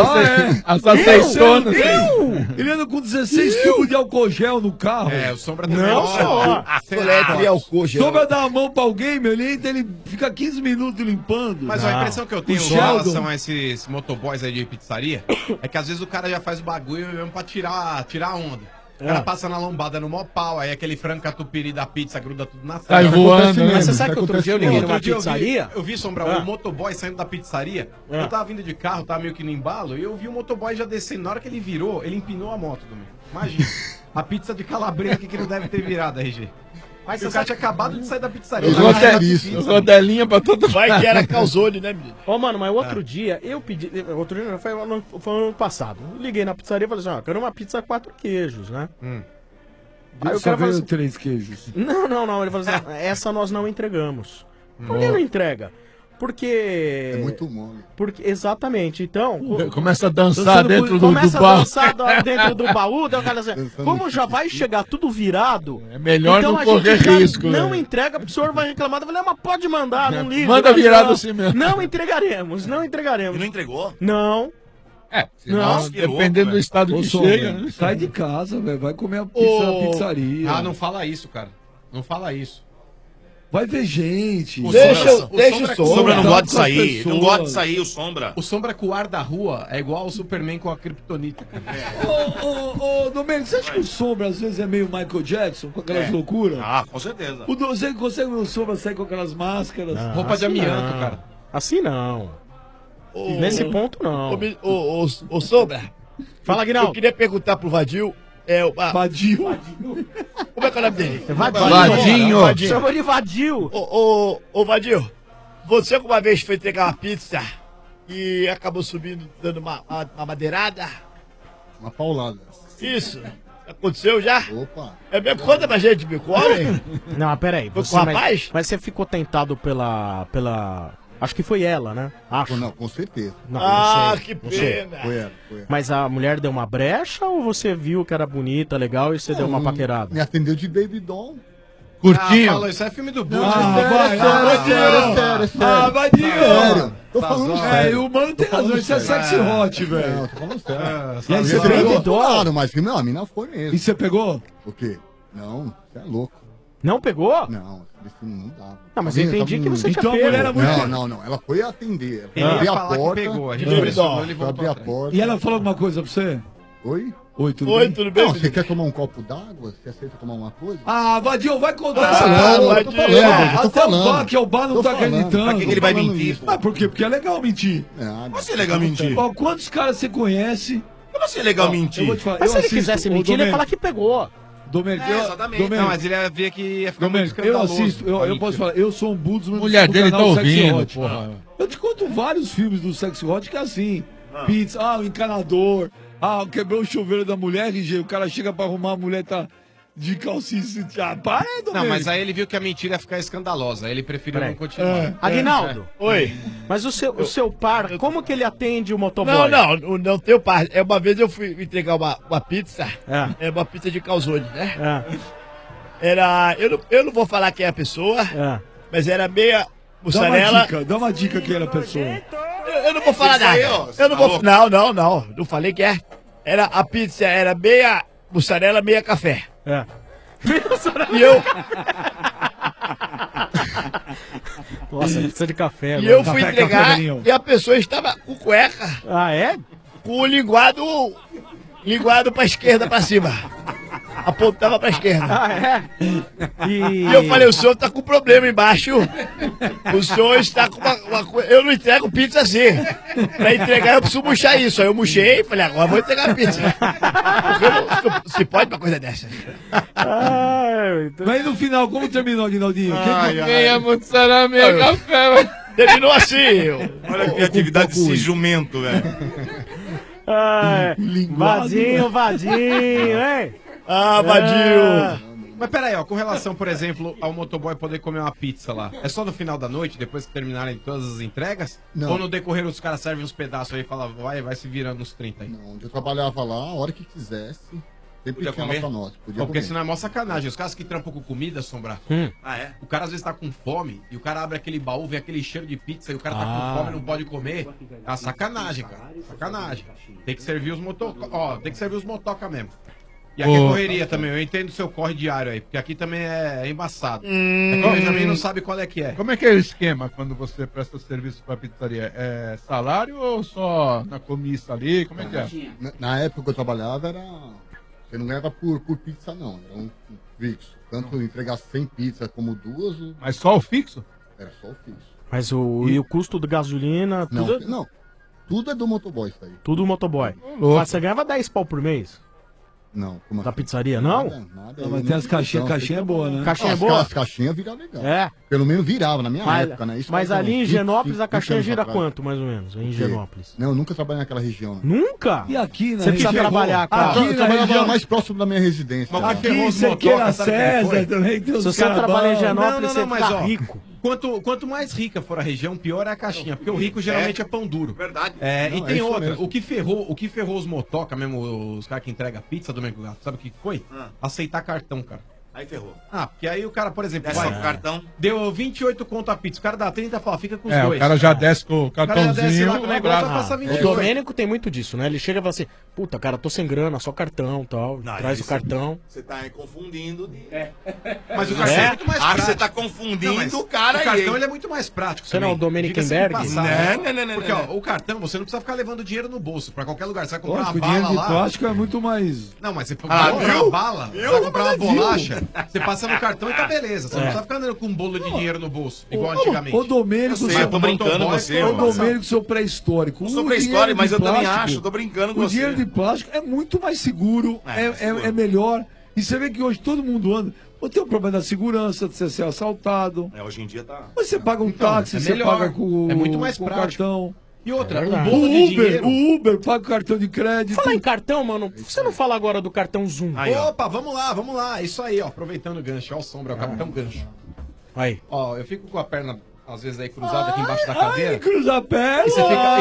azeitonas. Ele anda com 16 tubos de álcool gel no carro. É, o Sombra também. Não, só. Colete e álcool gel. Sombra dá a mão pra alguém, meu, ele fica 15 minutos limpando. Mas ó, a impressão que eu tenho O com Sheldon. relação a esses motoboys aí de pizzaria é que às vezes o cara já faz o bagulho mesmo pra tirar a onda. O cara passa na lombada no mó pau, aí aquele frango catupiry da pizza gruda tudo na Sai sala. voando, né? Mas você sabe que outro dia eu liguei numa Outro dia pizzaria? Eu vi, Sombra, o motoboy saindo da pizzaria. Eu tava vindo de carro, tava meio que no embalo, e eu vi o motoboy já descendo. Na hora que ele virou, ele empinou a moto também. Imagina. A pizza de calabresa que ele não deve ter virado, RG. Mas o cara tinha acabado de sair da pizzaria. Rodelinha pra todo mundo. Vai que era calzone, né, menino? Ô, mano, mas outro dia eu pedi. Outro dia não, foi ano passado. Eu liguei na pizzaria e falei assim: ó, quero uma pizza 4 queijos, né? Aí o Só cara falou veio assim: 3 queijos. não. Ele falou assim: essa nós não entregamos. Por que não entrega? Porque. É muito mole. Porque, exatamente. Então. Começa a dançar dentro do Começa a baú. dançar dentro do baú, daí o cara assim, como já vai chegar tudo virado, É melhor então não a correr gente já risco, não né? entrega, porque o senhor vai reclamar. Eu falei, mas pode mandar, não liga. Manda Mas virado não, assim mesmo. Não entregaremos, não entregaremos. E não entregou? Não. Não, que louco, dependendo do velho. estado que chega, né? Sai de casa, velho. Vai comer a pizza na pizzaria. Ah, não fala isso, cara. Não fala isso. Vai ver gente. Deixa O o Sombra não Contato gosta de com as sair. Não pessoas. gosta de sair, o Sombra. O Sombra com o ar da rua é igual o Superman com a Kryptonita. Ô, Domênico, você acha que o Sombra às vezes é meio Michael Jackson, com aquelas loucuras? Ah, com certeza. Você consegue ver o Sombra sair com aquelas máscaras? Roupa de assim amianto, não. cara. Assim não. Nesse ponto, não. Ô, Sombra. Fala, Guinaldo. Eu queria perguntar pro Vadil. Vadio. Como é que é o nome dele? Vadinho. Chama de Vadio. Ô, Vadil, você alguma vez foi entregar uma pizza e acabou subindo, dando uma madeirada? Uma paulada. Isso. Aconteceu já? Opa. É mesmo? Conta pra gente, Bico. Homem. Não, mas peraí. Foi Você, com o rapaz? mas você ficou tentado pela... Acho que foi ela, né? Acho. Não, com certeza. Não, Ah, não sei, que não sei. pena. Foi ela. Mas a mulher deu uma brecha ou você viu que era bonita, legal e você deu uma paquerada? Me atendeu de Baby Doll. Curtinho? Ah, falou, isso é filme do Bush. Sério. Ah, Vadinho! Sério. Tô falando sério. É, o mano tem razão, isso é sexy hot, velho. Não, tô falando sério. E aí Você você pegou? Claro, mas não, a mina foi mesmo. E você pegou? O quê? Não, você é louco. Não pegou? Não, esse não dava. Não, mas eu entendi que você tinha Então a pego. mulher era muito... Não. Ela foi atender. Ele Ela ia abriu a falar que porta. pegou, a gente Foi pressionou, ele voltou abrir a atrás. porta. E ela falou alguma coisa pra você? Oi? Oi, tudo Oi, bem? tudo bem? Não, você quer tomar um copo d'água? Você aceita tomar uma coisa? Ah, Vadinho, vai contar Ah, essa não, porra. eu tô falando, eu tô Até falando. o bar, que é o bar, não Tô tá falando. acreditando. Pra que ele vai mentir, Ah, por quê? Porque é legal mentir. Nada. Como assim é legal mentir? Ó, quantos caras você conhece? Como assim é legal Ó, mentir? Eu vou te falar, Mas eu se ele assisto quisesse o mentir, ele ia Domênico. falar que pegou. Domênico, Exatamente. Não, mas ele ia ver que ia ficar muito Domênico, eu escandaloso. assisto, eu posso falar, eu sou um budismo Mulher do dele canal tá Sexy ouvindo, Hot. porra. Eu te conto vários filmes do Sexy Hot que é assim. Pizza, o encanador, quebrou o chuveiro da mulher, RG, o cara chega pra arrumar, a mulher tá de calcinha. Para, Domênico. Não, mas aí ele viu que a mentira ia ficar escandalosa. Aí ele preferiu Peraí. não continuar. Aguinaldo, Oi. mas o seu par, como que ele atende o motoboy? Não tenho par. Uma vez eu fui entregar uma pizza. É. É uma pizza de calzone, né? É. Eu não vou falar quem é a pessoa, mas era meia mussarela. Dá uma dica quem era a pessoa. Eu não vou falar nada. Eu não vou. Não. Não falei que é. A pizza era meia mussarela, meia café. É. E eu. Nossa, pizza de café. E mano. eu fui Café, entregar velhinho. e a pessoa estava com cueca, Ah, é? com o linguado pra esquerda, pra cima. Apontava pra esquerda. Ah, é? E eu falei, o senhor tá com problema embaixo. O senhor está com uma coisa. Eu não entrego pizza assim. Pra entregar eu preciso murchar isso. Aí eu murchei e falei, agora vou entregar a pizza. Porque eu não se pode uma coisa dessa. Mas no final, como terminou, Aguinaldinho? Meia mussarela, meia café. Terminou assim. Olha a criatividade desse jumento, velho. Vadinho, hein? Ah, Vadinho. Mas peraí, ó, com relação, por exemplo, ao motoboy poder comer uma pizza lá, é só no final da noite, depois que terminarem todas as entregas? Não. Ou no decorrer os caras servem uns pedaços aí e falam, vai se virando uns 30 aí? Não, eu trabalhava lá, a hora que quisesse. Sempre Podia tinha lá comer? pra nós. Podia Porque comer. senão é mó sacanagem. Os caras que trampam com comida, Sombra. Ah, é? O cara às vezes tá com fome e o cara abre aquele baú, vê aquele cheiro de pizza e o cara tá com fome e não pode comer. É uma sacanagem, cara. Sacanagem. Tem que servir os motoca. Ó, tem que servir os motoca mesmo. E aqui é correria também, eu entendo o seu corre diário aí, porque aqui também é embaçado. É que o Benjamin não sabe qual é que é. Como é que é o esquema quando você presta serviço pra pizzaria? É salário ou só na comissa ali? Como é que é? Na época que eu trabalhava, você não ganhava por pizza, não. Era um fixo. Tanto entregar 100 pizzas como 2. Mas só o fixo? Era só o fixo. Mas e o custo da gasolina, tudo, Não, tudo é do motoboy isso aí. tudo motoboy. louco. Mas você ganhava 10 pau por mês? Não, como Da assim? pizzaria, não? Nada. Não, mas tem as caixinhas, caixinha é boa, né? Caixinha é boa? As caixinhas viram legal. É. Pelo menos virava na minha Mas, época, né? Isso mas faz ali uns em 20, Higienópolis a 20 caixinha anos gira atrás. quanto, mais ou menos, em Higienópolis? Não, eu nunca trabalhei naquela região. Não. Nunca? E aqui na Você precisa região? trabalhar, cara. Aqui Eu na trabalhava região... mais próximo da minha residência. Mas lá. que ferrou Aqui, os Sequeira motoca, sabe o que César foi? também tem Se uns você caras trabalha em bons. Higienópolis, você mas fica ó, rico. Quanto mais rica for a região, pior é a caixinha. Porque o rico geralmente é pão duro. Verdade. É, Não, e é tem isso outra, mesmo. o que ferrou os motoca mesmo, os caras que entregam pizza do Gato, sabe o que foi? Aceitar cartão, cara. Aí ferrou. Ah, porque aí o cara, por exemplo, Desce o cartão. deu 28 conto a pizza, o cara dá 30 e fala, fica com os É, dois. o cara já desce com o O cara já desce cartãozinho lá com o e negócio, brava. vai passar O 28. Domênico tem muito disso, né? Ele chega e fala assim, puta, cara, tô sem grana, só cartão e tal. Não, Traz isso- o cartão. Você tá aí confundindo. Mas o cartão é muito mais Acho que prático. você tá confundindo Não, mas o cara o aí. cartão hein? ele é muito mais prático. Você não é o Domenico Diga-se de Emberg? passagem. Não. Porque ó, o cartão, você não precisa ficar levando dinheiro no bolso pra qualquer lugar. Você vai comprar Lógico, o uma dinheiro bala de lá. plástico é muito mais... Não, mas você Ah, vai comprar viu? uma bala, Viu? você vai comprar uma Viu? bolacha, você passa no cartão e tá beleza. Você não precisa ficar andando com um bolo de dinheiro no bolso, igual antigamente. Ô, Domênico, Eu sei, eu tô brincando com você, Ô, mano. Domênico, seu pré-histórico. Não sou O pré-história, dinheiro mas de eu também plástico- acho, eu tô brincando com O você. dinheiro de plástico é muito mais seguro, mais seguro. é melhor. E você vê que hoje todo mundo anda. Ou tem o problema da segurança, de você ser assaltado. É, hoje em dia tá. Mas você paga um Então, táxi, é você melhor. paga com, É muito mais com o prático. cartão. E outra, É um verdade. bolo de dinheiro. O Uber paga o cartão de crédito. Falar em cartão, mano, você não fala agora do cartão Zoom? Aí, opa, vamos lá. Isso aí, ó. Aproveitando o gancho. Ó o Sombra, o capitão gancho. Aí. Ó, eu fico com a perna, às vezes, aí cruzada aqui embaixo da cadeira. Cruza a perna. E você fica...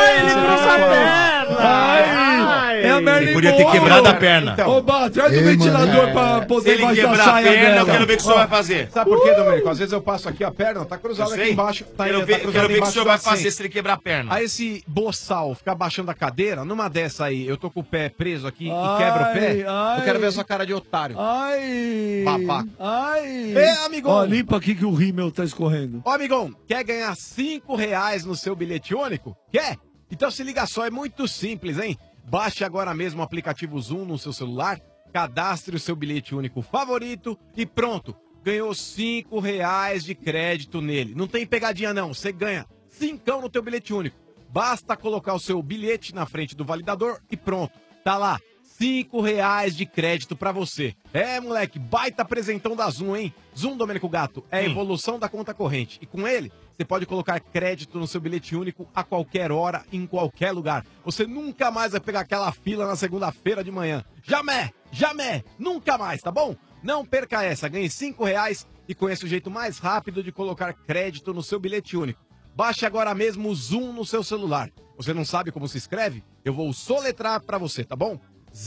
É a Merlin Ele podia ter Monroe. quebrado a perna. Então. Ô, Bá, traz o ventilador pra Se poder ele baixar a quebrar a saia perna, eu dela. quero ver o que o senhor vai fazer. Sabe por quê, Domênico? Às vezes eu passo aqui a perna, tá Eu cruzada aqui sei. embaixo. Tá, Quero tá ver cruzada o que o embaixo senhor do vai assento. fazer se ele quebrar a perna. Aí esse boçal ficar baixando a cadeira, numa dessa aí, eu tô com o pé preso aqui e quebra o pé, eu quero ver a sua cara de otário. Ai. Babaca. Ai. É, amigão. Ó, limpa aqui que o rímel tá escorrendo. Ó, amigão, quer ganhar R$5 no seu bilhete único? Quer? Então se liga só, é muito simples, hein? Baixe agora mesmo o aplicativo Zoom no seu celular, cadastre o seu bilhete único favorito e pronto. Ganhou R$5 de crédito nele. Não tem pegadinha não, você ganha 5 no teu bilhete único. Basta colocar o seu bilhete na frente do validador e pronto. Tá lá, R$5 de crédito pra você. É, moleque, baita presentão da Zoom, hein? Zoom, Domênico Gato, é a evolução da conta corrente. E com ele, você pode colocar crédito no seu bilhete único a qualquer hora, em qualquer lugar. Você nunca mais vai pegar aquela fila na segunda-feira de manhã. Jamais, nunca mais, tá bom? Não perca essa, ganhe R$5 e conheça o jeito mais rápido de colocar crédito no seu bilhete único. Baixe agora mesmo o Zoom no seu celular. Você não sabe como se escreve? Eu vou soletrar pra você, tá bom?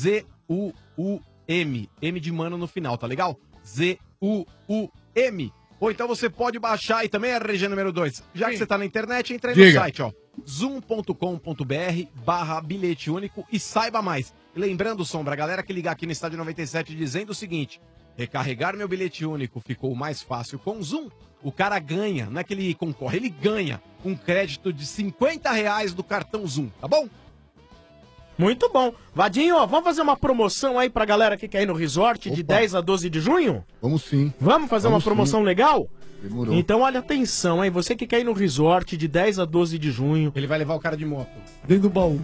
Z-U-U-M. M de mano no final, tá legal? Z-U-U-M. Ou então você pode baixar e também a RG número 2. Já que você tá na internet, entra aí no site, ó. zoom.com.br/bilhete único e saiba mais. E lembrando, Sombra, a galera que ligar aqui no Estádio 97 dizendo o seguinte: recarregar meu bilhete único ficou mais fácil com o Zoom. O cara ganha, não é que ele concorre, ele ganha um crédito de R$50 do cartão Zoom, tá bom? Muito bom. Vadinho, ó, vamos fazer uma promoção aí pra galera que quer ir no resort de 10 a 12 de junho? Vamos sim. Vamos fazer uma promoção sim. legal? Demorou. Então olha, atenção, hein? Você que quer ir no resort de 10 a 12 de junho. Ele vai levar o cara de moto. Dentro do baú.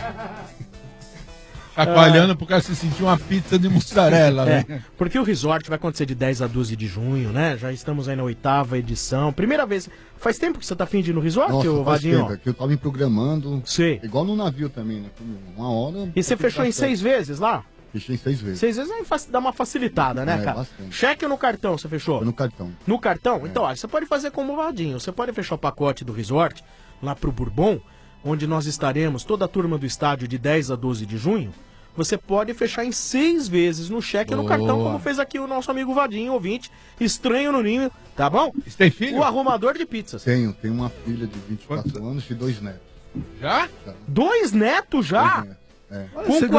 Chacoalhando pro cara se sentir uma pizza de mussarela, né? Porque o resort vai acontecer de 10 a 12 de junho, né? Já estamos aí na 8ª edição. Primeira vez. Faz tempo que você tá afim de ir no resort, Nossa, ô faz Vadinho? tempo, que eu tava me programando. Sim. Igual no navio também, né? Uma hora... E você fechou em 6 vezes lá? Fechei em 6 vezes. 6 vezes aí dá uma facilitada, né, cara? Bastante. Cheque ou no cartão você fechou? Foi no cartão. No cartão? Então, olha, você pode fazer como o Vadinho. Você pode fechar o pacote do resort lá pro Bourbon, onde nós estaremos, toda a turma do estádio, de 10 a 12 de junho. Você pode fechar em 6 vezes no cheque ou no cartão, como fez aqui o nosso amigo Vadinho, ouvinte, estranho no ninho, tá bom? Você tem filho? O arrumador de pizzas. Tenho uma filha de 24 anos e 2 netos. Já? 2 netos já? 2 netos, é. Com Você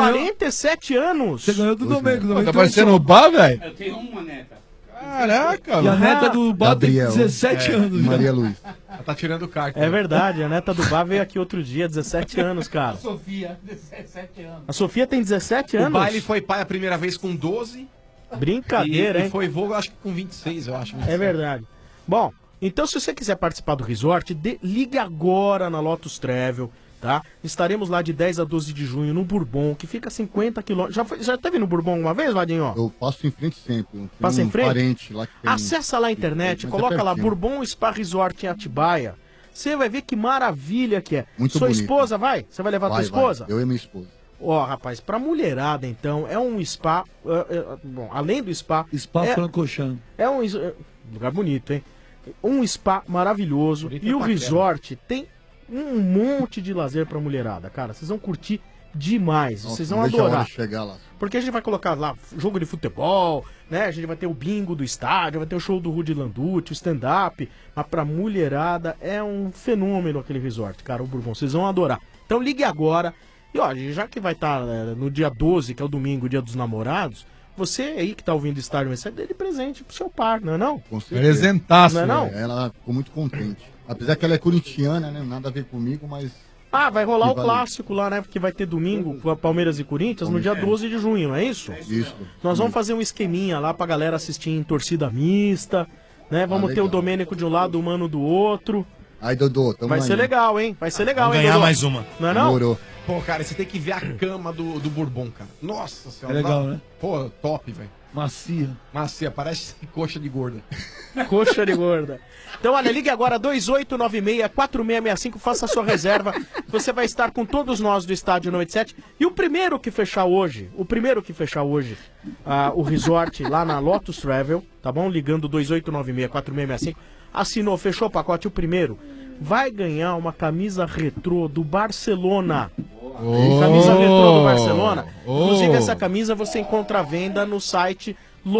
47 anos. Você ganhou do Domênico. Pô, tá parecendo o Bá, velho? Eu tenho uma neta. Caraca, E a mano. neta do Bá tem Gabriel. 17 anos. já. Maria Luiz. Ela tá tirando carta. É verdade, a neta do Bar veio aqui outro dia, 17 anos, cara. Sofia, 17 anos. A Sofia tem 17 O anos. baile foi pai a primeira vez com 12. Brincadeira, e hein? foi vô, acho que com 26, eu acho. É verdade. Bom, então se você quiser participar do resort, ligue agora na Lotus Travel, tá? Estaremos lá de 10 a 12 de junho no Bourbon, que fica a 50 quilômetros. Já teve no Bourbon uma vez, Vadinho? Eu passo em frente sempre. Tem Passa em frente? Parente lá que tem... Acessa lá a internet, Mas é coloca lá pertinho. Bourbon Spa Resort em Atibaia. Você vai ver que maravilha que é. Muito Sua bonito. esposa vai? Você vai levar tua esposa? Eu e minha esposa. Ó, rapaz, pra mulherada, então, é um spa. Bom, além do spa. Spa é, Francorchamps. é um lugar bonito, hein? Um spa maravilhoso. Bonito E o pra resort tem um monte de lazer pra mulherada, cara. Vocês vão curtir demais. Nossa, Vocês não vão vejo a hora adorar. de chegar lá. Porque a gente vai colocar lá jogo de futebol, né? A gente vai ter o bingo do estádio, vai ter o show do Rudy Landucci, o stand-up. Mas pra mulherada é um fenômeno aquele resort, cara, o Bourbon. Vocês vão adorar. Então ligue agora. E ó, já que vai estar no dia 12, que é o domingo, dia dos namorados, você aí que tá ouvindo o estádio, você dê de presente pro seu par, não é não? Com certeza. Presentaço, Não é não? Ela ficou muito contente. Apesar que ela é corintiana, né? Nada a ver comigo, mas... Ah, vai rolar Que o valeu. clássico lá, né? Porque vai ter domingo com a Palmeiras e Corinthians no dia 12 de junho, não é isso? Isso. Nós vamos fazer um esqueminha lá pra galera assistir em torcida mista, né? Vamos ter o legal. Domênico de um lado, o Mano do outro. Aí, Dodô, tamo Vai aí. ser legal, hein? Vai ser legal, Vamos hein, ganhar Dodô? mais uma. Não é não? Demorou. Pô, cara, você tem que ver a cama do Bourbon, cara. Nossa senhora. É legal, lá- né? Pô, top, velho. Macia. Macia, parece coxa de gorda. Coxa de gorda. Então, olha, ligue agora 2896-4665, faça a sua reserva. Você vai estar com todos nós do Estádio 97. E o primeiro que fechar hoje, o resort lá na Lotus Travel, tá bom? Ligando 2896-4665, assinou, fechou o pacote, o primeiro, vai ganhar uma camisa retrô do Barcelona. Camisa retrô do Barcelona. Inclusive, essa camisa você encontra à venda no site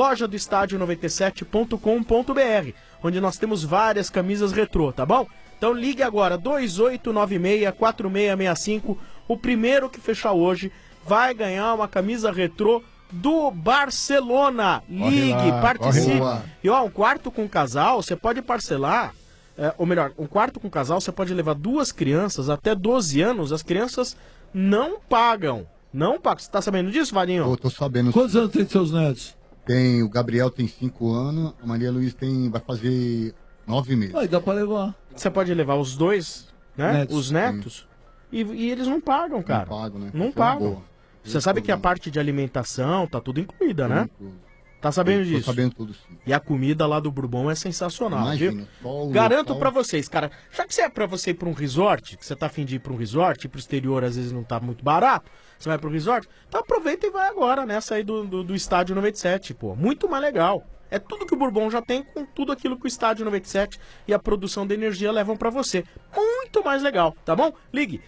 lojadoestadio97.com.br, onde nós temos várias camisas retrô, tá bom? Então ligue agora, 2896-4665. O primeiro que fechar hoje vai ganhar uma camisa retrô do Barcelona. Ligue, participe. E ó, um quarto com casal, você pode parcelar. Ou melhor, um quarto com casal, você pode levar 2 crianças até 12 anos. As crianças não pagam. Não pagam. Você tá sabendo disso, Valinho? Eu tô sabendo. Quantos anos tem seus netos? Tem, o Gabriel tem 5 anos, a Maria Luiz vai fazer 9 meses. Aí dá pra levar. Você pode levar os 2, né? Netos. Os netos. E eles não pagam, cara. Não pagam, né? Não Isso é uma pagam. boa. Você sabe que a parte de alimentação tá tudo incluída, né? Tá sabendo disso? Tô sabendo tudo, sim. E a comida lá do Bourbon é sensacional, Imagina, viu? só o Garanto local. pra vocês, cara. Já que você é pra você ir pra um resort, que você tá afim de ir pra um resort, ir pro exterior às vezes não tá muito barato, você vai pro resort, então aproveita e vai agora nessa aí do Estádio 97, pô. Muito mais legal. É tudo que o Bourbon já tem, com tudo aquilo que o Estádio 97 e a produção de energia levam pra você. Muito mais legal, tá bom? Ligue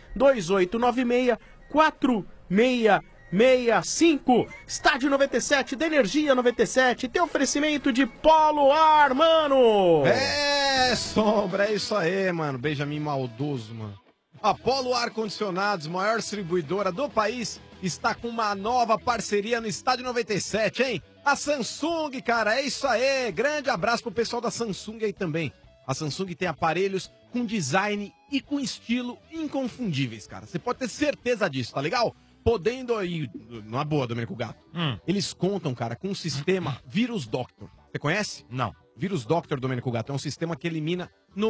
2896-4665. Estádio 97, da Energia 97. Tem oferecimento de Polo Ar, mano. Sombra, é isso aí, mano. Benjamin maldoso, mano. A Polo Ar Condicionados, maior distribuidora do país, está com uma nova parceria no Estádio 97, hein? A Samsung, cara, é isso aí. Grande abraço pro pessoal da Samsung aí também. A Samsung tem aparelhos com design e com estilo inconfundíveis, cara. Você pode ter certeza disso, tá legal? Podendo aí, na boa, Domênico Gato. Eles contam, cara, com um sistema Virus Doctor. Você conhece? Não. Virus Doctor, Domênico Gato, é um sistema que elimina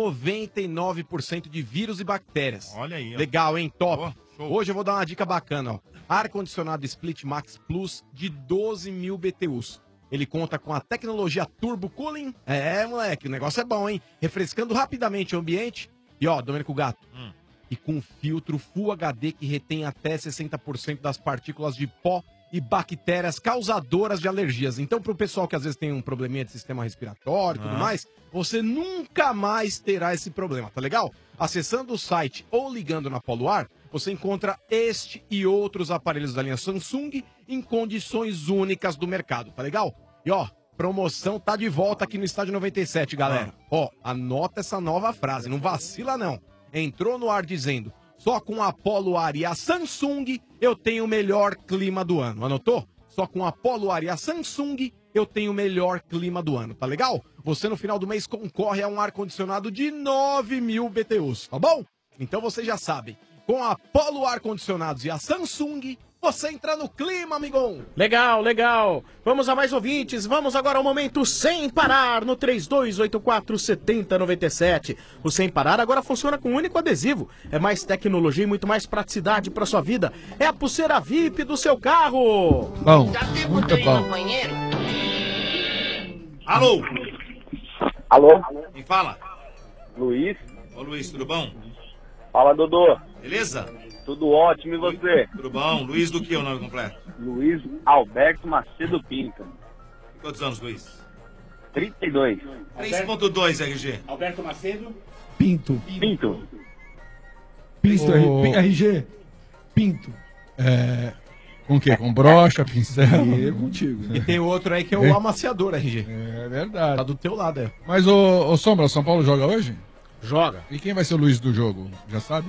99% de vírus e bactérias. Olha aí, ó. Legal, hein? Top. Boa, show. Hoje eu vou dar uma dica bacana, ó. Ar-condicionado Split Max Plus de 12.000 BTUs. Ele conta com a tecnologia Turbo Cooling. Moleque, o negócio é bom, hein? Refrescando rapidamente o ambiente. E ó, Domênico Gato, e com filtro Full HD que retém até 60% das partículas de pó e bactérias causadoras de alergias. Então, pro pessoal que às vezes tem um probleminha de sistema respiratório e tudo mais, você nunca mais terá esse problema, tá legal? Acessando o site ou ligando na Polo Ar, você encontra este e outros aparelhos da linha Samsung em condições únicas do mercado, tá legal? E ó, promoção tá de volta aqui no Estádio 97, galera. Ó, anota essa nova frase, não vacila não. Entrou no ar dizendo: só com a Polo Ar e a Samsung eu tenho o melhor clima do ano. Anotou? Só com a Polo Ar e a Samsung eu tenho o melhor clima do ano, tá legal? Você no final do mês concorre a um ar-condicionado de 9.000 BTUs, tá bom? Então você já sabe, com a Polo Ar Condicionados e a Samsung, você entra no clima, amigão! Legal, legal. Vamos a mais ouvintes. Vamos agora ao momento Sem Parar no 3284-7097. O Sem Parar agora funciona com um único adesivo. É mais tecnologia e muito mais praticidade para sua vida. É a pulseira VIP do seu carro. Bom, Já muito debutei bom. no banheiro? Alô? Alô? Quem fala? Luiz? Ô Luiz, tudo bom? Fala, Dodô. Beleza? Tudo ótimo, e você? Tudo bom? Luiz do que é o nome completo? Luiz Alberto Macedo Pinto. Quantos anos, Luiz? 32. 3.2, RG. Alberto Macedo. Pinto. Pinto. Pinto, RG. Pinto. Com o quê? Com brocha, pincel? E contigo, né? E tem outro aí que é o amaciador, RG. É verdade. Tá do teu lado, é. Mas, ô Sombra, o São Paulo joga hoje? Joga. E quem vai ser o Luiz do jogo? Já sabe?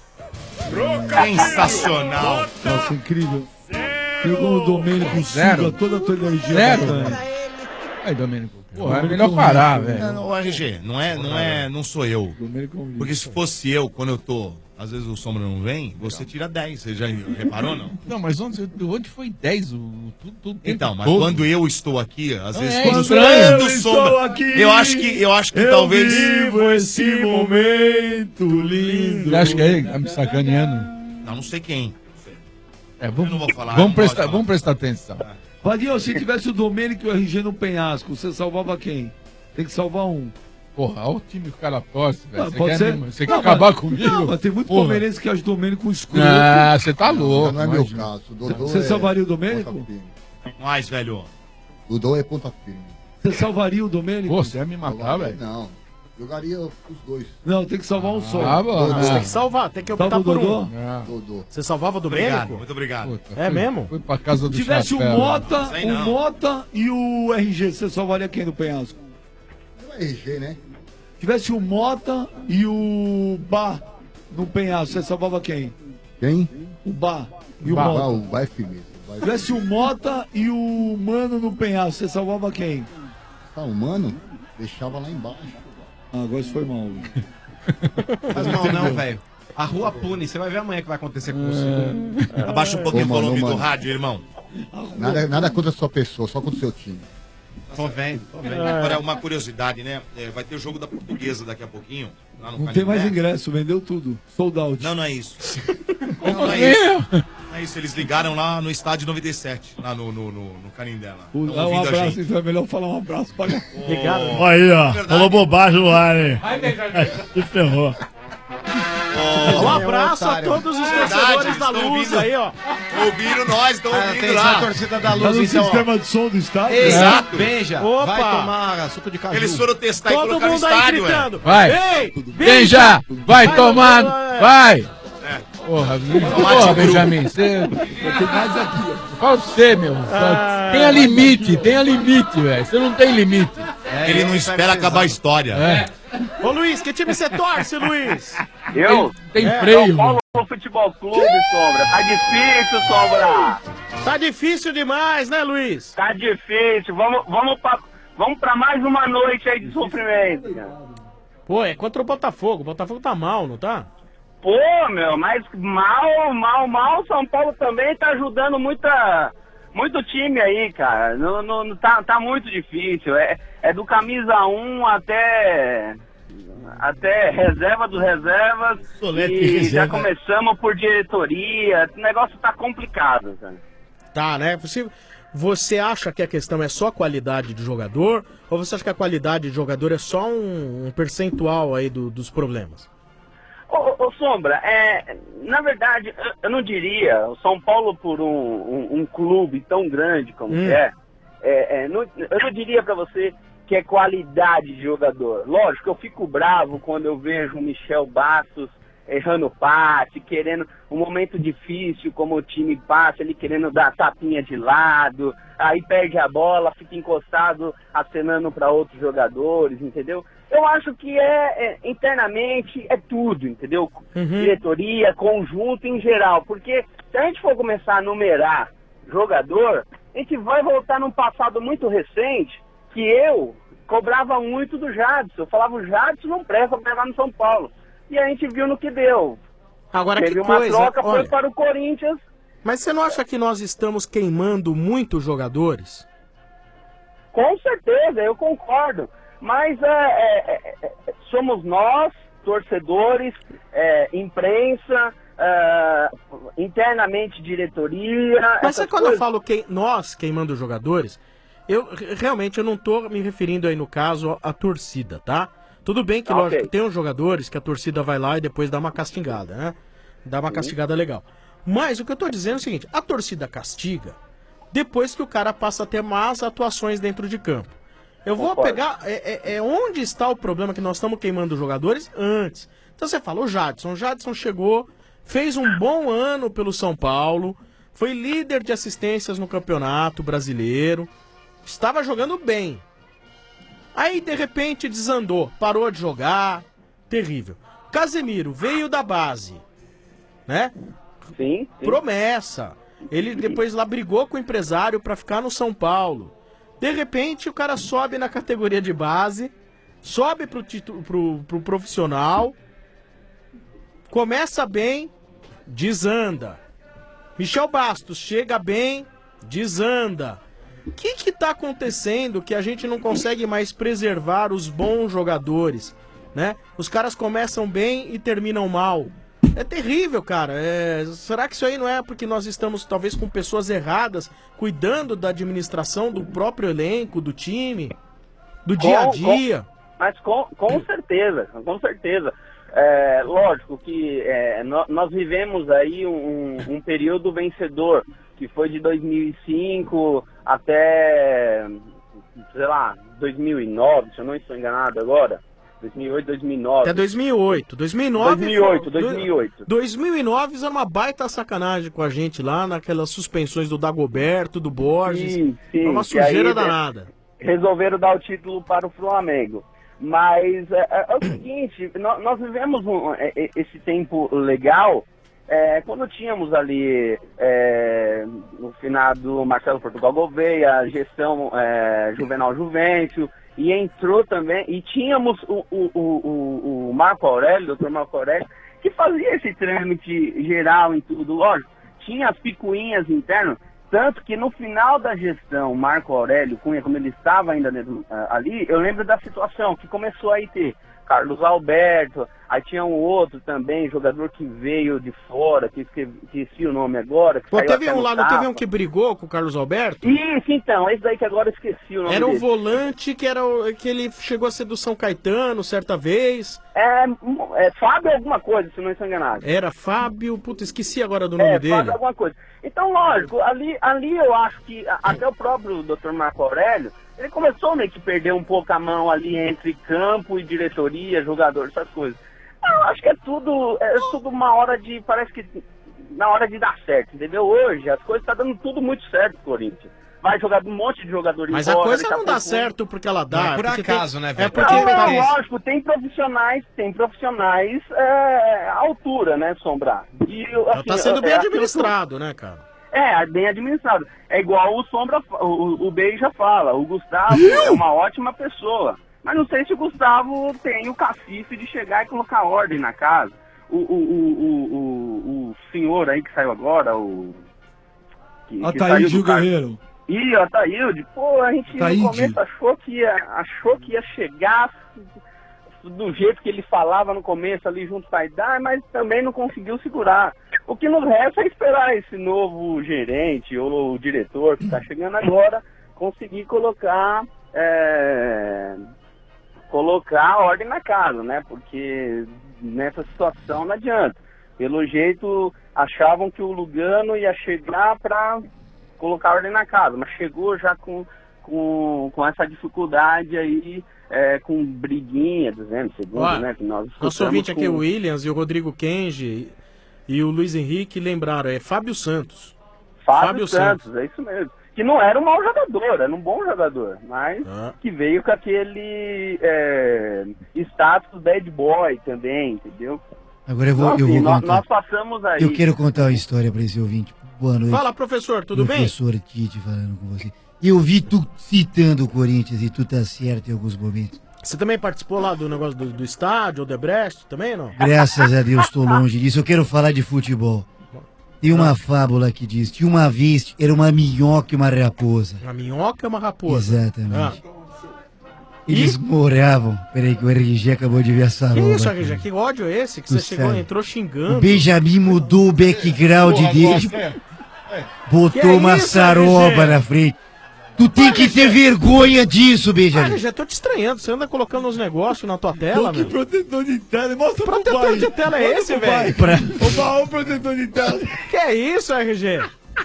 Sensacional. Nossa, incrível. Eu como o Domênico Zero. suga toda a tua energia. Zero. bacana. Aí, Domênico. Pô, é melhor parar, velho. Não, RG, não sou eu. Porque se fosse eu, quando eu tô, às vezes o Sombra não vem, você tira 10. Você já reparou, não? Não, mas onde foi 10? Tudo Então, mas todo. quando eu estou aqui, às vezes É quando estranho. o Sombra, eu acho que talvez vivo esse momento lindo. Você acha que é tá me sacaneando? não sei quem. Vamos, Eu não vou falar, vamos, não prestar, pode falar. vamos prestar atenção. Vadinho, se tivesse o Domênico e o RG no penhasco, você salvava quem? Tem que salvar um. Porra, olha o time que o cara torce, velho. Ah, Você pode quer, ser? você quer Não, acabar mas- comigo? Não, mas tem muito Porra. palmeirense que acha o Domênico escuro. Ah, você tá louco. Não é meu imagina. caso. O Dodô Você é salvaria o ponta Domênico? firme. Mais, velho. O Dodô é ponta firme. Você salvaria o Domênico? Pô, você ia me matar, Salvaria, velho. Não. Jogaria os dois. Não, tem que salvar um só. Ah, bom. Você tem que salvar, tem que optar Salva o por Dodô? um. Ah, Dodô. Você salvava o Obrigado, Domênico? muito obrigado. puta, É mesmo? Fui pra casa do Se tivesse o chapéu, Mota, Isso aí o não. Mota e o RG, você salvaria quem no penhasco? Não é RG, né? Se tivesse o Mota e o Bar no penhasco, você salvava quem? Quem? O Bar e o Bah. Mota. O vai firmeza. Se tivesse o Mota e o Mano no penhasco, você salvava quem? Tá, o mano deixava lá embaixo. Ah, agora isso foi mal. Mas não, velho. A rua pune, você vai ver amanhã o que vai acontecer com você. Abaixa um pouquinho Ô, o volume mano, do mano. rádio, irmão. Nada contra a sua pessoa, só contra o seu time. Tô vendo. Agora, uma curiosidade, né? Vai ter o jogo da Portuguesa daqui a pouquinho. Lá no Não tem mais Canindé. ingresso, vendeu tudo. Sold out. Não é isso. Não é isso. Não é isso. Eles ligaram lá no estádio 97, lá no Canindé. Lá. Tão Um ouvindo a abraço, gente. então é melhor falar um abraço pra cá. Obrigado. Aí, ó. Verdade. Falou bobagem no ar, hein? Se ferrou. Um abraço a todos os torcedores da Luz aí, ó. Ouviram nós, estão ouvindo Tem a lá. torcida da Tá Luz, no então, ó. sistema de som do estádio? Exato. Benja, Opa. vai tomar suco de caju. Eles foram testar e Todo colocar no mundo aí estádio, gritando. Vai. Ei, Benja, vai tomar, vai. É. Porra, Tomate cru. Benjamin, você... Tem mais aqui, ó. Qual você, meu? Tenha limite, velho. Você não tem limite. Ele não espera acabar a história. É. Ô Luiz, que time você torce, Luiz? Eu? Tem É, freio. São Paulo Futebol Clube, Sombra. Tá difícil, Sombra. Tá difícil demais, né, Luiz? Tá difícil. Vamos pra mais uma noite aí de sofrimento, cara. Pô, é contra o Botafogo. O Botafogo tá mal, não tá? Pô, meu, mas mal, São Paulo também tá ajudando muito time aí, cara. Tá muito difícil. É do camisa 1 até reserva dos reservas. Solete E já reserva. começamos por diretoria. O negócio tá complicado, cara. Tá, né? Você acha que a questão é só qualidade de jogador? Ou você acha que a qualidade de jogador é só um percentual aí dos problemas? Ô Sombra, na verdade, eu não diria, o São Paulo por um clube tão grande como que eu não diria pra você que é qualidade de jogador. Lógico, eu fico bravo quando eu vejo o Michel Bastos errando passe, querendo um momento difícil, como o time passa, ele querendo dar tapinha de lado, aí perde a bola, fica encostado, acenando para outros jogadores, entendeu? Eu acho que internamente é tudo, entendeu? Diretoria, conjunto em geral, porque se a gente for começar a numerar jogador, a gente vai voltar num passado muito recente, que eu cobrava muito do Jadson. Eu falava, o Jadson não presta pra jogar no São Paulo. E a gente viu no que deu. Agora, Teve que uma coisa, troca, olha, foi para o Corinthians. Mas você não acha que nós estamos queimando muitos jogadores? Com certeza, eu concordo. Mas somos nós, torcedores, imprensa, internamente diretoria. Mas essas sabe quando eu coisas. falo nós queimando jogadores? Realmente eu não tô me referindo aí no caso à torcida, tá? Tudo bem que, lógico, tem uns jogadores que a torcida vai lá e depois dá uma castigada, né? Dá uma castigada legal. Mas o que eu tô dizendo é o seguinte, a torcida castiga depois que o cara passa a ter más atuações dentro de campo. Eu vou pegar, onde está o problema que nós estamos queimando os jogadores antes. Então você fala, o Jadson chegou, fez um bom ano pelo São Paulo, foi líder de assistências no Campeonato Brasileiro, estava jogando bem. Aí, de repente, desandou, parou de jogar, terrível. Casemiro veio da base, né? Sim. Promessa. Ele depois lá brigou com o empresário para ficar no São Paulo. De repente, o cara sobe na categoria de base, sobe pro profissional, começa bem, desanda. Michel Bastos chega bem, desanda. O que tá acontecendo que a gente não consegue mais preservar os bons jogadores, né? Os caras começam bem e terminam mal. É terrível, cara. Será que isso aí não é porque nós estamos, talvez, com pessoas erradas, cuidando da administração do próprio elenco, do time, do dia a dia? Mas com certeza, com certeza. Lógico que nós vivemos aí um período vencedor, que foi de 2005 até, sei lá, 2009, se eu não estou enganado agora. 2008, 2009. Até 2008. 2008. 2009 era uma baita sacanagem com a gente lá, naquelas suspensões do Dagoberto, do Borges. Sim. Foi uma sujeira danada. Resolveram dar o título para o Flamengo. Mas é o seguinte, nós vivemos esse tempo legal quando tínhamos ali no finado Marcelo Portugal Gouveia, a gestão Juvenal Juvencio, e entrou também, e tínhamos o Marco Aurélio, o Dr. Marco Aurélio, que fazia esse trâmite geral em tudo, lógico, tinha as picuinhas internas, tanto que no final da gestão Marco Aurélio Cunha, como ele estava ainda ali, eu lembro da situação que começou a ter Carlos Alberto, aí tinha um outro também, jogador que veio de fora, que esqueci o nome agora. Que teve um lá, não teve um que brigou com o Carlos Alberto? Isso, então, esse daí que agora eu esqueci o nome Era dele. o volante que ele chegou a ser do São Caetano certa vez. Fábio alguma coisa, se não estou enganado. Era Fábio, esqueci agora do nome dele. Fábio alguma coisa. Então, lógico, ali eu acho que até o próprio Dr. Marco Aurélio, ele começou meio que perder um pouco a mão ali entre campo e diretoria, jogador, essas coisas. Eu acho que é tudo uma hora de, parece que na hora de dar certo, entendeu? Hoje as coisas estão dando tudo muito certo pro Corinthians. Vai jogar um monte de jogadores. Mas embora, a coisa não dá certo porque ela dá. Não é por acaso, né, velho? É porque não, lógico, tem profissionais à altura, né, Sombra? E, assim, tá sendo bem administrado, né, cara? Bem administrado. É igual o Sombra, o Beija fala, o Gustavo é uma ótima pessoa. Mas não sei se o Gustavo tem o cacife de chegar e colocar ordem na casa. O senhor aí que saiu agora, Ataíde Guerreiro. Ih, Ataíde, pô, a gente no começo achou que ia chegar do jeito que ele falava no começo ali junto com a Aidar, mas também não conseguiu segurar. O que nos resta é esperar esse novo gerente ou diretor que está chegando agora conseguir colocar ordem na casa, né? Porque nessa situação não adianta. Pelo jeito, achavam que o Lugano ia chegar para colocar ordem na casa, mas chegou já com essa dificuldade aí, com briguinha, dizendo, segundo, né? Que nós nosso ouvinte aqui, o Williams e o Rodrigo Kenji e o Luiz Henrique lembraram, Fábio Santos. Fábio Santos, é isso mesmo. Que não era um mau jogador, era um bom jogador, mas que veio com aquele status bad boy também, entendeu? Agora eu vou nós contar. Passamos aí. Eu quero contar uma história para esse ouvinte. Boa noite. Fala, professor, tudo bem? Professor Tite falando com você. Eu vi tu citando o Corinthians e tu tá certo em alguns momentos. Você também participou lá do negócio do estádio, Odebrecht, também, não? Graças a Deus estou longe disso. Eu quero falar de futebol. Tem uma fábula que diz que uma vez era uma minhoca e uma raposa. Uma minhoca e uma raposa. Exatamente. Eles moravam. Peraí que o RG acabou de ver essa Que roupa, isso, cara. RG? Que ódio é esse? Que você chegou, entrou xingando. O Benjamin mudou o background dele. Botou uma isso, saroba RG? na frente. Tu tem que ter vergonha disso, Benjamin. RG, tô te estranhando. Você anda colocando uns negócios na tua tela, Que meu. protetor de tela. Mostra pro Protetor pai. de tela é esse, Mostra pro velho? pai. O protetor de tela. Que é isso, RG?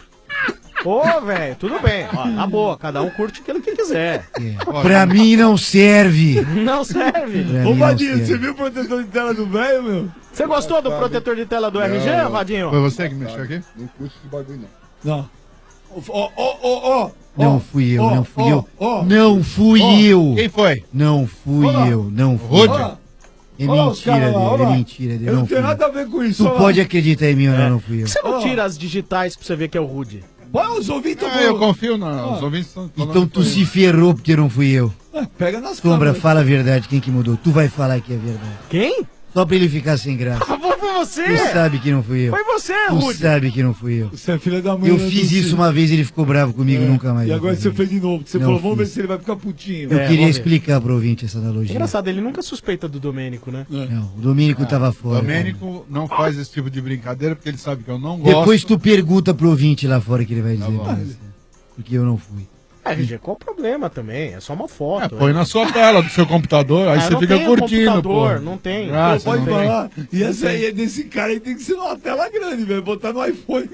Ô, velho, tudo bem. Ó, na boa, cada um curte aquilo que quiser. Pra mim não serve. Não serve. Pra Ô, mim não Vadinho, serve. você viu o protetor de tela do velho, meu? Você gostou do protetor de tela do RG, Vadinho? Foi você que mexeu aqui? Não curto esse bagulho, não. Não. Ó. Não fui eu, não fui eu. Não fui eu. Quem foi? Não fui eu, não fui eu. Olha. É Olha os mentira caras lá, dele, olha é lá. mentira dele. Eu não Não tenho fui nada eu. a ver com isso. Tu olha lá. pode acreditar em mim ou não fui eu. Por que você não tira as digitais pra você ver que é o Rude? Põe os ouvintes. Eu confio, não. Os ouvintes estão falando. Então tu se ferrou porque não fui eu. Pega nas Sombra, câmeras. fala a verdade, quem que mudou? Tu vai falar que é verdade. Quem? Só pra ele ficar sem graça. Foi você! Tu sabe que não fui eu. Foi você, Tu Rude. sabe que não fui eu. Você é filha da mãe. Eu né, fiz Dulce? isso uma vez, ele ficou bravo comigo, nunca mais. E eu agora fiz você isso. fez de novo. Você Não falou, vamos ver fiz. se ele vai ficar putinho. Eu queria vamos ver. explicar pro ouvinte essa analogia. Engraçado, ele nunca suspeita do Domênico, né? Não, o Domênico tava fora. Domênico não faz esse tipo de brincadeira porque ele sabe que eu não gosto. Depois tu pergunta pro ouvinte lá fora que ele vai dizer. bom. pra você. Porque eu não fui. RG, qual o problema também? É só uma foto. Põe na sua tela do seu computador, aí Ah, você não fica tem curtindo, computador, pô. não tem. Ah, Não você Pode não tem. falar. E essa aí é desse cara aí, tem que ser numa tela grande, velho. Botar no iPhone.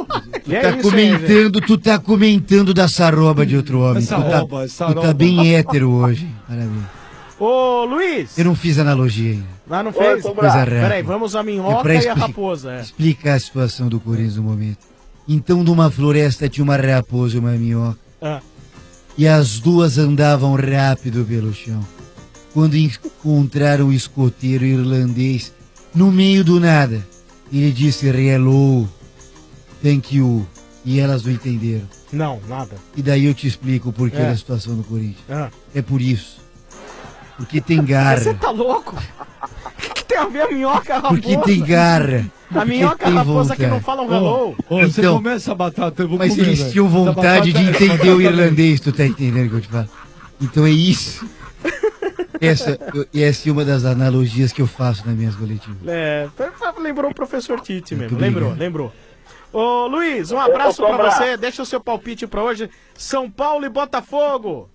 Tu tá comentando da saroba de outro homem. Essa Tu tá, rouba, essa tu tá rouba. bem hétero hoje. Parabéns. Ô, Luiz! Eu não fiz analogia ainda. Ah, não fez? Coisa rápida. Peraí, vamos a É minhoca pra e a raposa. É. explicar a situação do Corinthians no momento. Então, numa floresta tinha uma raposa e uma minhoca. Ah. E as duas andavam rápido pelo chão. Quando encontraram o escoteiro irlandês no meio do nada, ele disse hello, thank you. E elas não entenderam. Não, nada. E daí eu te explico o porquê É. da situação do Corinthians. Ah. É por isso. Porque tem garra. Você tá louco? O que tem a ver a minhoca e a raposa? Porque tem garra. A minhoca e a Tem raposa que não vontade. falam hello. Você Então, começa a batata, eu vou Mas comer, eles velho. tinham vontade de Essa batata- entender o irlandês, tu tá entendendo o que eu te falo? Então é isso. Essa é uma das analogias que eu faço nas minhas coletivas. É, lembrou o professor Tite mesmo. Muito obrigado. Lembrou. Ô, Luiz, um abraço Ô, pra Sombra. você. Deixa o seu palpite pra hoje. São Paulo e Botafogo.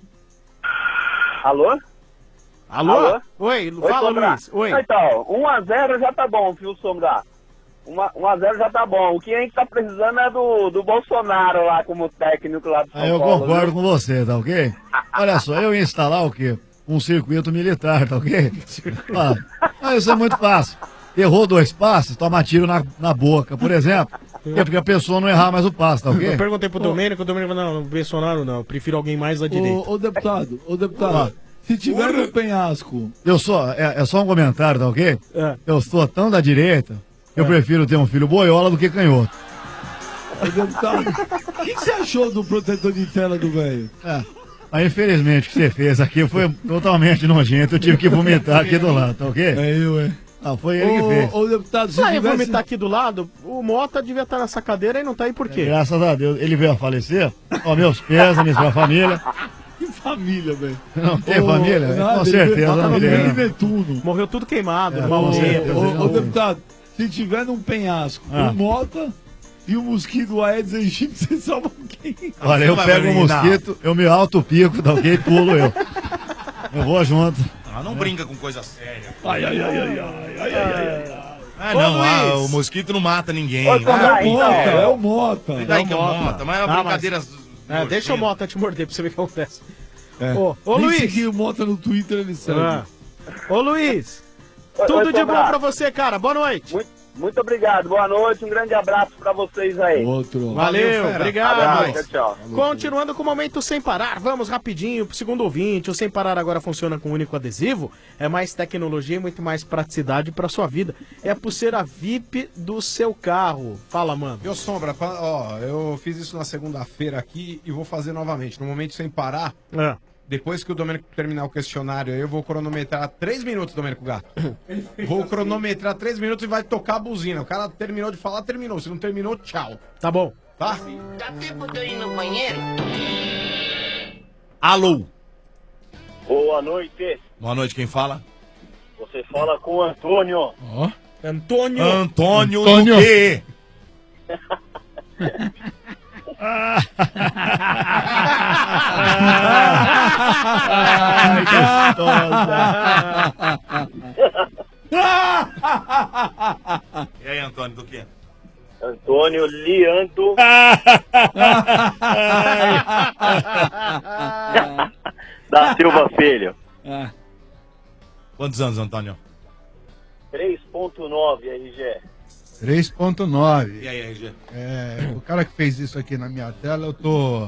Alô? Alô? Oi, fala, Sombra. Luiz. Oi. Então, 1x0 já tá bom, viu, Sombra? 1x0 já tá bom. O que a gente tá precisando é do Bolsonaro lá como técnico lá do São Aí eu Paulo. concordo viu? com você, tá ok? Olha só, eu ia instalar o quê? Um circuito militar, tá ok? Ah, isso é muito fácil. Errou 2 passes, toma tiro na boca, por exemplo. É porque a pessoa não errar mais o passe, tá ok? Eu perguntei pro Domênico, o Domênico falou, não, Bolsonaro não, eu prefiro alguém mais à direita. Ô, deputado, se tiver no penhasco. Eu sou, é só um comentário, tá ok? Eu sou tão da direita que eu prefiro ter um filho boiola do que canhoto. Ô, deputado, o que você achou do protetor de tela do velho? Mas infelizmente o que você fez aqui foi totalmente nojento. Eu tive que vomitar aqui do lado, tá ok? É eu, é. Não, foi ele que fez. Ô, deputado, Se eu vomitar aqui do lado, o Mota devia estar nessa cadeira e não tá aí por quê? Graças a Deus, ele veio a falecer. Ó, meus pêsames pra família. Que família, velho. Não tem família? Com certeza não tem. Netuno. Morreu tudo queimado, É, malzeta. Ô, deputado, se tiver num penhasco, o Mota e o mosquito do Aedes aegypti, você salva quem? Olha, eu pego um mosquito, eu me auto-pico, tá ok? Pulo eu. Eu vou junto. Ah, não brinca com coisa séria. Ai. Ah, Ô, não, Luiz. o mosquito não mata ninguém. Ô, Sombra, É o Mota. E daí que é o Mota, mas é uma brincadeira. Deixa o Mota te morder pra você ver o que acontece. É. Ô, Nem Luiz. seguir o Mota no Twitter, ele segue. Ô, Luiz. Oi, Tudo de Sombra. bom pra você, cara. Boa noite. Muito obrigado, boa noite, um grande abraço pra vocês aí. Outro. Valeu, fera. obrigado. Abraço, tchau. Continuando com o momento Sem Parar, vamos rapidinho pro segundo ouvinte. O Sem Parar agora funciona com um único adesivo. É mais tecnologia e muito mais praticidade pra sua vida. É a pulseira VIP do seu carro. Fala, mano. Meu Sombra, ó, eu fiz isso na segunda-feira aqui e vou fazer novamente. No momento sem parar, depois que o Domênico terminar o questionário, eu vou cronometrar 3 minutos, Domênico Gato. Vou cronometrar 3 minutos e vai tocar a buzina. O cara terminou de falar, terminou. Se não terminou, tchau. Tá bom. Tá? Dá tempo de eu ir no banheiro? Alô? Boa noite. Boa noite, quem fala? Você fala com o Antônio. Antônio. Antônio do Antônio. quê? Ai, E aí, Antônio, do quê? Antônio Leandro. Da Silva Filho. Quantos anos, Antônio? 3.9 RG. 3.9. E aí, RG? O cara que fez isso aqui na minha tela, eu tô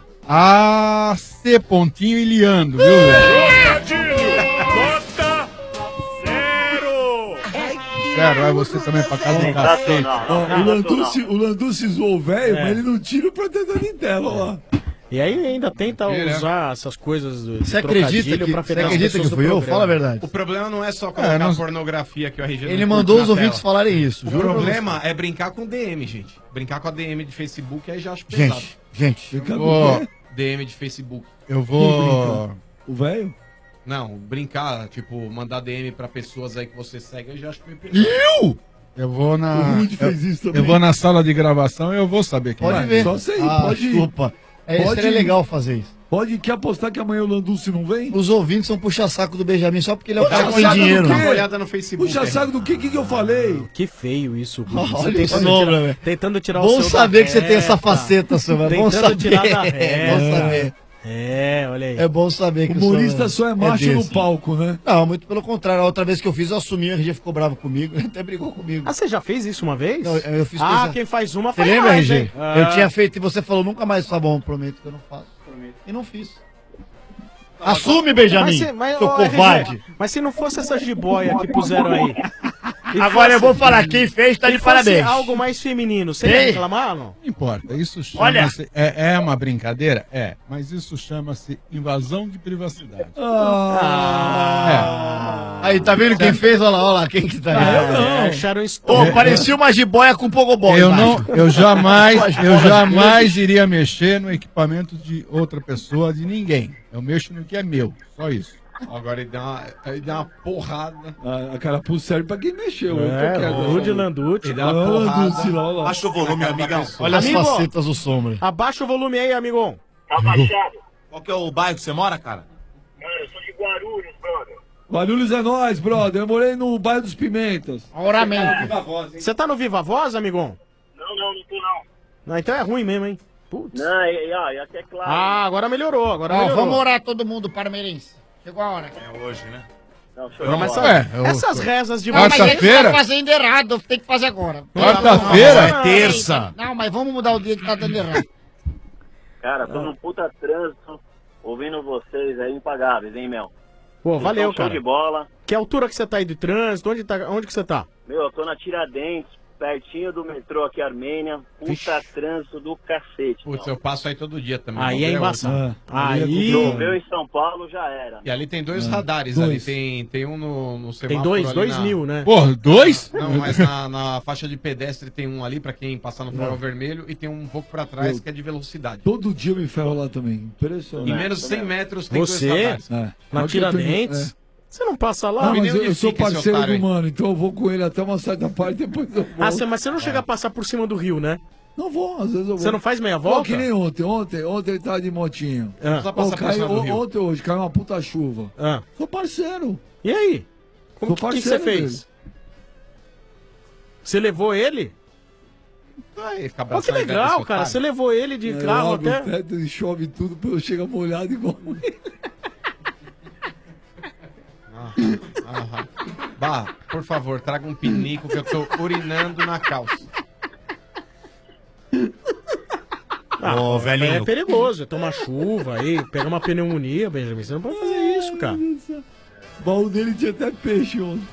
AC pontinho e liando, viu, velho? Nota zero. Zero, vai você também pra casa do cacete. Ó, o Landucci zoou o velho, mas ele não tira o protetor de tela, ó lá. E aí ainda tenta né? usar essas coisas do Você acredita trocadilho pra você afetar as acredita pessoas que do fui eu? programa. Fala a verdade. O problema não é só colocar pornografia que o RG Ele não mandou curte os na ouvintes tela. falarem isso, O juro pra problema você. é brincar com DM, gente. Brincar com a DM de Facebook aí já acho pesado. Gente. Ô, DM de Facebook. Eu vou... O velho? Não, brincar, tipo, mandar DM pra pessoas aí que você segue, eu já acho meio pesado. Eu vou na. O Rude fez isso também. Eu vou na sala de gravação e eu vou saber quem Pode vai. ver. Só sei, pode ir. Desculpa. Seria legal fazer isso. Pode que apostar que amanhã o Landucci não vem? Os ouvintes são puxa-saco do Benjamin só porque ele é o cara que tem Puxa-saco dinheiro. do quê? Dá uma olhada no Facebook. Puxa-saco do que eu falei? Que feio isso, Rudy. Olha Você esse nome, velho. tentando tirar o Bom seu saber da que você tem essa reta. faceta, Sombra. Bom Tentando saber. tirar da É bom reta. saber. É, olha aí. É bom saber que Humorista só é macho no desse. palco, né? Não, muito pelo contrário. A outra vez que eu fiz, eu assumi, a RG ficou bravo comigo, até brigou comigo. Ah, você já fez isso uma vez? Não, eu fiz Ah, coisa- quem faz uma Você faz lembra, mais, RG? hein? Eu Ah. tinha feito e você falou, nunca mais tá bom, prometo que eu não faço. E não fiz. Assume, Benjamin, seu ô, covarde. RG, mas se não fosse essa jiboia que puseram aí... e Agora eu fosse- vou falar, quem fez tá e de fosse parabéns. algo mais feminino, você ia Ei. reclamar, não? Não importa, isso Olha. chama-se. É uma brincadeira? É, mas isso chama-se invasão de privacidade. Aí, tá vendo quem fez? Olha lá, quem que tá aí. eu não. Sharon Pô, parecia uma jiboia com pogobol Eu embaixo. não, eu jamais, Duas eu bolas jamais iria mexer no equipamento de outra pessoa, de ninguém. Eu mexo no que é meu, só isso. Agora ele deu uma porrada. A carapuça serve pra quem mexeu. É, o Rudy Landucci. Ele deu uma porrada. Baixa o volume, amigão. Olha as Amigo. facetas do Sombra. Abaixa o volume aí, amigão. Tá baixado. Qual que é o bairro que você mora, cara? Mano, eu sou de Guarulhos, brother. Guarulhos é nós, brother. Eu morei no bairro dos Pimentas. Oramento. Você tá no Viva Voz, amigão? Não tô não. Não, então é ruim mesmo, hein? Putz. Não, aqui é claro. Ah, agora melhorou, agora Ó, melhorou. vamos orar todo mundo, parmeirense. Chegou a hora. É hoje, né? Não, deixa Não, mas essas rezas de Não, mas ele Quarta-feira? tá fazendo errado, tem que fazer agora. Quarta-feira? É terça. Não, mas vamos mudar o dia que tá dando errado. Cara, tô num puta trânsito, ouvindo vocês aí, impagáveis, hein, Mel? Pô, Vocês valeu, são show cara. de bola. Que altura que você tá aí de trânsito? Onde que você tá? Meu, eu tô na Tiradentes, pertinho do metrô aqui, Armênia. Puta trânsito do cacete. Putz, eu passo aí todo dia também. Aí é embaçado. Aí Choveu em São Paulo, já era. E ali tem dois radares Dois. ali. Tem um no semáforo. Tem dois, ali 2 na- mil, né? Porra, dois? Não, mas na faixa de pedestre tem um ali pra quem passar no farol vermelho e tem um pouco pra trás que é de velocidade. todo dia eu me ferro lá também. Em Impressionante. menos de 100 metros tem Você? dois radares. É. Na Só que eu tenho- Tiradentes? Você não passa lá? Não, me mas deu eu onde sou fica esse parceiro otário do aí. mano, então eu vou com ele até uma certa parte e depois eu vou. Ah, mas você não chega a passar por cima do rio, né? Não vou, às vezes eu vou. Você não faz meia Pô, volta? que nem ontem. Ontem ele tava de motinho. Ah. Só Pô, passar por cima do rio. ontem hoje, caiu uma puta chuva. Ah. Sou parceiro. E aí? Sou Que parceiro você fez? Você levou ele? Aí, fica Pô, que abraçando aí, legal, desse cara. otário. Você levou ele de carro Eu abro até... o teto e chove tudo, eu chego molhado igual ele. Aham. Bah, por favor, traga um pinico que eu tô urinando na calça. Ô, velhinho. É perigoso, toma chuva aí, pega uma pneumonia, Benjamin. Você não pode fazer isso, cara. O baú dele tinha até peixe ontem.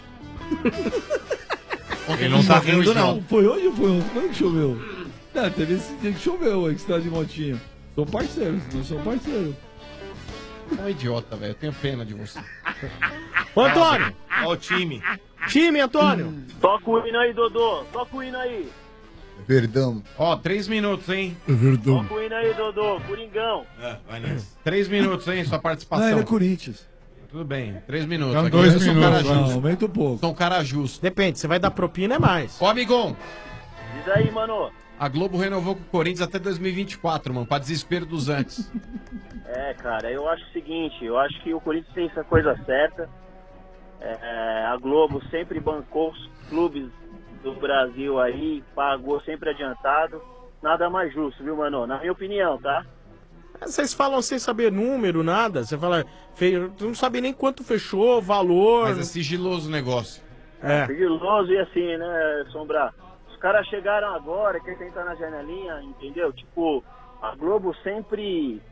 Ele não tá rindo, não. Foi hoje ou foi ontem? Quando que choveu? É, teve esse dia que choveu aí, que você tá de motinha. Sou parceiro, não sou parceiro. É um idiota, velho. Eu tenho pena de você. Ô, Antônio! Ó o time. Time, Antônio! Toca o hino aí, Dodô. Toca o hino aí. Verdão. Ó, 3 minutos, hein? É verdade. Toca o hino aí, Dodô. Coringão. Vai nessa. 3 minutos, hein? Sua Não, participação. ele é Corinthians. Tudo bem, 3 minutos. São Aqui 2 eu sou um minutos, cara Não, justo. aumenta um pouco. Sou um cara justo. Depende, você vai dar propina é mais. Ô, amigão, Diz aí, mano. a Globo renovou com o Corinthians até 2024, mano, pra desespero dos antes. É, cara, eu acho o seguinte, eu acho que o Corinthians tem essa coisa certa. A Globo sempre bancou os clubes do Brasil aí, pagou sempre adiantado. Nada mais justo, viu, mano? Na minha opinião, tá? Vocês falam sem saber número, nada. Você fala, tu não sabe nem quanto fechou, valor. Mas é sigiloso o negócio. É. Sigiloso e assim, né, Sombra? Os caras chegaram agora, quer tentar na janelinha, entendeu? Tipo, a Globo sempre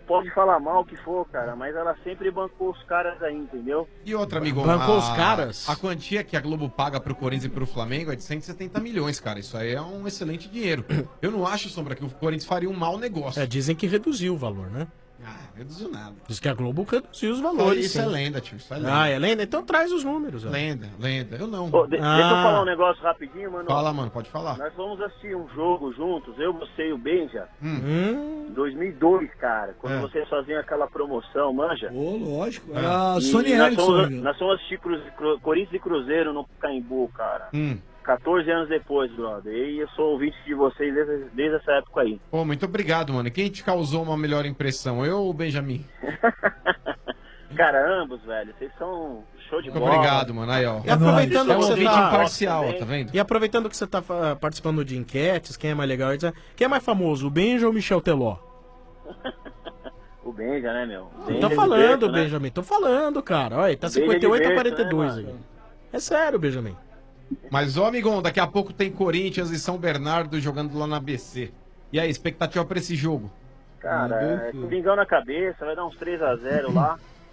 pode falar mal o que for, cara, mas ela sempre bancou os caras aí, entendeu? E outra, amigo, Bancou os caras? A quantia que a Globo paga pro Corinthians e pro Flamengo é de 170 milhões, cara. Isso aí é um excelente dinheiro. Eu não acho, Sombra, que o Corinthians faria um mau negócio. Dizem que reduziu o valor, né? Reduziu nada. Diz que a Globo reduziu os valores. Isso sim. é lenda, tio. Isso é lenda. Ah, é lenda? Então traz os números. ó. Lenda. Eu não. Deixa eu falar um negócio rapidinho, mano. Fala, mano, pode falar. Nós fomos assistir um jogo juntos, eu, você e o Benja, Hum. em 2002, cara, quando vocês faziam aquela promoção, manja? Ô, lógico. Era a E Sony nós Ericsson. fomos, né? nós fomos assistir Corinthians e Cruzeiro no Pacaembu, cara. 14 anos depois, brother. E eu sou ouvinte de vocês desde essa época aí. Pô, muito obrigado, mano. E quem te causou uma melhor impressão, eu ou o Benjamin? Cara, ambos, velho. Vocês são show de Muito bola. obrigado, mano. Aí, ó. E aproveitando é um que você ouvinte tá... imparcial, tá vendo? E aproveitando que você tá participando de enquetes, quem é mais legal? Quem é mais famoso, o Benja ou o Michel Teló? O Benja, né, meu? Tô falando, Benjamin. Tô falando, cara. Olha, tá Benja 58 a de 42 berço, né, aí. É sério, Benjamin. Mas, ó, amigão, daqui a pouco tem Corinthians e São Bernardo jogando lá na ABC. E aí, expectativa pra esse jogo? Cara, Coringão na cabeça, vai dar uns 3-0 lá.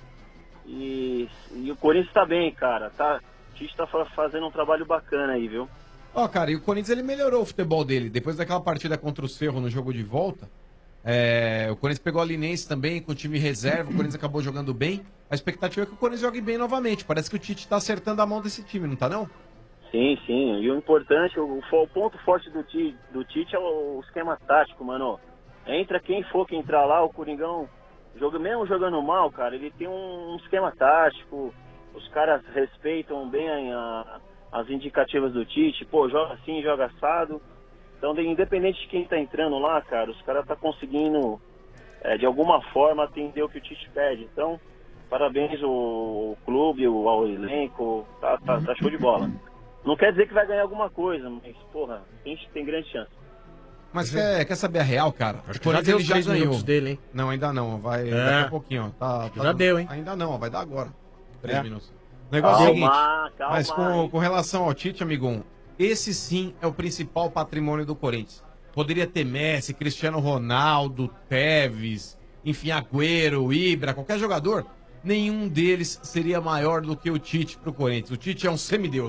E o Corinthians tá bem, cara. O Tite tá fazendo um trabalho bacana aí, viu? Ó, cara, e o Corinthians ele melhorou o futebol dele. Depois daquela partida contra o Cerro no jogo de volta, o Corinthians pegou a Linense também com o time reserva, o Corinthians acabou jogando bem. A expectativa é que o Corinthians jogue bem novamente. Parece que o Tite tá acertando a mão desse time, não tá não? Sim, sim. E o importante, o ponto forte do Tite é o esquema tático, mano. Entra quem for que entrar lá, o Coringão, mesmo jogando mal, cara, ele tem um esquema tático, os caras respeitam bem as indicativas do Tite, pô, joga assim, joga assado. Então, independente de quem tá entrando lá, cara, os caras tá conseguindo, de alguma forma, atender o que o Tite pede. Então, parabéns ao clube, ao elenco, tá show de bola. Não quer dizer que vai ganhar alguma coisa, mas, porra, tem grande chance. Mas quer saber a real, cara? Acho que já deu os 3 minutos dele, hein? Não, ainda não. Vai daqui a pouquinho, ó. Já deu, hein? Ainda não, ó, vai dar agora. 3 É. minutos. O negócio é o seguinte, calma mas com relação ao Tite, amigão, esse sim é o principal patrimônio do Corinthians. Poderia ter Messi, Cristiano Ronaldo, Tevez, enfim, Agüero, Ibra, qualquer jogador. Nenhum deles seria maior do que o Tite pro Corinthians. O Tite é um semideus.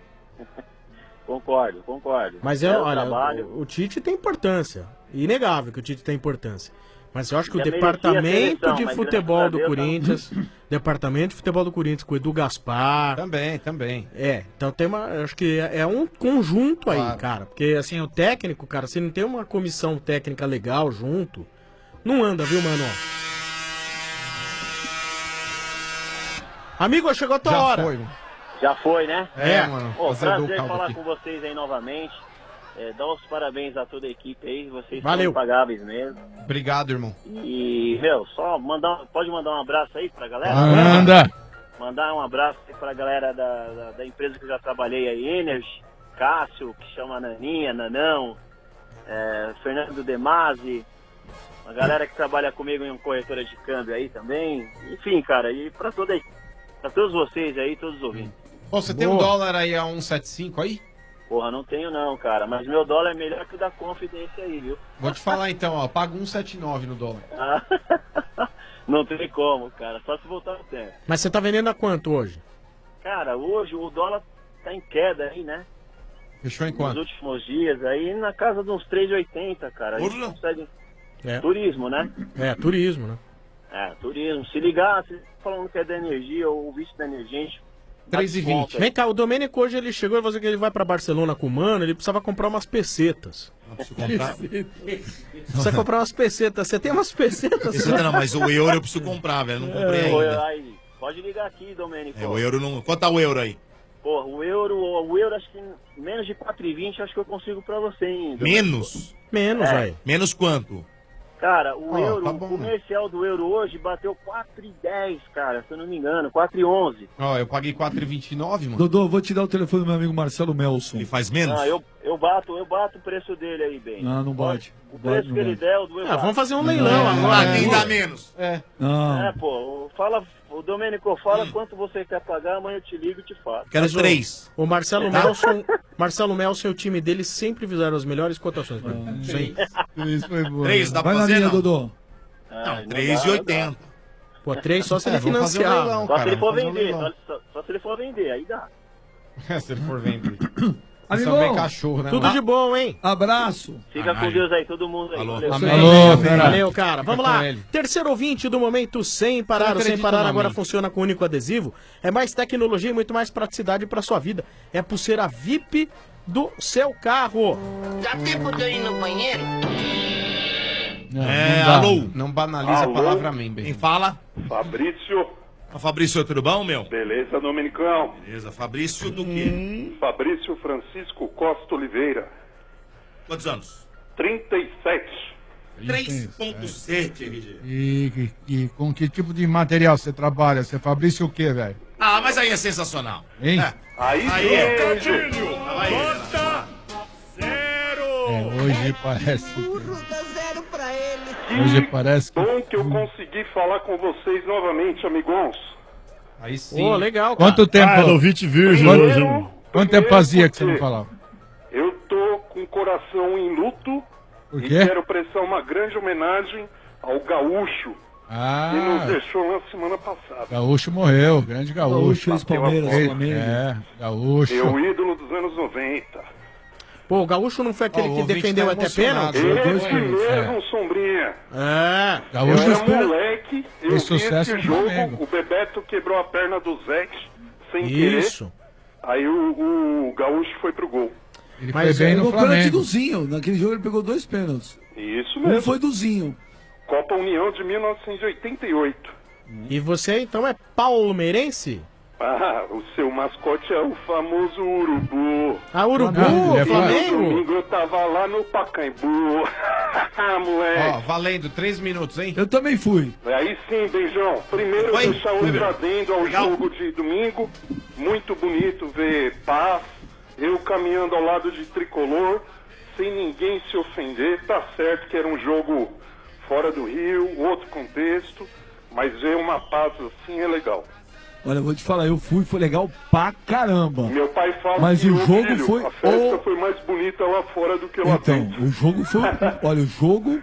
Concordo. Mas olha, o Tite tem importância. Inegável que o Tite tem importância. Mas eu acho que o Já departamento merecia a seleção, de mas futebol graças a do Deus, Corinthians, departamento de futebol do Corinthians com o Edu Gaspar. Também. Então tem acho que é um conjunto aí, Claro. cara. Porque assim, o técnico, cara, se não tem uma comissão técnica legal junto, não anda, viu, mano? Amigo, chegou a tua hora. Já foi, né? Mano. Pô, Fazer prazer caldo falar aqui. com vocês aí novamente. Dá os parabéns a toda a equipe aí, vocês Valeu. são impagáveis mesmo. Obrigado, irmão. E, só pode mandar um abraço aí pra galera? Manda! Mandar um abraço aí pra galera da empresa que eu já trabalhei aí, Energy, Cássio, que chama Naninha, Nanão, Fernando Demasi, a galera que trabalha comigo em uma corretora de câmbio aí também. Enfim, cara, e pra todos vocês aí, todos os ouvintes. Pô, você tem um dólar aí a 1,75 aí? Porra, não tenho não, cara, mas meu dólar é melhor que o da Confidência aí, viu? Vou te falar então, ó. Paga 1,79 no dólar. Não tem como, cara, só se voltar no tempo. Mas você tá vendendo a quanto hoje? Cara, hoje o dólar tá em queda aí, né? Fechou em Nos quanto? últimos dias, aí na casa de uns 3,80, cara. A gente consegue... Turismo, né? Turismo, né? Turismo. Se ligar, se falando que é da energia ou o vice da energia, a gente... 3,20. Vem cá, o Domênico hoje ele chegou e falou que ele vai pra Barcelona com o Mano, ele precisava comprar umas pesetas. Precisa comprar umas pesetas. Você tem umas pesetas? Peseta não, mas o euro eu preciso comprar, velho. Não comprei ainda. Aí, pode ligar aqui, Domênico. O euro não. Quanto tá o euro aí? Porra, o euro acho que menos de 4,20 acho que eu consigo pra você, hein, Domênico. Menos? Menos, velho. Menos quanto? Cara, o euro, tá bom, o comercial do euro hoje bateu 4,10, cara, se eu não me engano, 4,11. Ó, eu paguei 4,29, mano. Dodô, vou te dar o telefone do meu amigo Marcelo Melson. Ele faz menos? Ah, eu bato o preço dele aí, bem. Não bate. O preço que ele der, eu dou. Vamos fazer um leilão agora. Quem dá menos? Pô, o Domênico, fala quanto você quer pagar, amanhã eu te ligo e te falo. Quero 3. O Marcelo Melson e o time dele sempre fizeram as melhores cotações. Sempre. Isso foi bom. 3, dá pra Vai na fazer, linha, não? Dodô. Não, 3,80. Pô, 3 só se ele vamos fazer um financiar. leilão, Só se cara, ele for vamos fazer um vender, leilão. só se ele for vender, aí dá. Se ele for vender. Amigão, São bem cachorro, né? Tudo mano? de bom, hein? Abraço. Fica com Deus aí, todo mundo aí. Valeu. Valeu, cara. Vamos lá. com ele. Terceiro ouvinte do momento sem parar. O Sem acredito Parar no agora amém. funciona com único adesivo. É mais tecnologia e muito mais praticidade pra sua vida. É a pulseira VIP do seu carro. Dá tempo de eu ir no banheiro? Alô? Não banaliza a palavra amém, bem. Quem fala? Fabrício, Ô, Fabrício, tudo bom, meu? beleza, Dominicão? Beleza, Fabrício do quê? Fabrício Francisco Costa Oliveira, Quantos anos? 37. 3,7, RG. E com que tipo de material você trabalha? Você é Fabrício o quê, velho? Ah, mas aí é sensacional. Hein? Aí, Aí, sim, Hoje parece. Que Hoje parece que. bom que eu consegui falar com vocês novamente, amigões. Aí sim. Ô, legal, cara. Quanto tempo? Ah, ouvinte virgem Quanto- hoje. Quanto tempo fazia que você não falava? Eu tô com o coração em luto Por e quê? quero prestar uma grande homenagem ao Gaúcho, que nos Ah, deixou na semana passada. Gaúcho morreu, grande Gaúcho. ex-Palmeiras, Flamengo. É, Gaúcho. Meu ídolo dos anos 90. Pô, o Gaúcho não foi aquele Ó, o que ouvinte defendeu tá até emocionado. pênalti? Esse mesmo, Sombrinha. É. Eu Gaúcho era espera- moleque, eu fez vi sucesso esse no jogo, Flamengo. o Bebeto quebrou a perna do Zete sem Isso. querer. Aí o Gaúcho foi pro gol. Ele Mas foi bem Pegou no o pênalti Flamengo. do Zinho. Naquele jogo ele pegou 2 pênaltis. Isso Um mesmo. foi do Zinho. Copa União de 1988. E você, então, é palmeirense? Ah, o seu mascote é o famoso Urubu. Ah, Urubu, Não, ele é Flamengo? Domingo eu tava lá no Pacaembu. Ó, Moleque. valendo, 3 minutos, hein? Eu também fui. Aí sim, beijão. Primeiro Foi? deixar outro adendo ao Legal. jogo de domingo. Muito bonito ver paz. Eu caminhando ao lado de Tricolor, sem ninguém se ofender. Tá certo que era um jogo fora do Rio, outro contexto. Mas ver uma paz assim é legal. Olha, eu vou te falar, eu fui, foi legal pra caramba. Meu pai fala Mas que o jogo filho, foi a festa o- foi mais bonita lá fora do que lá Então, dentro. o jogo foi. Olha, o jogo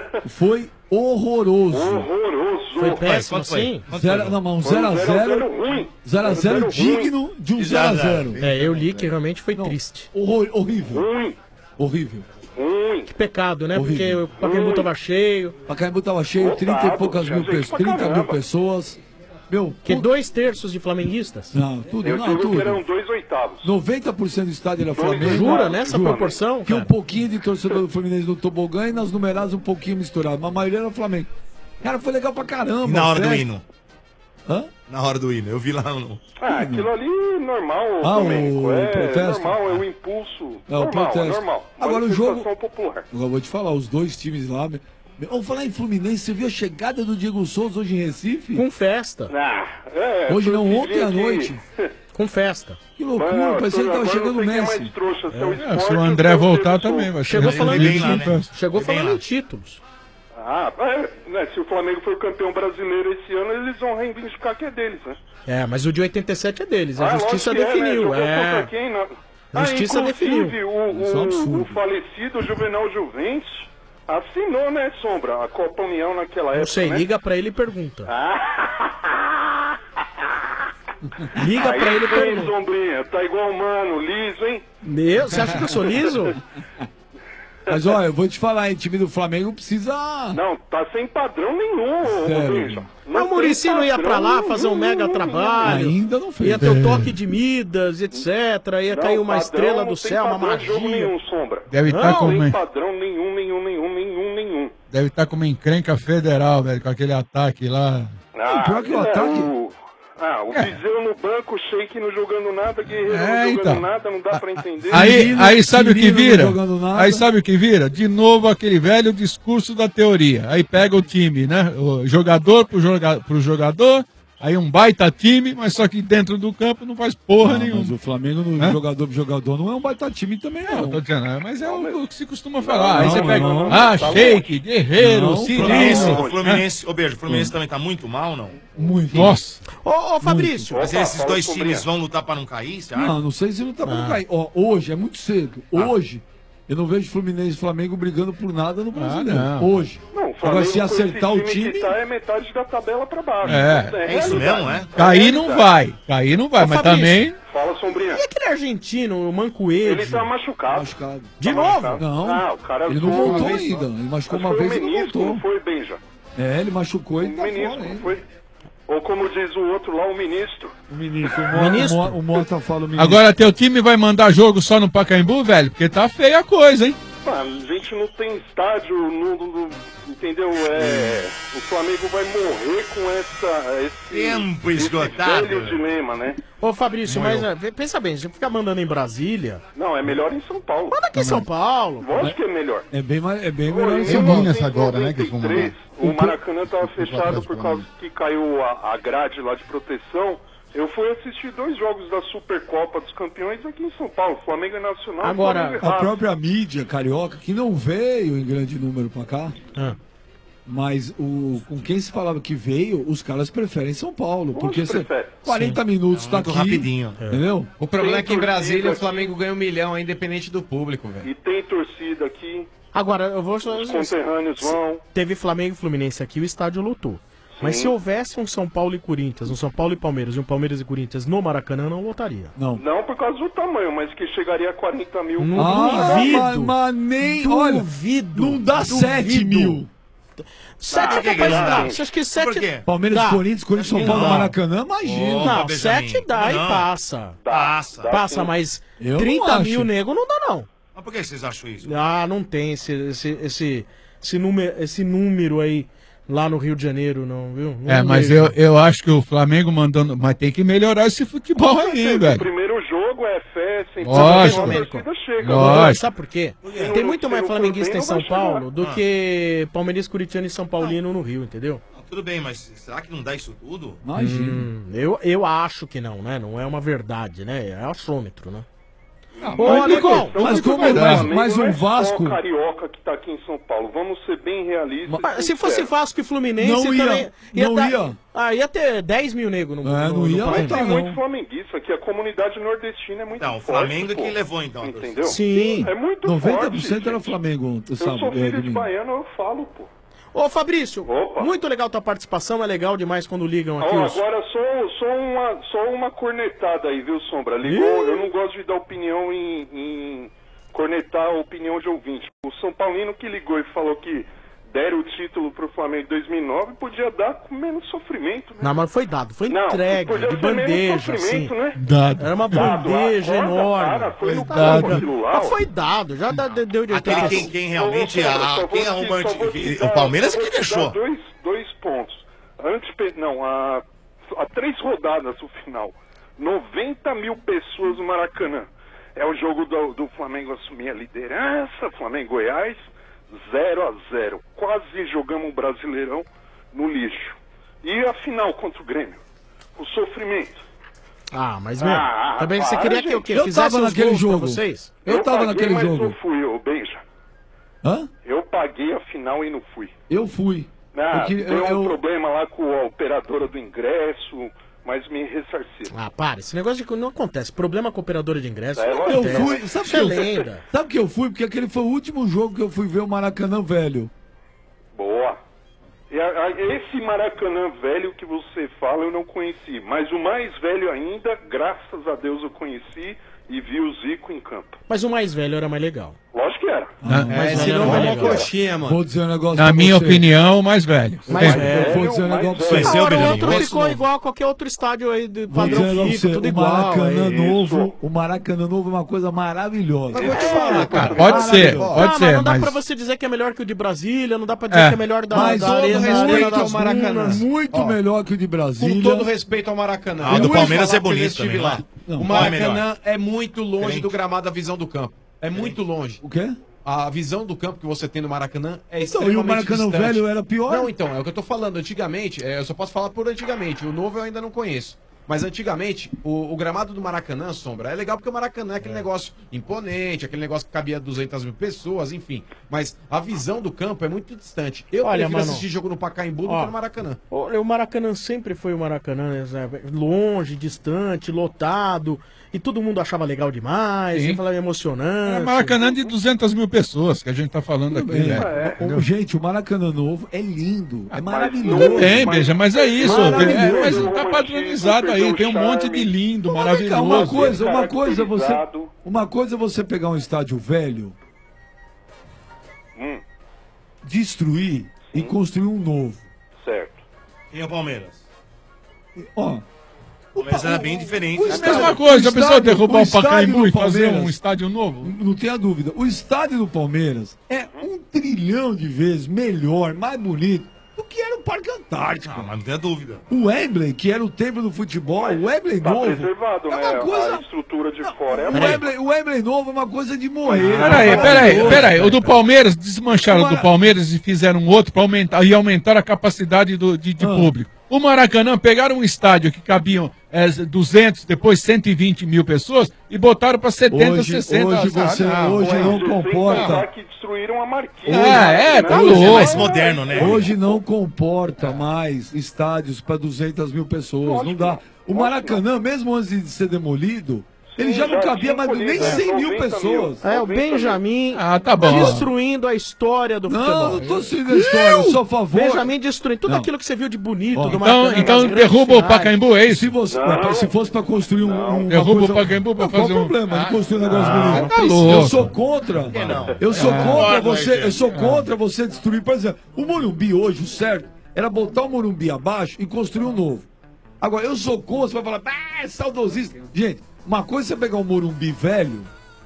foi horroroso. Horroroso. Foi péssimo, Quanto foi? sim? Não, mas um Foi um 0x0. ruim. 0x0 ruim. digno de um 0x0. É, eu li que realmente foi triste. Horrível. Ruim. Horrível. Ruim. Que pecado, né? Horrível. Porque o Pacaembu tava cheio. Pacaembu tava cheio, 30 e poucas mil tinha gente pessoas. pra 30 mil caramba. pessoas. Meu, Que 2/3 de flamenguistas? não, tudo, Eu não, digo que tudo. eram 2/8. 90% do estádio era Flamengo. Jura, nessa proporção? Que um cara? pouquinho de torcedor do Fluminense no tobogã e nas numeradas um pouquinho misturado. Mas a maioria era Flamengo. Cara, foi legal pra caramba. E na hora a do festa. hino? Hã? Na hora do hino. Eu vi lá no... Ah, aquilo ali é normal, Ah, Domênico. o É protesto? normal, é o impulso. É, o normal, protesto. normal. Agora, o jogo- Manifestação popular. Agora eu vou te falar, os dois times lá. Vamos falar em Fluminense, você viu a chegada do Diego Souza hoje em Recife? Com festa. Ah, Hoje não, foi ontem à que- noite. Com festa. Que loucura, Mano, parecia que tava agora chegando o eu sei quem é Messi. mais trouxa, se é o É, esporte se o ou André se é voltar Diego também, Souza. vai ser Chegou falando bem em lá, né? títulos. Chegou Foi bem falando lá. em títulos. Ah, né, se o Flamengo for campeão brasileiro esse ano, eles vão reivindicar que é deles, né? É, mas o de 87 é deles. A justiça lógico que definiu. Jogou contra É. quem, né? A justiça inclusive, definiu. Isso é um O absurdo. falecido Juvenal Juventus assinou, né, Sombra? A Copa União naquela época, Não sei, né? liga pra ele e pergunta. Ah, Liga pra ele e sim, pergunta. Sombrinha, tá igual o mano, liso, hein? Meu, você acha que eu sou liso? Mas olha, eu vou te falar, hein, time do Flamengo precisa. Não, tá sem padrão nenhum, Sério? Benja. Mas o Muricy não ia pra lá fazer um mega trabalho. Ainda não fez. Ia ter o toque de Midas, etc. Ia cair uma estrela do céu, uma Não tem jogo magia. nenhum, Sombra. Deve Não estar com tem uma, padrão nenhum. deve tá com uma encrenca federal, velho, com aquele ataque lá. pior que o ataque- O Viseu no banco, o Sheik não jogando nada, Guerreiro não jogando então. nada, não dá pra entender. Aí sabe o que Quirino não vira? jogando nada. Aí sabe o que vira? De novo aquele velho discurso da teoria. Aí pega o time, né? O jogador pro jogador, aí um baita time, mas só que dentro do campo não faz porra Não, nenhuma. mas o Flamengo, no Hã? jogador pro jogador, não é um baita time também, Não, não. tô dizendo, mas é o que se costuma falar. Aí não, você pega, não. ah, Tá Sheik, Guerreiro, Não, Fluminense, Cirino. o Fluminense, ô beijo, o Fluminense também tá muito mal, não? Muito. Nossa. Ô, Fabrício. Mas Opa, esses fala, dois Sombrinha. times vão lutar pra não cair, você acha? Não, não sei se não tá bom cair. Ó, hoje é muito cedo. Hoje, eu não vejo Fluminense e Flamengo brigando por nada no brasileiro. não. Hoje. Não, o Agora, se com esse acertar o time... que tá, é metade da tabela pra baixo. É. É isso mesmo, é? Cair não vai. Cair não vai, Ô, mas Fabrício. também. Fala, Sombrinha. E aquele argentino, o Mancoedo? Ele tá machucado. De Tá novo? machucado. Não, Ah, o cara ele não zoou voltou uma vez ainda. só. Ele machucou Acho uma que vez foi e o não menisco, voltou. não foi, Benja? É, ele machucou e O tá menisco, fora não ainda. foi? Ou como diz o outro lá, o ministro. O ministro, o Mota fala o ministro. Agora teu time vai mandar jogo só no Pacaembu, velho? Porque tá feia a coisa, hein? Ah, a gente não tem estádio, entendeu? O Flamengo vai morrer com Tempo esse esgotado. velho dilema, né? Ô, Fabrício, Morreu. mas pensa bem, você fica mandando em Brasília. Não, é melhor em São Paulo. Manda aqui em São Paulo. Lógico que é melhor. É bem melhor Em em São Paulo. Minas agora, né, que eles vão mandar. 93, o Maracanã estava fechado por causa que caiu a grade lá de proteção. Eu fui assistir 2 jogos da Supercopa dos Campeões aqui em São Paulo, Flamengo e Nacional. Agora, Flamengo e a Racing. própria mídia carioca, que não veio em grande número pra cá, mas com quem se falava que veio, os caras preferem São Paulo. Porque você, 40 minutos tá aqui. rapidinho. Entendeu? O problema é que em Brasília o aqui. Flamengo ganha 1 milhão, é independente do público, velho. E tem torcida aqui, Agora, eu vou só. os conterrâneos vão. Teve Flamengo e Fluminense aqui, o estádio lotou. Mas se houvesse um São Paulo e Corinthians, um São Paulo e Palmeiras e um Palmeiras e Corinthians no Maracanã, não lotaria. Não. Não por causa do tamanho, mas que chegaria a 40 mil. Mas nem. Olha, não dá 7 mil. 7 é capaz de dar. Você acha que 7 Palmeiras e Corinthians, Corinthians São Paulo, Maracanã, imagina. Não, 7 dá e passa. Passa. Passa, mas Eu não 30 acho. mil nego não dá, não. Mas por que vocês acham isso? Ah, não tem esse número aí lá no Rio de Janeiro, não, viu? Não Mas vejo. eu acho que o Flamengo mandando. Mas tem que melhorar esse futebol aí, O velho. primeiro jogo é fé, sem Lógico. a torcida chega. Lógico. Sabe por quê? Se Tem não- muito se mais não for flamenguista bem, em São não vai chegar. Paulo do que palmeirense, corintiano e São Paulino no Rio, entendeu? Tudo bem, mas será que não dá isso tudo? Eu acho que não, né? Não é uma verdade, né? É achômetro, né? Ô, Mas, amigão, mas não um é Vasco. só carioca que tá aqui em São Paulo. Vamos ser bem realistas. Mas se fosse Vasco e Fluminense, Não ia, também não dar- ia. Ah, ia ter 10 mil nego no não ia, Mas Tá tem não. muito flamenguista aqui. A comunidade nordestina é muito Não, o forte. Flamengo pô. que levou então. Entendeu? Sim. É muito 90% forte. era Flamengo, tu Eu sabe? sou filho de domingo. baiano, eu falo, pô. Ô, Fabrício, muito legal tua participação, é legal demais quando ligam aqui. Ó, os- agora só uma cornetada aí, viu, Sombra? Ligou, eu não gosto de dar opinião em cornetar a opinião de ouvinte. O São Paulino que ligou e falou que deram o título pro Flamengo em 2009 podia dar com menos sofrimento, né? Não, mas foi dado, foi Não, entregue, podia de ser menos bandeja, assim. sofrimento, né? Dado. Era uma Dado, bandeja acorda, enorme. cara, foi no dado. campo aquilo lá, Mas ó. foi dado, já deu de Aquele 80. quem realmente. Só vou Quem te- arrumou só vou te o dar- Palmeiras só que vou te deixou. dar dois pontos. Há 3 rodadas o final. 90 mil pessoas no Maracanã. É o jogo do Flamengo assumir a liderança, Flamengo-Goiás, 0-0. Quase jogamos um Brasileirão no lixo. E a final contra o Grêmio? O sofrimento. Ah, mas, meu, Ah, também você para, queria que eu gente. que Eu fizesse tava os naquele gols pra jogo. vocês? Eu tava paguei, naquele mas jogo. não fui, ô Benja. Hã? Eu paguei a final e não fui. Eu fui. Ah, Eu que- deu eu- um problema lá com a operadora do ingresso, mas me ressarciram. Ah, para, esse negócio de não acontece. Problema com a operadora de ingresso. É, não lógico. Eu acontece. fui, sabe Isso é que lenda. Sabe que eu fui? Porque aquele foi o último jogo que eu fui ver o Maracanã velho. Boa. E esse Maracanã velho que você fala eu não conheci, mas o mais velho ainda, graças a Deus eu conheci e vi o Zico em campo. Mas o mais velho era mais legal. Lógico que era. Mais velho era mais legal. Vou dizer um negócio Na pra minha você. opinião, o mais velho. Mais Sempre. velho. Eu vou dizer um negócio pra você. Conheceu, Agora o Belinho? outro ficou igual a qualquer outro estádio aí de Vou dizer um padrão negócio pra FIFA, você. tudo O igual. Maracanã aí. novo, o Maracanã novo é uma coisa maravilhosa. Eu vou te falar, cara. Pode ser, Maravilhoso. pode mas ser, não dá mas. pra você dizer que é melhor que o de Brasília, não dá pra dizer É. que é melhor da, Mas da todo Arena, da Arena respeito das ao Maracanã. Dunas. Muito Ó, melhor que o de Brasília. Com todo respeito ao Maracanã. Ah, o do Eu vou Palmeiras falar é bonito porque eu estive também, lá. né? Não, O qual é Maracanã é muito longe Diferente. do gramado da visão do campo. É muito longe. O quê? A visão do campo que você tem no Maracanã é Então, e extremamente o Maracanã distante. velho era pior? Não, então, é o que eu tô falando. Antigamente, eu só posso falar por antigamente. O novo eu ainda não conheço. Mas antigamente, o gramado do Maracanã, Sombra, é legal porque o Maracanã é aquele negócio imponente, aquele negócio que cabia 200 mil pessoas, enfim. Mas a visão do campo é muito distante. Eu Olha, prefiro mano, assistir jogo no Pacaembu do que no Maracanã. O Maracanã sempre foi o Maracanã, né, Zé? Longe, distante, lotado. E todo mundo achava legal demais, Sim. sempre falava emocionante. É Maracanã de 200 mil pessoas que a gente tá falando aqui, bem. né? Gente, o Maracanã Novo é lindo, é Tudo maravilhoso. bem, Beija, mas é isso. Maravilhoso. Mas tá padronizado aí, tem um monte de lindo, maravilhoso. Uma coisa é você pegar um estádio velho, destruir e construir um novo. Certo. E o Palmeiras? Ó, Mas era bem diferente. É a mesma coisa, a pessoa derrubar o Pacaembu do e fazer Palmeiras, um estádio novo. Não tenha dúvida. O estádio do Palmeiras é 1 trilhão de vezes melhor, mais bonito do que era o Parque Antártico. Mas não tenha dúvida. O Wembley, que era o templo do futebol, o Wembley Tá novo. preservado, é né? uma coisa... A estrutura de fora é O Wembley novo é uma coisa de morrer. Peraí. O do Palmeiras, desmancharam o do Palmeiras e fizeram outro para aumentar a capacidade de público. O Maracanã pegaram um estádio que cabiam 200, depois 120 mil pessoas e botaram para 70, 60. Hoje não comporta. que destruíram a marquinha. Tá Hoje louco. é mais moderno, né? Hoje não comporta mais estádios para 200 mil pessoas. Não dá. O Maracanã, mesmo antes de ser demolido, ele já não cabia mais nem 100 mil pessoas. É, o Benjamin tá bom. destruindo a história do futebol. Não tô destruindo a história, eu sou a favor. Benjamin destruindo tudo Não. aquilo que você viu de bonito Ó, do Maracanã. Então nas derruba grandes o Pacaembu, é isso? Se fosse para construir uma Derruba coisa- o Pacaembu para Não, qual fazer o problema de construir um negócio bonito? tá louco. Eu sou contra. Eu sou contra Concordo, você. Rogério. Eu sou contra você destruir. Por exemplo, o Morumbi hoje, o certo, era botar o Morumbi abaixo e construir um novo. Agora, eu sou contra, você vai falar, é saudosista. Gente, uma coisa é você pegar um Morumbi velho,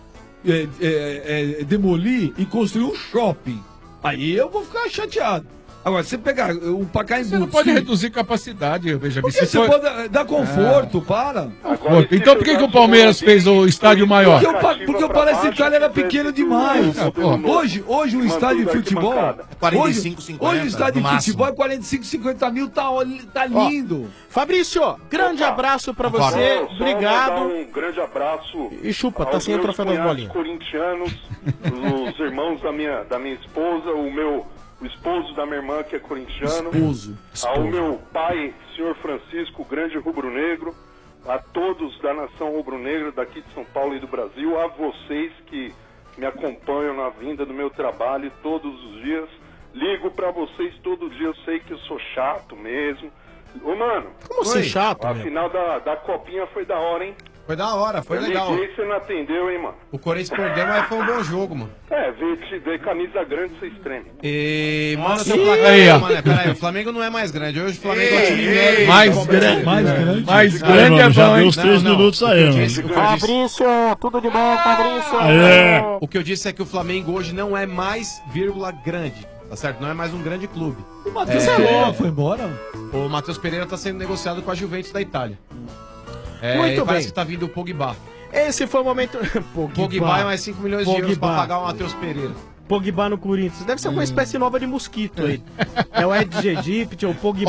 demolir e construir um shopping. Aí eu vou ficar chateado. Agora, se você pegar um Pacaembu... Você não pode reduzir capacidade, Benjamin. Porque você pode dar conforto, para. Então por que o Palmeiras fez o estádio maior? Porque o Palestra Itália era pequeno demais. Hoje o estádio de futebol... 45, 50, Hoje o estádio no de máximo. futebol é 45, 50 mil, tá lindo. Fabrício, grande abraço pra você, Só obrigado. mandar um grande abraço. E chupa, tá aos sem o meus troféu das cunhados bolinhas. corintianos, os irmãos da minha esposa, o esposo da minha irmã que é corintiano. Ao meu pai, senhor Francisco, grande rubro-negro, a todos da nação rubro-negra daqui de São Paulo e do Brasil, a vocês que me acompanham na vinda do meu trabalho todos os dias. Ligo pra vocês todo dia, eu sei que eu sou chato mesmo. Ô, mano. Como assim chato, A meu? final da Copinha foi da hora, hein? Foi da hora, foi Eu legal. liguei e você não atendeu, hein, mano? O Corinthians perdeu, mas foi um bom jogo, mano. Ver camisa grande vocês tremem. E manda Nossa, seu ih, placar aí, aí, ó. mano. Peraí, o Flamengo não é mais grande. Hoje o Flamengo é o time médio. Mais grande. Mais grande é já bom, deu hein? os 3 minutos aí, mano. Fabrício, tudo de bom, Fabrício? O que eu disse é que o Flamengo hoje não é mais, vírgula, grande. Tá certo? Não é mais um grande clube. O Matheus Pereira foi embora? O Matheus Pereira tá sendo negociado com a Juventus da Itália. Muito e parece bem. que tá vindo o Pogba. Esse foi o momento... Pogba é mais 5 milhões de euros pra Pogba. pagar o Matheus Pereira. Pogba no Corinthians. Deve ser uma espécie nova de mosquito aí. É o Ed Egypt, ou Pogba.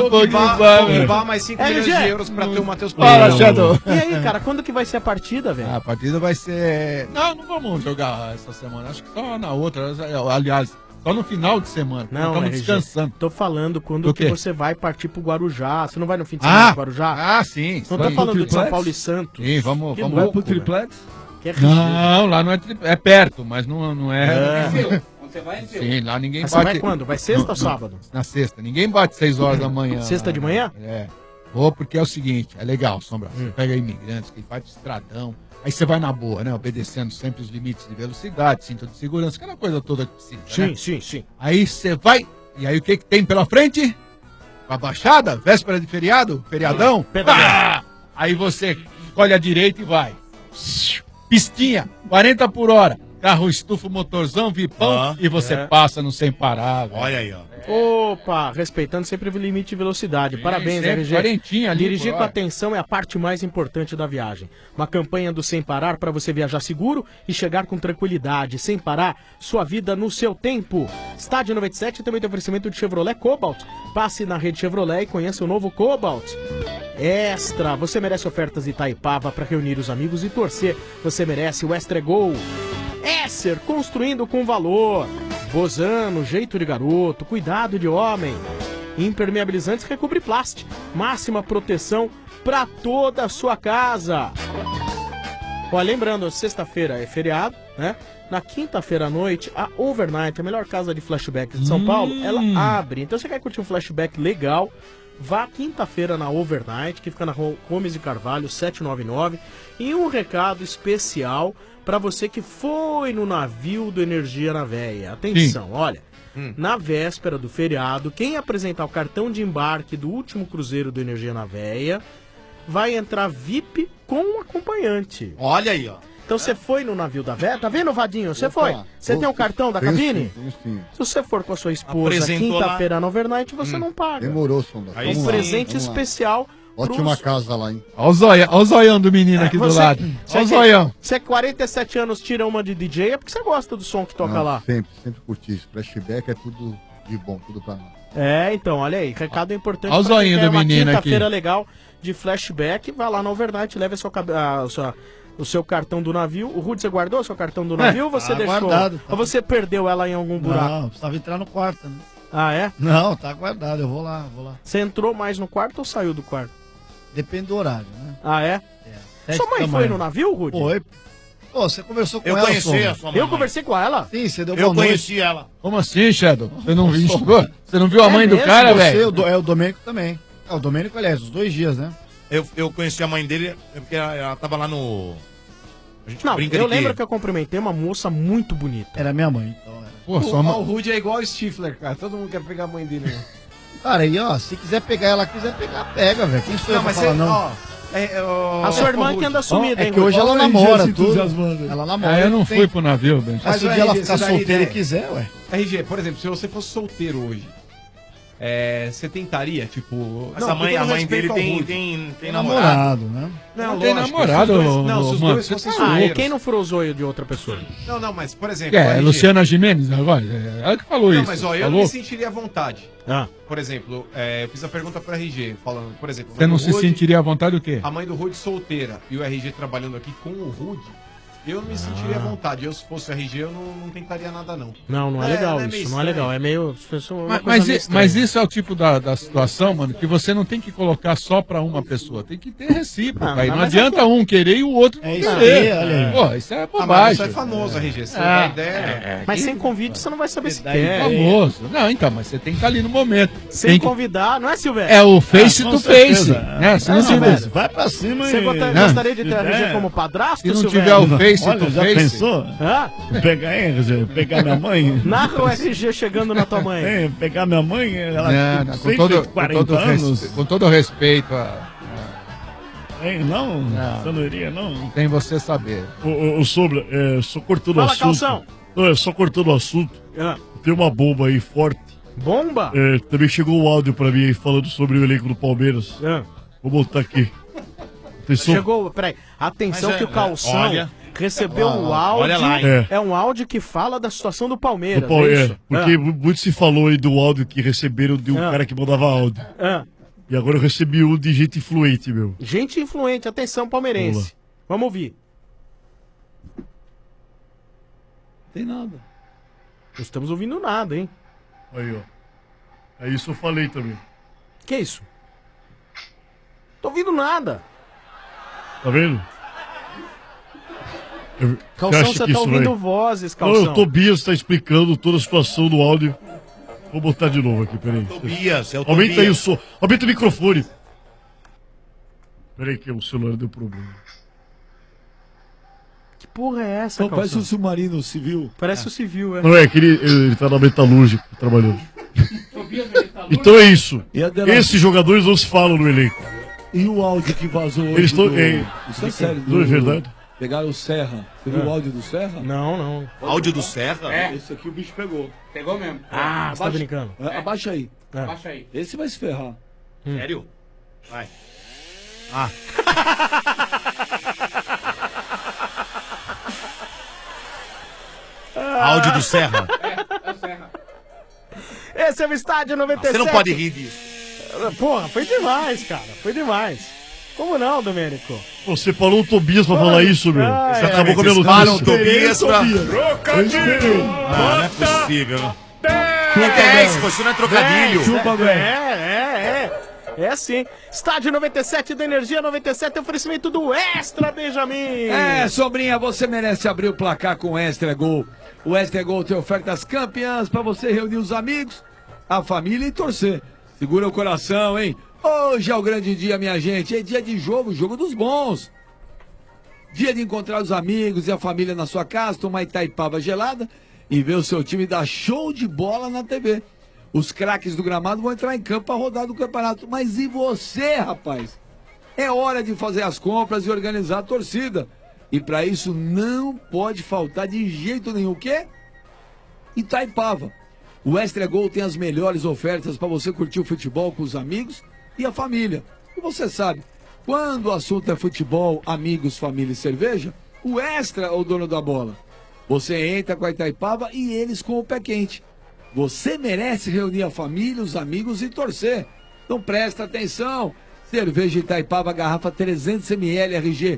Pogba mais 5 milhões de euros pra ter o Matheus Pereira. E aí, cara, quando que vai ser a partida, velho? A partida vai ser... Não vamos jogar essa semana. Acho que só na outra. Aliás, só no final de semana. Não, estamos RG, descansando. Tô falando quando Do que quê? você vai partir pro Guarujá. Você não vai no fim de semana pro Guarujá? Ah, sim. Não tô falando de São Paulo e Santos. Sim, vamos. Que vamos louco, Pro triplex? Que é ridículo. Não, lá não é é perto, mas não é. Você vai Sim, lá ninguém Mas bate. você vai quando? Vai sexta ou sábado? Na sexta. Ninguém bate 6 horas da manhã. Sexta lá, de né? manhã? É. Vou porque é o seguinte, é legal, Sombra. Você pega imigrantes que vai de estradão. Aí você vai na boa, né? Obedecendo sempre os limites de velocidade, cinto de segurança, aquela coisa toda que precisa. Sim, né? sim, sim. Aí você vai. E aí o que tem pela frente? A baixada, véspera de feriado, feriadão. Pá! Aí você escolhe a direita e vai. Pistinha, 40 por hora. Carro estufa, motorzão, vipão e você passa no sem parar. Velho. Olha aí, ó. Opa, respeitando sempre o limite de velocidade. Parabéns, sempre RG. quarentinha ali Dirigir por com hora. atenção é a parte mais importante da viagem. Uma campanha do Sem Parar para você viajar seguro e chegar com tranquilidade. Sem parar, sua vida no seu tempo. Estádio 97 também tem oferecimento de Chevrolet Cobalt. Passe na rede Chevrolet e conheça o novo Cobalt. Extra, você merece ofertas Itaipava para reunir os amigos e torcer. Você merece o Extra Gol. Esser, construindo com valor. Bozano, jeito de garoto, cuidado de homem. Impermeabilizantes Recobre Plast. Máxima proteção para toda a sua casa. Ó, lembrando, sexta-feira é feriado, né? Na quinta-feira à noite, a Overnight, a melhor casa de flashbacks de São Paulo, ela abre. Então você quer curtir um flashback legal, vá quinta-feira na Overnight, que fica na rua Gomes de Carvalho, 799. E um recado especial para você que foi no navio do Energia na Veia. Atenção, olha. Na véspera do feriado, quem apresentar o cartão de embarque do último cruzeiro do Energia na Veia vai entrar VIP com um acompanhante. Olha aí, ó. Então você foi no navio da Véia, tá vendo, Vadinho? Você foi? Você tem o cartão da cabine? Se você for com a sua esposa quinta-feira na Overnight, você não paga. Demorou, Sombra. É um presente especial. Ótima casa lá, hein? Olha o zoião do menino aqui do lado. Olha o zoião. Você 47 anos tira uma de DJ, é porque você gosta do som que toca Não, lá. Sempre curti isso. Flashback é tudo de bom, tudo pra nós. É, então, olha aí, recado importante. Olha o pra quem zoinho quer do uma menino aqui. Quinta-feira legal de flashback, vai lá na Overnight, leve o seu cartão do navio. O Rude, você guardou o seu cartão do navio ou você deixou? Guardado. Ou você perdeu ela em algum buraco? Não, precisava entrar no quarto, né? Ah, é? Não, tá guardado, eu vou lá. Você entrou mais no quarto ou saiu do quarto? Depende do horário, né? Ah, é? Sua mãe foi no navio, Rude? Foi. Pô, você conversou com Eu ela, conheci Sombra. a sua mamãe. Eu conversei com ela? Sim, você deu Eu boa noite. conheci ela. Como assim, Shadow? Você não viu? Você não viu a mãe do mesmo? cara, Você, velho? o Domênico também. O Domênico, aliás, os 2 dias, né? Eu conheci a mãe dele porque ela tava lá no... A gente Não, brinca eu de lembro que eu cumprimentei uma moça muito bonita. Era minha mãe, então. Era. Pô, sua mãe... O Rude é igual o Stifler, cara. Todo mundo quer pegar a mãe dele. Né? Cara, aí, ó, se quiser pegar ela, pega, velho. Quem sou eu pra falar, não? A sua irmã que anda sumida, É hein, que hoje Rude? ela namora, tudo. Ela namora. eu não fui pro navio, velho. Mas se um dia ela ficar solteira e quiser, ué. RG, por exemplo, se você fosse solteiro hoje, você tentaria, tipo... Mas a mãe dele tem namorado, né? Não, tem lógico, namorado, se os dois- não, se os mano, dois você fossem tá solteiros. E quem não furou o zoio de outra pessoa? Não, mas, por exemplo... É, RG, Luciana Gimenez agora. Ela que falou Não, isso. mas ó, eu falou? não me sentiria à vontade. Ah. Por exemplo, eu fiz a pergunta pro RG, falando, por exemplo... a Você mãe não do se Rude- sentiria à vontade o quê? A mãe do Rude solteira e o RG trabalhando aqui com o Rude, eu não me sentiria à vontade. Eu, se fosse o RG, eu não tentaria nada, não. Não é legal meio isso, não é estranho. legal. É meio... Mas isso é o tipo da situação, mano, que você não tem que colocar só pra uma pessoa. Tem que ter recíproca. Aí não mas adianta um querer e o outro não isso querer. aí, olha aí. Pô, isso é Ah, mas bobagem. isso é famoso, RG. Você dá ideia. Mas sem convite você não vai saber se É quer. famoso. Não, então, mas você tem que estar ali no momento. Sem Tem que- convidar, não é, Silvério? É o face com to certeza. face. Né? Se não Não, tiver, mas vai pra cima Você e... gostaria de ter a RG como padrasto, se não Silvério? tiver o face Olha, to já face. pensou? Hã? Pegar minha mãe? Narra o RG chegando na tua mãe. Pegar minha mãe, ela Não, tem com todo 140 anos. com todo respeito, Não, você não iria, não? tem você saber. Ô, Sombra, só cortando o Fala, assunto. Calção. Não, só cortando o assunto. Ah. Tem uma bomba aí forte. Bomba? Também chegou um áudio pra mim aí falando sobre o elenco do Palmeiras. Ah. Vou botar aqui. Atenção. Chegou, peraí. Atenção Mas que o Calção olha. recebeu um áudio. olha lá, hein? É um áudio que fala da situação do Palmeiras. Do Palmeiras. é isso? Porque muito se falou aí do áudio que receberam de um cara que mandava áudio. Ah. E agora eu recebi um de gente influente, meu. Gente influente, atenção palmeirense. Vamos ouvir. Tem nada. Não estamos ouvindo nada, hein? Aí, ó. É isso eu falei também. Que isso? Tô ouvindo nada. Tá vendo? Calção, acha você que tá isso ouvindo vai- vozes, Não, Calção. o Tobias tá explicando toda a situação do áudio. Vou botar de novo aqui, peraí. Tobias, é o Aumenta aí o Tobias. som. Aumenta o microfone. Peraí que o celular deu problema. Que porra é essa, Então, parece um Calção? submarino civil. Parece o civil, é. Não é que ele tá na metalúrgica trabalhando. Então é isso. E a dela- Esses jogadores não se falam no elenco. E o áudio que vazou hoje Eles estão. Isso é sério. Não é verdade? Pegaram o Serra. Você viu o áudio do Serra? Não, não. Áudio do Serra? Esse aqui o bicho pegou. Pegou mesmo. Ah, você tá brincando. Abaixa aí. Abaixa aí. Esse vai se ferrar. Sério? Vai. Áudio do Serra. É o Serra. Esse é o Estádio 97. Você não pode rir disso. Porra, foi demais, cara. Foi demais. Como não, Domênico? Você falou um Tobias pra falar isso, meu. Você acabou com a minha Falam notícia. Tobias pra... Trocadilho! Não é possível. É isso, você não é trocadilho. É sim. Estádio 97 da Energia 97, oferecimento do Extra, Benjamin. Sombrinha, você merece abrir o placar com o Extra Gol. O Extra Gol tem ofertas campeãs pra você reunir os amigos, a família e torcer. Segura o coração, hein? Hoje é o grande dia, minha gente. É dia de jogo, jogo dos bons. Dia de encontrar os amigos e a família na sua casa, tomar Itaipava gelada e ver o seu time dar show de bola na TV. Os craques do gramado vão entrar em campo para rodar do campeonato. Mas e você, rapaz? É hora de fazer as compras e organizar a torcida. E para isso não pode faltar de jeito nenhum. O quê? Itaipava. O Extra Gol tem as melhores ofertas para você curtir o futebol com os amigos e a família. E você sabe, quando o assunto é futebol, amigos, família e cerveja, o Extra é o dono da bola. Você entra com a Itaipava e eles com o pé quente. Você merece reunir a família, os amigos e torcer. Então presta atenção. Cerveja Itaipava, garrafa 300ml RG,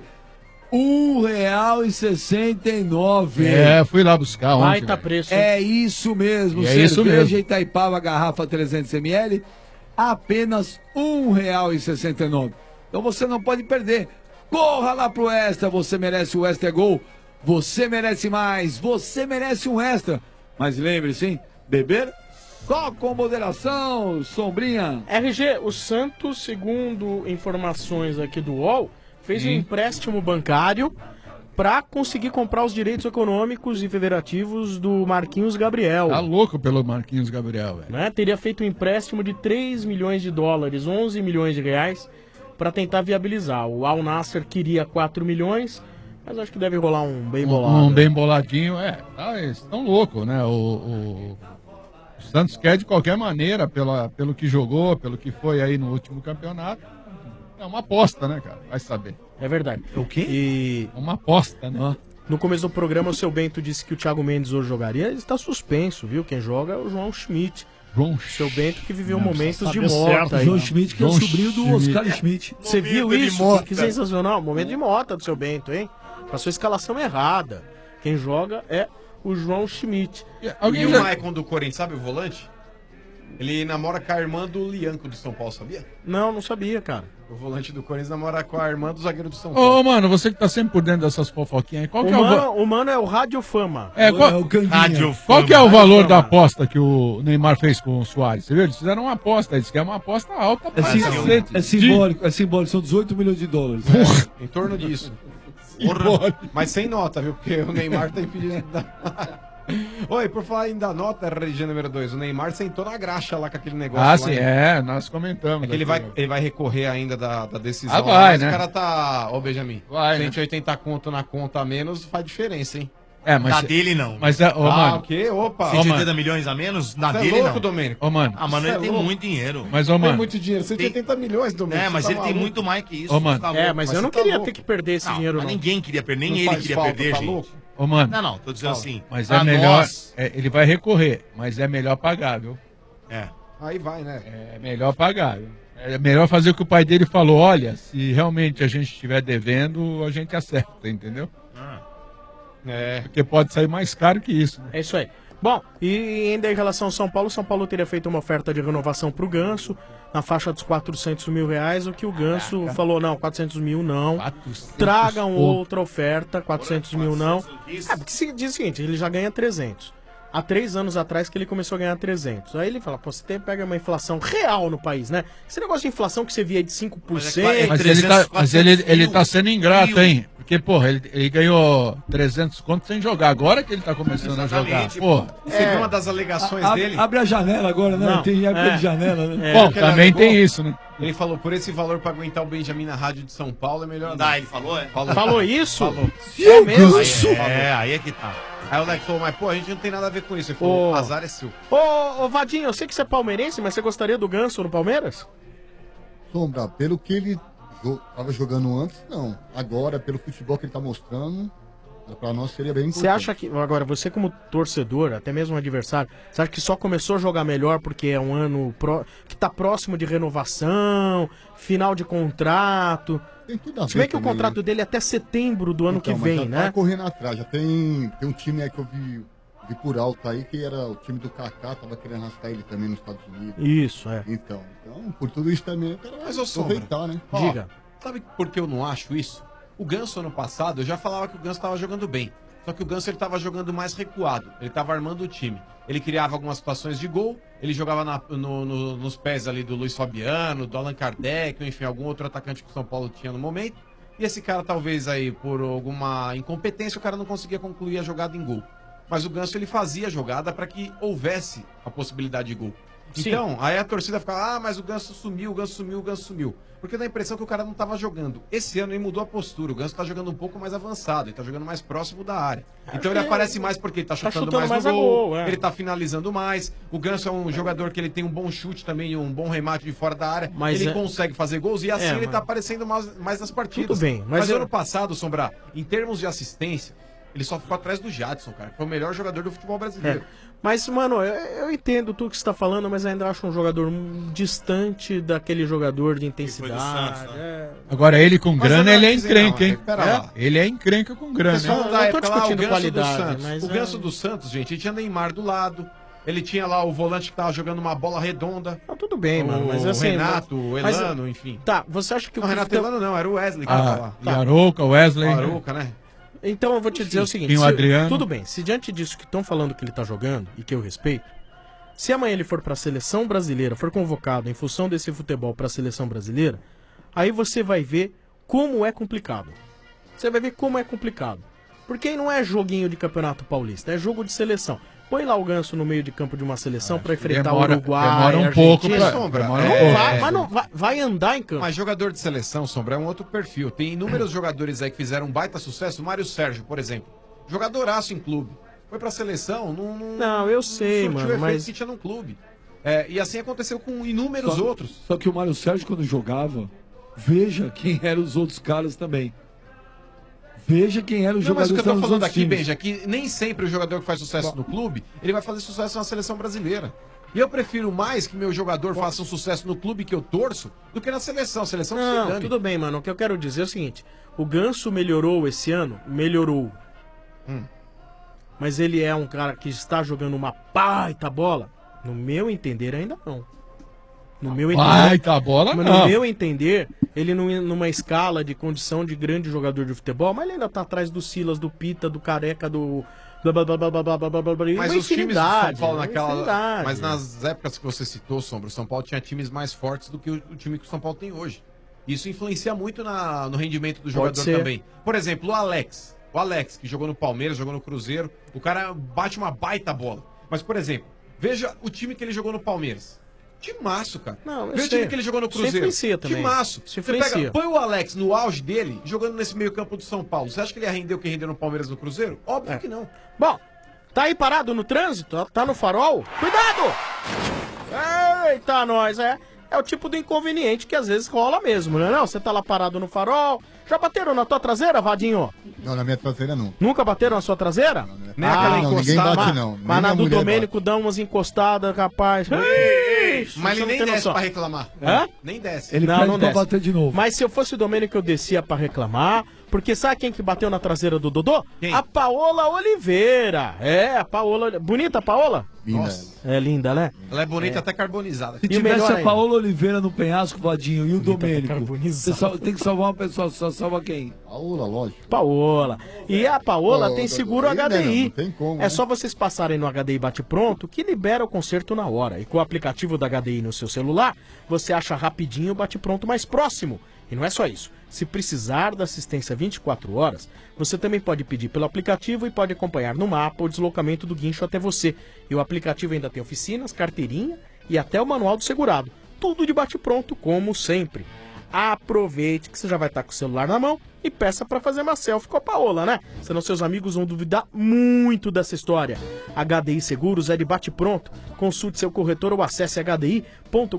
R$1,69. Fui lá buscar ontem. Baita preço. É isso mesmo. É isso Cerveja mesmo. Itaipava, garrafa 300ml, apenas R$1,69. Então você não pode perder. Corra lá pro Extra. Você merece o Extra Gol. Você merece mais. Você merece um Extra. Mas lembre-se, hein? Beber só com moderação, Sombrinha. RG, o Santos, segundo informações aqui do UOL, fez um empréstimo bancário para conseguir comprar os direitos econômicos e federativos do Marquinhos Gabriel. Tá louco pelo Marquinhos Gabriel, velho. Né? Teria feito um empréstimo de 3 milhões de dólares, 11 milhões de reais, para tentar viabilizar. O Al Nassr queria 4 milhões, mas acho que deve rolar um bem bolado. Um bem boladinho, eles estão loucos, né? O Santos quer de qualquer maneira, pelo que jogou, pelo que foi aí no último campeonato. É uma aposta, né, cara? Vai saber. É verdade. O quê? E uma aposta, né? No começo do programa, o seu Bento disse que o Thiago Mendes hoje jogaria. Ele está suspenso, viu? Quem joga é o João Schmidt. Seu Bento que viveu momentos de mota. João Schmidt, que é o sobrinho do Oscar Schmidt. Você viu Momento de isso? mota. Que sensacional. Momento de mota do seu Bento, hein? Passou a escalação errada. Quem joga é o João Schmidt. E o Maicon do Corinthians, sabe o volante? Ele namora com a irmã do Lianco do São Paulo, sabia? Não sabia, cara. O volante do Corinthians namora com a irmã do zagueiro do São Paulo. Ô, mano, você que tá sempre por dentro dessas fofoquinhas aí, qual que é O mano é o Radiofama. Qual que é o valor da aposta que o Neymar fez com o Suárez? Você viu? Eles fizeram uma aposta, eles querem uma aposta alta. É simbólico, são 18 milhões de dólares. Em torno disso. Mas sem nota, viu? Porque o Neymar tá impedido de dar. Oi, por falar em dar nota, RG número 2, o Neymar sentou na graxa lá com aquele negócio. Ah, sim, nós comentamos. É que ele vai recorrer ainda da decisão. Ah, vai, mas né? O cara tá. Ô, Benjamin, vai, 180 conto na conta a menos faz diferença, hein? Na dele não. Mas, mano, o quê? Opa. 180 milhões a menos? Na Cê dele é louco, não. Domênico? Ô, mano. Ah, mano, Cê ele é tem louco. muito dinheiro. Mas, ô, Tem mano. muito dinheiro, 180 milhões, Domênico. Mas Cê ele tá tem maluco. muito mais que isso. Ô, mano. Tá louco. Mas eu não você queria tá ter louco. que perder esse dinheiro, Mas não. ninguém queria perder, nem Não ele faz queria falta, perder, tá gente. louco? Ô, mano. Não, tô dizendo assim. Mas pra é melhor. nós- Ele vai recorrer, mas é melhor pagar, viu? É. Aí vai, né? É melhor pagar, viu? É melhor fazer o que o pai dele falou. Olha, se realmente a gente estiver devendo, a gente acerta, entendeu? Porque pode sair mais caro que isso. Né? É isso aí. Bom, e ainda em relação ao São Paulo teria feito uma oferta de renovação pro Ganso, na faixa dos 400 mil reais, o que o Ganso falou, não, 400 mil não, tragam outra oferta, 400 mil não. Porque se diz o seguinte, ele já ganha 300. Há 3 anos atrás que ele começou a ganhar 300. Aí ele fala, pô, você pega uma inflação real no país, né? Esse negócio de inflação que você via aí de 5%... Mas ele tá sendo ingrato, hein? Porque, porra, ele ganhou 300 contos sem jogar. Agora que ele tá começando a jogar. Porra. Você viu uma das alegações dele? Abre a janela agora, né? Não. Tem época de janela, né? Bom, também tem isso, né? Ele falou, por esse valor pra aguentar o Benjamin na rádio de São Paulo é melhor não. Dá, ele falou, é? Falou isso? Falou. É mesmo? Aí é que tá. Aí o Leque falou, mas pô, a gente não tem nada a ver com isso. Ele falou, o azar é seu. Ô, Vadinho, eu sei que você é palmeirense, mas você gostaria do Ganso no Palmeiras? Sombra, pelo que ele tava jogando antes, não. Agora, pelo futebol que ele tá mostrando, Pra nós seria bem Você acha que, agora, você como torcedor, até mesmo adversário, você acha que só começou a jogar melhor porque é um ano que tá próximo de renovação, final de contrato? Tem tudo a ver Se bem que o também, contrato dele é até setembro do ano Então, que mas vem, já né? Tá correndo atrás, já tem um time aí que eu vi por alto aí, que era o time do Kaká, tava querendo arrastar ele também nos Estados Unidos. Isso, é. Então, por tudo isso também, eu quero Mas, ô Sombra, aproveitar, né? ó, sabe por que eu não acho isso? O Ganso, ano passado, eu já falava que o Ganso tava jogando bem. Só que o Ganso, ele tava jogando mais recuado. Ele tava armando o time. Ele criava algumas situações de gol, ele jogava nos pés ali do Luiz Fabiano, do Allan Kardec, ou enfim, algum outro atacante que o São Paulo tinha no momento. E esse cara, talvez aí, por alguma incompetência, o cara não conseguia concluir a jogada em gol. Mas o Ganso, ele fazia a jogada para que houvesse a possibilidade de gol. Sim. Então, aí a torcida ficava, mas o Ganso sumiu, o Ganso sumiu, o Ganso sumiu. Porque dá a impressão que o cara não estava jogando. Esse ano ele mudou a postura, o Ganso tá jogando um pouco mais avançado, ele tá jogando mais próximo da área. Então ele aparece mais porque ele tá chutando mais no gol, ele tá finalizando mais. O Ganso é um jogador que ele tem um bom chute também, um bom remate de fora da área. Mas ele é- consegue fazer gols e assim ele mas- tá aparecendo mais nas partidas. Tudo bem, mas mas eu- ano passado, Sombra, em termos de assistência, ele só ficou atrás do Jadson, cara, que foi o melhor jogador do futebol brasileiro. Mas, mano, eu entendo tudo que você tá falando, mas ainda acho um jogador distante daquele jogador de intensidade. Agora ele com Mas grana, eu ele é não quis dizer encrenca, não, hein? pera lá. Ele é encrenca com grana. Pessoal hein? da época lá, o discutindo Ganso qualidade, do Santos. mas O Ganso do Santos, gente, ele tinha Neymar do lado. Ele tinha lá o volante que tava jogando uma bola redonda. Tudo bem, mano, mas o assim, Renato, o mas- Elano, enfim. Tá, você acha que Não, Renato Elano não, era o Wesley que tava lá. E Arouca, Wesley. Arouca, né? Então eu vou te dizer o seguinte, Tem o Adriano. tudo bem, se diante disso que estão falando que ele tá jogando e que eu respeito, se amanhã ele for pra seleção brasileira, for convocado em função desse futebol pra seleção brasileira, aí você vai ver como é complicado. Você vai ver como é complicado. Porque aí não é joguinho de Campeonato Paulista, é jogo de seleção. Põe lá o Ganso no meio de campo de uma seleção pra enfrentar o Uruguai, demora um Argentina. pouco pra- Sombra, demora um é, pouco. Vai, mas não, vai andar em campo. Mas jogador de seleção, Sombra, é um outro perfil. Tem inúmeros jogadores aí que fizeram um baita sucesso. O Mário Sérgio, por exemplo. Jogadoraço em clube. Foi pra seleção, Não, eu sei, surtiu mano, efeito mas... que tinha no clube. É, e assim aconteceu com inúmeros Só- outros. Só que o Mário Sérgio, quando jogava, veja quem eram os outros caras também. Veja quem eram os Não, mas jogadores o que eu tô nos falando outros aqui, times. Benja, é que nem sempre o jogador que faz sucesso no clube, ele vai fazer sucesso na seleção brasileira. E eu prefiro mais que meu jogador faça um sucesso no clube que eu torço do que na seleção. Seleção que se Não, dane. tudo bem, mano. O que eu quero dizer é o seguinte: o Ganso melhorou esse ano? Melhorou. Mas ele é um cara que está jogando uma baita bola? No meu entender, ainda não. No meu entender. Baita bola, mas não. no meu entender, ele numa escala de condição de grande jogador de futebol, mas ele ainda tá atrás do Silas, do Pita, do Careca, do. Blá, blá, blá, blá, blá, blá, blá, blá, blá, Mas uma os times do São infinidade, Paulo uma naquela. infinidade. Mas nas épocas que você citou, Sombra, o São Paulo tinha times mais fortes do que o time que o São Paulo tem hoje. Isso influencia muito no rendimento do jogador ser. também. Por exemplo, o Alex. O Alex, que jogou no Palmeiras, jogou no Cruzeiro, o cara bate uma baita bola. Mas, por exemplo, veja o time que ele jogou no Palmeiras. Timaço, cara. Não, eu Veja o sei. time que ele jogou no Isso Cruzeiro. influencia também. Timaço. Isso Você influencia. pega, põe o Alex no auge dele, jogando nesse meio campo do São Paulo. Você acha que ele ia render o que rendeu no Palmeiras e no Cruzeiro? Óbvio que não. Bom, tá aí parado no trânsito? Tá no farol? Cuidado! Eita, nós, é o tipo do inconveniente que às vezes rola mesmo, né? Não, você tá lá parado no farol. Já bateram na tua traseira, Vadinho? Não, na minha traseira não. Nunca bateram na sua traseira? Nem aquela não, ninguém bate, Mas- não. Nem Mas na minha do mulher Domênico dá umas encostadas, rapaz. Ixi, Mas você ele não nem tem desce noção. pra reclamar. Hã? Nem desce. Ele não, pede não pra desce. bater de novo. Mas se eu fosse o Domênico, eu descia pra reclamar. Porque sabe quem que bateu na traseira do Dodô? A Paola Oliveira. É, a Paola. Bonita a Paola? Linda. É linda, né? Ela é bonita até carbonizada. Se E o tivesse melhor a ainda? Paola Oliveira no penhasco, Vadinho, e o Domênico, carbonizada. você tem que salvar uma pessoa, só salva quem? Paola, lógico. Paola. E a Paola Pô, tem Dodô, seguro aí, né, HDI. não tem como, É né? só vocês passarem no HDI Bate Pronto que libera o conserto na hora. E com o aplicativo da HDI no seu celular, você acha rapidinho o Bate Pronto mais próximo. E não é só isso. Se precisar da assistência 24 horas, você também pode pedir pelo aplicativo e pode acompanhar no mapa o deslocamento do guincho até você. E o aplicativo ainda tem oficinas, carteirinha e até o manual do segurado. Tudo de bate-pronto, como sempre. Aproveite que você já vai estar com o celular na mão e peça para fazer uma selfie com a Paola, né? Senão seus amigos vão duvidar muito dessa história. HDI Seguros é de bate-pronto. Consulte seu corretor ou acesse hdi.com.br.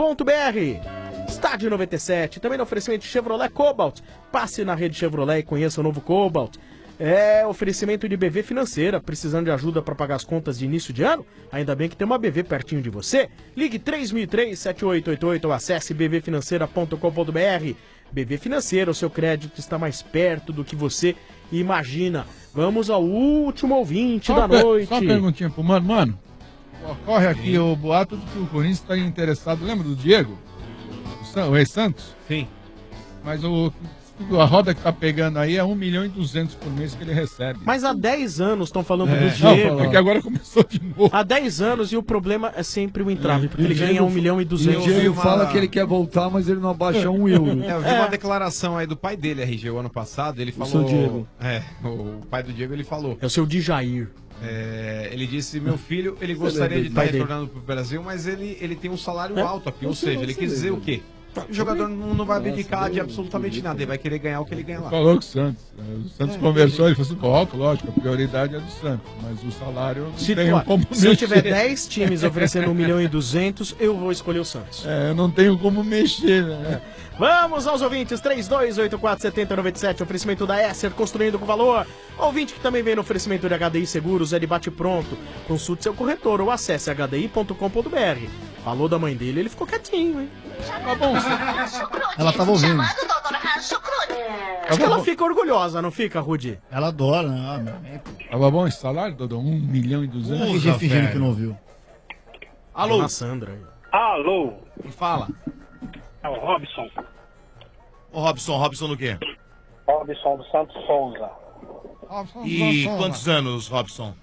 Estádio 97, também no oferecimento de Chevrolet Cobalt. Passe na rede Chevrolet e conheça o novo Cobalt. É oferecimento de BV Financeira. Precisando de ajuda para pagar as contas de início de ano? Ainda bem que tem uma BV pertinho de você. Ligue 3003-7888 ou acesse bvfinanceira.com.br. BV Financeira, o seu crédito está mais perto do que você imagina. Vamos ao último ouvinte da noite. Só uma perguntinha pro Mano. Mano, ocorre aqui o boato de que o Corinthians está interessado. Lembra do Diego? O ex-Santos? Sim. Mas a roda que tá pegando aí é 1.200.000 por mês que ele recebe. Mas há 10 anos estão falando do Não, Diego. porque agora começou de novo. Há 10 anos e o problema é sempre o entrave, porque ele ganha 1.200.000. O Diego fala que ele quer voltar, mas ele não abaixa um euro. Eu vi uma declaração aí do pai dele, RG, o ano passado. Ele falou. seu Diego. O pai do Diego, ele falou. É o seu Djair. Ele disse, meu filho, ele gostaria de estar retornando pro Brasil, mas ele tem um salário alto aqui. Ou seja, ele quis dizer o quê? O jogador não vai abdicar de absolutamente nada, ele vai querer ganhar o que ele ganha lá. Falou com o Santos. O Santos conversou, ele falou assim, lógico, a prioridade é do Santos, mas o salário não tenho como Se eu tiver 10 times oferecendo 1.200.000, eu vou escolher o Santos. Eu não tenho como mexer, né? Vamos aos ouvintes, 32847097, oferecimento da Esser, construindo com valor. Ouvinte que também vem no oferecimento de HDI Seguros, é de bate pronto. Consulte seu corretor ou acesse hdi.com.br. Falou da mãe dele, ele ficou quietinho, hein? Tá bom. Ela tava ouvindo. Acho que ela fica orgulhosa, não fica, Rudi? Ela adora, né? Tava bom esse salário, Dodô? 1.200.000. RG fingindo que não ouviu. Alô? Dona Sandra. Alô? Me fala. É o Robson. Ô, Robson do quê? Robson do Santos Souza. E quantos anos, Robson?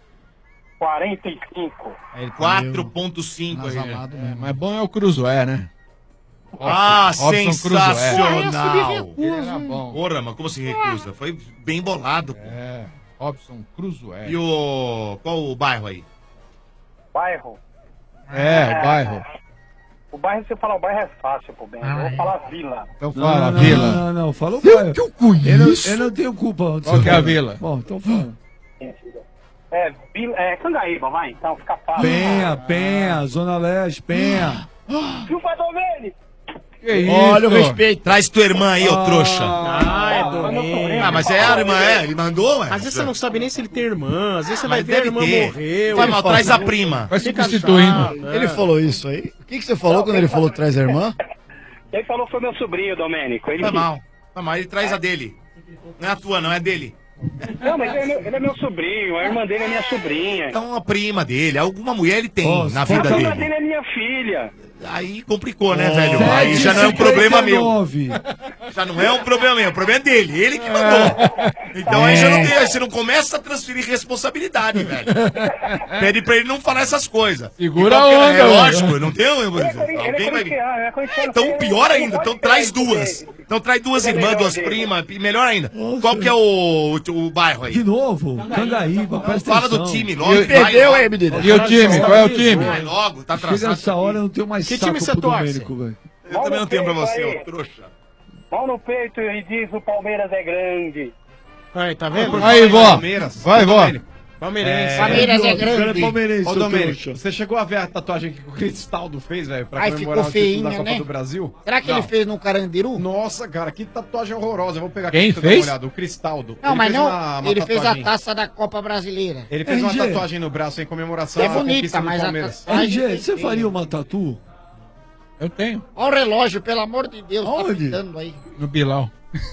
45. 4.5 aí. Mas bom é o Cruzoé, né? Ah, Robson sensacional! Era bom. Porra, mas como se recusa? Foi bem bolado, pô. Robson Cruzoé. E qual o bairro aí? Bairro? O bairro. O bairro, você falar o bairro é fácil, pô, bem. Eu vou falar vila. Então fala, vila. Não, fala o bairro. que eu conheço. Eu não tenho culpa. Qual que é a vila? Bom, então fala. Cangaíba, vai, então, fica fácil. Penha, Zona Leste, Penha. Chupa Domene! Que isso? Olha o respeito. Traz tua irmã aí, ô trouxa. É Domênico. Ah, mas é a irmã, ele mandou, ué. Às vezes você não sabe nem se ele tem irmã, às vezes você Mas vai ver a deve irmã ter. morreu. Vai mal, traz a prima. Vai Fica substituindo. chato, Ele falou isso aí? O que você falou quando ele falou traz a irmã? Ele falou que foi meu sobrinho, Domênico. Ele Tá mal, ele traz a dele. Não é a tua, não, é a dele. Não, mas ele é meu sobrinho, a irmã dele é minha sobrinha. Então a prima dele, alguma mulher ele tem na A vida irmã dele. dele é minha filha. Aí complicou, né, velho? Aí já não é um problema meu. Já não é um problema meu, o problema é dele, ele que mandou. Então aí já não tem, você não começa a transferir responsabilidade, velho. Pede pra ele não falar essas coisas. Segura E a onda, É lógico, velho. não tem. Alguém vai. Então pior ainda, então traz duas. Então traz duas irmãs, duas primas, melhor ainda. Qual que é o bairro aí? De novo, Cangaíba, presta Fala atenção. do time logo. Perdeu, hein, menino? E o time? Qual é o time? Vai logo, tá Chega atrasado. essa hora, eu não tenho mais Que saco time você pro torce? Domênico, velho. Eu também não tenho pra você, ô trouxa. Mão no peito e diz o Palmeiras é grande. Aí, tá vendo? Aí, vó. Palmeiras. Vai, vó. Palmeirense. Palmeiras é O cara é grande. palmeirense, Ô, seu Domênico, trouxa. você chegou a ver a tatuagem que o Cristaldo fez, velho, pra Ai, comemorar ficou o título da feinha, Copa né? do Brasil? Será que ele fez no Carandiru? Nossa, cara, que tatuagem horrorosa. Eu vou pegar aqui Quem pra você dar uma fez? olhada. O Cristaldo. Não, Ele mas fez não. uma Ele fez a tatuagem. taça da Copa Brasileira. Ele fez uma RG. tatuagem no braço em comemoração É à bonita, conquista do mas a Palmeiras. RG, você faria uma tatu? Eu tenho. Olha o relógio, pelo amor de Deus, tá Onde? pitando aí. No Bilal.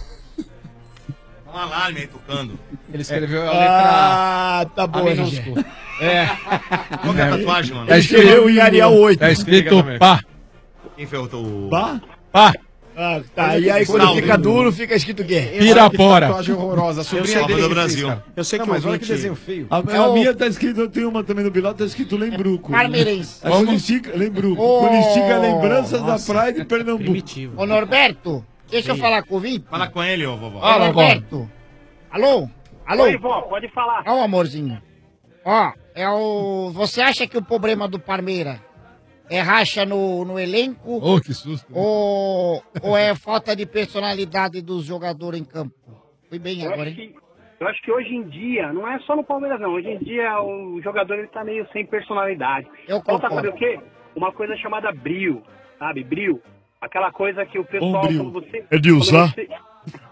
Um alarme aí tocando. Ele escreveu a letra Tá A bom, RG. minúsculo. Qual que é a tatuagem, mano? Tá Escreveu em Arial 8. Tá escrito pá. Quem foi o... Pá? Pá. Ah, tá. E aí quando fica duro, fica escrito o quê? Pirapora. Tatuagem horrorosa. A sobrinha Copa dele do que fez, Brasil. cara. Eu sei que Não, mas o olha que ouvinte- desenho feio. A minha tá escrito, eu tenho uma também no Bilal, tá escrito Lembruco. Palmeirense. Aí quando estica, Lembruco. Ô, Quando estica lembranças nossa. da praia de Pernambuco. Primitivo. Ô, Norberto, deixa eu falar com o Vinte. Fala com ele, ô vovó. Fala, vó. Norberto. Alô? Alô? Oi, vó, pode falar. Ó, amorzinho. Ó, é o... Você acha que o problema do Palmeiras é racha no elenco Oh, que susto. ou é falta de personalidade dos jogadores em campo? Fui bem Eu agora, acho, hein? eu acho que hoje em dia, não é só no Palmeiras não, hoje em dia o jogador ele tá meio sem personalidade. Eu Falta, concordo. sabe o quê? Uma coisa chamada brio, sabe? Brio. Aquela coisa que o pessoal, brio. quando você... É de usar? quando você-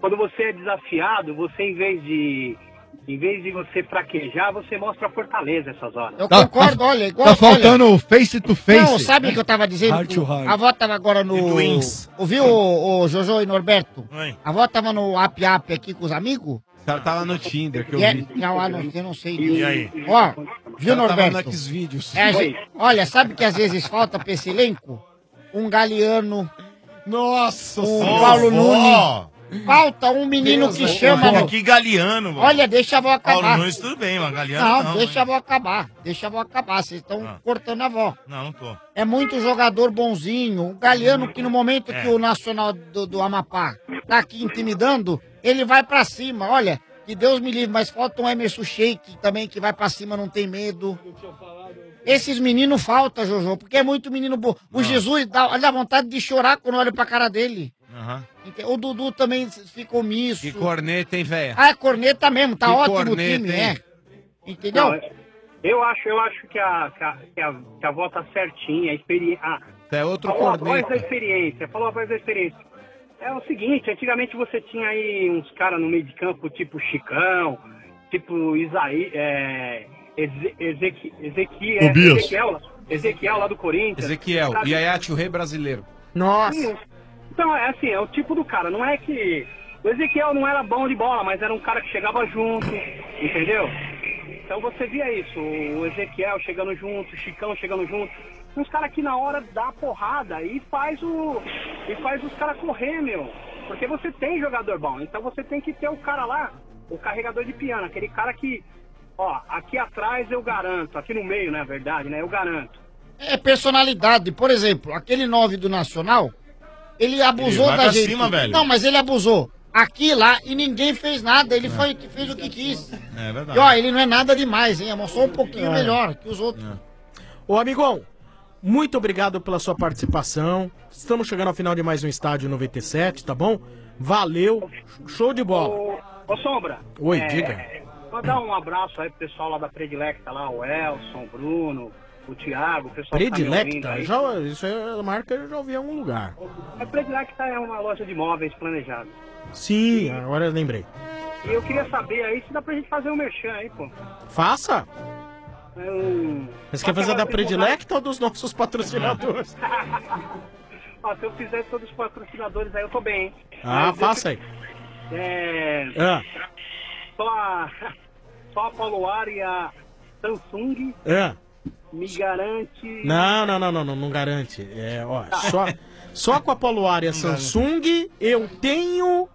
quando você é desafiado, você em vez de você fraquejar, você mostra fortaleza essas horas. Eu concordo, olha, igual... Tá faltando o face to face. Não, sabe o que eu tava dizendo? Heart to heart. A avó tava agora no... Ouviu, o Jojo e Norberto? Oi. A avó tava no App aqui com os amigos? Tava no Tinder, que eu E é- vi. Não, eu não sei. E aí? Ó, viu, Ela tava Norberto? no Xvideos. Olha, sabe que às vezes falta pra esse elenco? Um Galeano. Nossa um Senhora. Paulo Ó. Nunes. Falta um menino Deus, que ó, chama... ó, que Galeano, mano. Olha, deixa a avó acabar. Paulo Nunes, tudo bem, mas Galeano Não, não. deixa a avó acabar. Deixa a avó acabar. Vocês estão cortando a avó. Não tô. É muito jogador bonzinho. O Galeano, que no momento que o Nacional do Amapá tá aqui intimidando, ele vai pra cima. Olha, que Deus me livre, mas falta um Emerson Sheik também, que vai pra cima, não tem medo. Esses meninos faltam, Jojo, porque é muito menino bom. O Jesus dá vontade de chorar quando olha pra cara dele. O Dudu também fica omisso. Que corneta, hein, velho? Ah, é corneta mesmo, tá Que ótimo corneta, o time, hein? Entendeu? Não, eu acho que a avó tá certinha, a experiência. É outro falou a corneta. voz da experiência, falou a voz da experiência. É o seguinte, antigamente você tinha aí uns caras no meio de campo, tipo Chicão, tipo Ezequiel lá do Corinthians. Ezequiel, sabe? Yayate, o rei brasileiro. Nossa. Então, é assim, é o tipo do cara, não é que... O Ezequiel não era bom de bola, mas era um cara que chegava junto, entendeu? Então você via isso, o Ezequiel chegando junto, o Chicão chegando junto. Uns caras que na hora dá a porrada e faz os caras correr, meu. Porque você tem jogador bom, então você tem que ter o cara lá, o carregador de piano, aquele cara que, ó, aqui atrás eu garanto, aqui no meio, na verdade, né, eu garanto. É personalidade. Por exemplo, aquele 9 do Nacional, ele abusou vai da pra gente. cima, velho. Não, mas ele abusou. Aqui, lá, e ninguém fez nada. Ele fez o que quis. É verdade. E ó, ele não é nada demais, hein? É só um pouquinho melhor que os outros. Ô, amigão, muito obrigado pela sua participação. Estamos chegando ao final de mais um Estádio 97, tá bom? Valeu, show de bola. Ô Sombra. Oi, diga. Mandar um abraço aí pro pessoal lá da Predilecta, lá, o Elson, o Bruno, o Thiago, o pessoal que tá me ouvindo Predilecta? aí. Isso é a marca que eu já ouvi em algum lugar. A Predilecta é uma loja de móveis planejada. Sim, agora eu lembrei. E eu queria saber aí se dá pra gente fazer um merchan aí, pô. Faça. Mas quer fazer da Predilecta ou dos nossos patrocinadores? Ó, se eu fizer todos os patrocinadores aí, eu tô bem, hein? Ah, Mas faça aí. Só a Poloar e a Samsung me garante... Não garante. É, ó, só com a Poluar e a Samsung eu tenho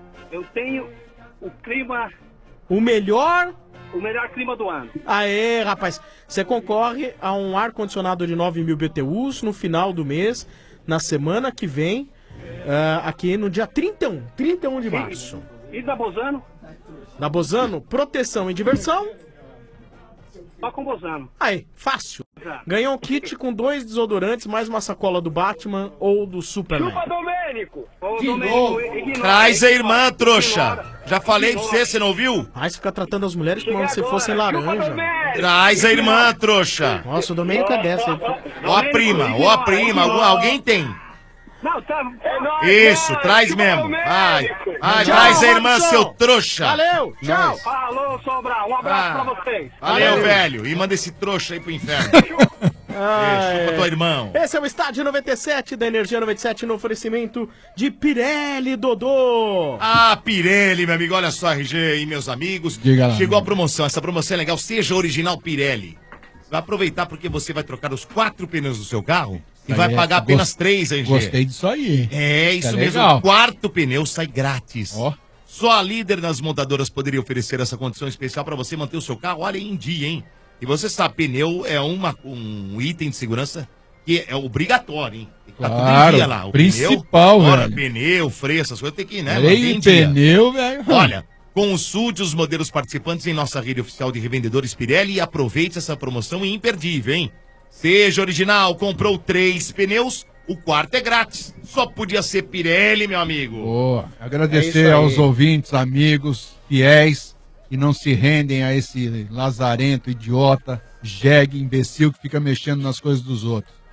o clima... O melhor clima do ano. Aê, rapaz. Você concorre a um ar-condicionado de 9.000 BTUs no final do mês, na semana que vem, aqui no dia 31 de março. E da Bozano? Da Bozano, proteção e diversão. Só com Bozano. Aí, fácil. Ganhou um kit com 2 desodorantes, mais uma sacola do Batman ou do Superman. Chupa, Domênico! Traz a irmã, trouxa. Já falei pra você não ouviu? Ai, você fica tratando as mulheres como se fossem laranja. Traz a irmã, trouxa. Nossa, o Domênico é dessa. Ó a prima, alguém tem. Não, tá... Isso, traz mesmo. Ai, traz a irmã, seu trouxa. Valeu, tchau. Alô, Sombra, um abraço pra vocês. Valeu, velho. E manda esse trouxa aí pro inferno. Chupa tua irmão. Esse é o Estádio 97 da Energia 97 no oferecimento de Pirelli, Dodô. Ah, Pirelli, meu amigo, olha só, RG e meus amigos. Diga lá. Chegou a promoção, essa promoção é legal, seja original Pirelli. Você vai aproveitar porque você vai trocar os 4 pneus do seu carro e vai pagar apenas 3, RG. Gostei disso aí. É, isso mesmo, legal. o 4º pneu sai grátis. Só a líder nas montadoras poderia oferecer essa condição especial para você manter o seu carro, olha, em dia, hein? E você sabe, pneu é um item de segurança que é obrigatório, hein? Tem que estar tudo em dia lá. O principal, pneu, velho. Pneu, freio, essas coisas tem que ir, né? Freio manter em e dia. pneu, velho. Olha, consulte os modelos participantes em nossa rede oficial de revendedores Pirelli e aproveite essa promoção imperdível, hein? Seja original, comprou 3 pneus, o 4º é grátis. Só podia ser Pirelli, meu amigo. Boa. Agradecer aos ouvintes, amigos, fiéis, que não se rendem a esse lazarento, idiota, jegue, imbecil que fica mexendo nas coisas dos outros.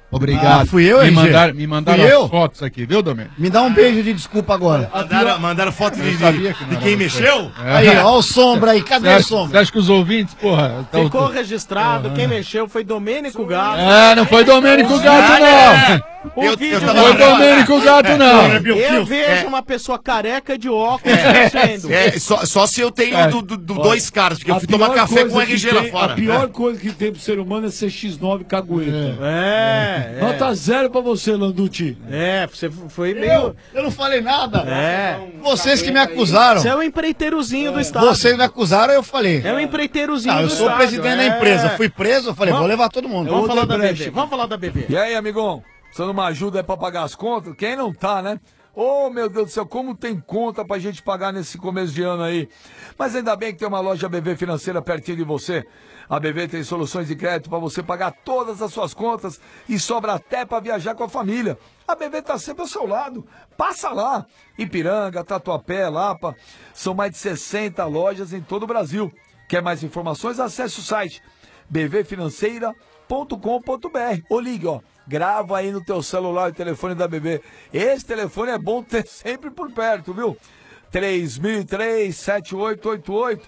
Obrigado. Fui eu, me RG? mandaram Fui eu? as fotos aqui, viu, Domênico? Me dá um beijo de desculpa agora. Mandaram foto de não quem era mexeu? Aí, ó o Sombra aí, cadê o Sombra? Você acha que os ouvintes, porra... Ficou registrado, quem mexeu foi Domênico Gato. Não foi Domênico Gato, não. O vídeo Não foi Domênico Gato, não. Eu vejo uma pessoa careca de óculos mexendo. Só se eu tenho dois caras, porque eu fui tomar café com o RG lá fora. A pior coisa que tem pro ser humano é ser X9 cagueta. É. Nota 0 pra você, Landucci. Você foi meio... Eu não falei nada. Vocês que me Cagueta. acusaram. Você é o empreiteirozinho do Estado. Vocês me acusaram, eu falei. É o empreiteirozinho Não, do eu Estado. sou presidente da empresa. Fui preso, eu falei, Vamos- vou levar todo mundo. Vamos falar da BV. Vamos falar da BV. E aí, amigão? Precisando de uma ajuda pra pagar as contas? Quem não tá, né? Ô, meu Deus do céu, como tem conta pra gente pagar nesse começo de ano aí. Mas ainda bem que tem uma loja BV Financeira pertinho de você. A BV tem soluções de crédito pra você pagar todas as suas contas e sobra até pra viajar com a família. A BV tá sempre ao seu lado. Passa lá. Ipiranga, Tatuapé, Lapa. São mais de 60 lojas em todo o Brasil. Quer mais informações? Acesse o site bvfinanceira.com.br ou ligue, ó. Grava aí no teu celular o telefone da BV. Esse telefone é bom ter sempre por perto, viu? 3003-7888.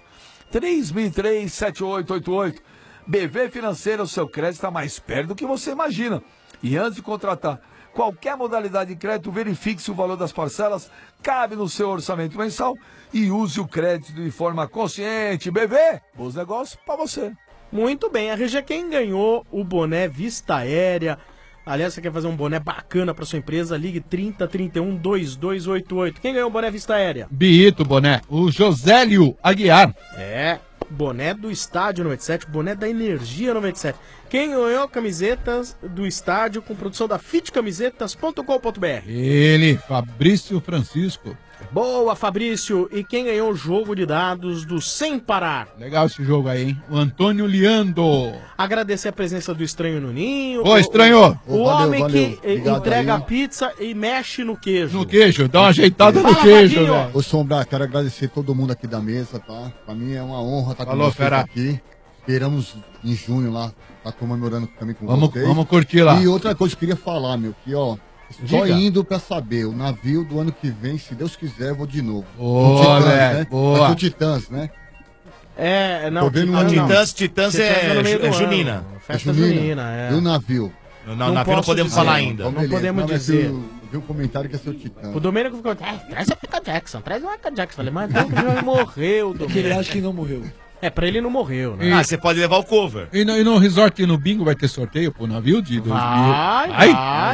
3003-7888. BV Financeira, o seu crédito está mais perto do que você imagina. E antes de contratar qualquer modalidade de crédito, verifique se o valor das parcelas cabe no seu orçamento mensal e use o crédito de forma consciente. BV, bons negócios para você. Muito bem, a RG, quem ganhou o boné Vista Aérea? Aliás, você quer fazer um boné bacana para sua empresa? Ligue 3031-2288. Quem ganhou o boné Vista Aérea? Bito, boné. O Josélio Aguiar. Boné do Estádio 97, boné da Energia 97. Quem ganhou camisetas do estádio com produção da fitcamisetas.com.br? Ele, Fabrício Francisco. Boa, Fabrício. E quem ganhou o jogo de dados do Sem Parar? Legal esse jogo aí, hein? O Antônio Liando. Agradecer a presença do Estranho no Ninho. Ô, Estranho. O Valeu, homem valeu. que Obrigado entrega aí. pizza e mexe no queijo. No queijo, dá uma ajeitada no Fala, queijo, Vadinho. velho. Ô, Sombra, quero agradecer todo mundo aqui da mesa, tá? Pra mim é uma honra estar com Falou, vocês fera. aqui. Esperamos em junho lá, tá comemorando também com Vamos- vocês. vamos curtir lá. E outra coisa que eu queria falar, meu, que ó, só Diga. indo pra saber, o navio do ano que vem, se Deus quiser, eu vou de novo. Boa, O Titãs, velho, né? boa. Vai ser o Titãs, né? Não, Tô vendo Titãs um- não. Titãs é no meio do ano. junina. Festa junina, E o navio? Não, navio não podemos falar ainda. Então, Não beleza. podemos mas dizer. Eu vi um comentário que ia ser o Titãs. O Domênico ficou, traz o Michael Jackson, traz o Michael Jackson. Falei, mas não, já morreu, Domênico. Ele acha que não morreu. É, pra ele não morreu, né? Ah, você pode levar o cover. E no resort e no bingo vai ter sorteio pro navio de 2000? Vai.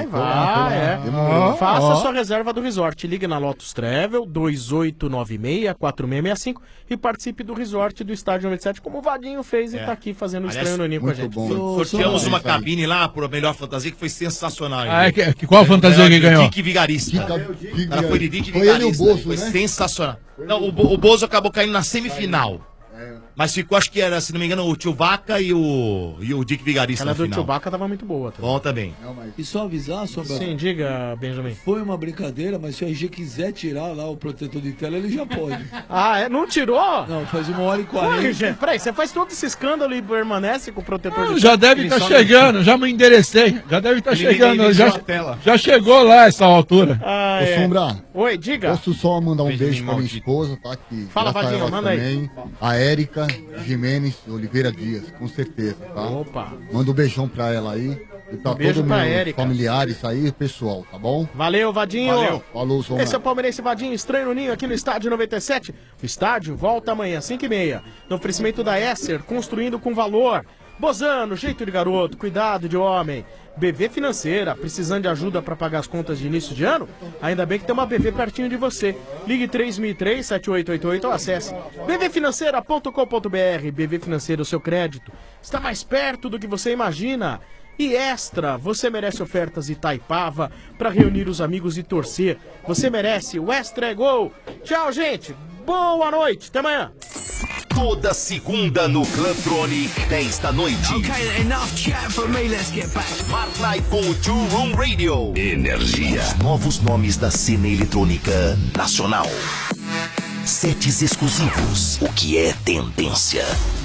Ó, Faça ó. a sua reserva do resort. Ligue na Lotus Travel 2896-4665 e participe do resort do Estádio 97, como o Vadinho fez e tá aqui fazendo o Estranho no Ninho com a gente. Sorteamos uma cabine lá por melhor fantasia que foi sensacional. Ah, qual fantasia que ganhou? Dick Vigarista. O cara foi de Dick Foi ele e o Vigarista. Bozo, Foi né? sensacional. Não, o Bozo acabou caindo na semifinal. Mas ficou, acho que era, se não me engano, o Chewbacca e o Dick Vigarista Aquela no do final. Chewbacca tava muito boa também. Bom também. E só avisar, Sombra. Sim, diga, Benjamin. Foi uma brincadeira, mas se o RG quiser tirar lá o protetor de tela, ele já pode. Não tirou? Não, faz 1h40. Pô, RG, peraí, você faz todo esse escândalo e permanece com o protetor de Já deve estar chegando, já me enderecei. Já deve estar chegando. Já chegou lá essa altura. Ô, Sombra. Oi, diga. Posso só mandar um beijo pra minha esposa, tá? Que Fala, graças a Vadinho, ela manda aí. também, a Érica Jimenez Oliveira Dias, com certeza, tá? Opa. Manda um beijão pra ela aí. E pra Beijo todos pra meus Érica. familiares aí, pessoal, tá bom? Valeu, Vadinho. Valeu. Falou, Sombra. Esse é o Palmeirense Vadinho, Estranho no Ninho, aqui no Estádio 97. O estádio volta amanhã, 5h30. No oferecimento da Esser, construindo com valor. Bozano, jeito de garoto, cuidado de homem. BV Financeira, precisando de ajuda para pagar as contas de início de ano? Ainda bem que tem uma BV pertinho de você. Ligue 3003-7888 ou acesse bvfinanceira.com.br. BV Financeira, o seu crédito está mais perto do que você imagina. E Extra, você merece ofertas Itaipava para reunir os amigos e torcer. Você merece, o Extra é gol. Tchau, gente. Boa noite, até amanhã. Toda segunda no Clubtronic, 10 da noite. Okay, enough chat for me, let's get back. Mark com o Two Room Radio. Energia. Os novos nomes da cena eletrônica nacional. Sets exclusivos. O que é tendência.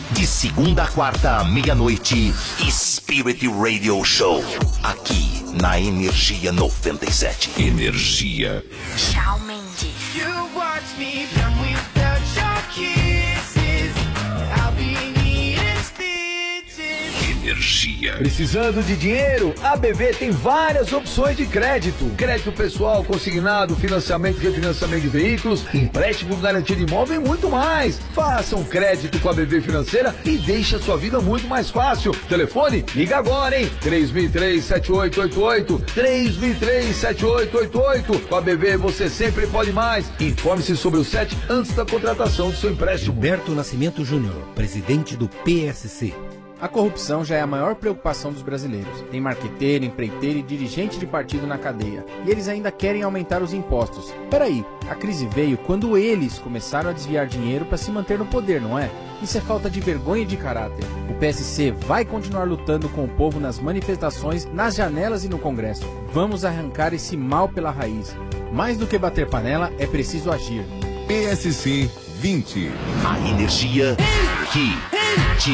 De segunda a quarta à meia-noite, Spirit Radio Show. Aqui na Energia 97. Energia. Shawn Mendes. You watch me come without your kisses. I'll be needing stitches. Energia. Precisando de dinheiro? A BV tem várias opções de crédito. Crédito pessoal, consignado, financiamento e refinanciamento de veículos, empréstimo, garantia de imóvel e muito mais. Faça um crédito com a BV Financeira e deixe a sua vida muito mais fácil. Telefone? Liga agora, hein? 3003-7888. 3003-7888. Com a BV você sempre pode mais. Informe-se sobre o SET antes da contratação do seu empréstimo. Gilberto Nascimento Júnior, presidente do PSC. A corrupção já é a maior preocupação dos brasileiros. Tem marqueteiro, empreiteiro e dirigente de partido na cadeia. E eles ainda querem aumentar os impostos. Peraí, a crise veio quando eles começaram a desviar dinheiro para se manter no poder, não é? Isso é falta de vergonha e de caráter. O PSC vai continuar lutando com o povo nas manifestações, nas janelas e no Congresso. Vamos arrancar esse mal pela raiz. Mais do que bater panela, é preciso agir. PSC 20. A energia que te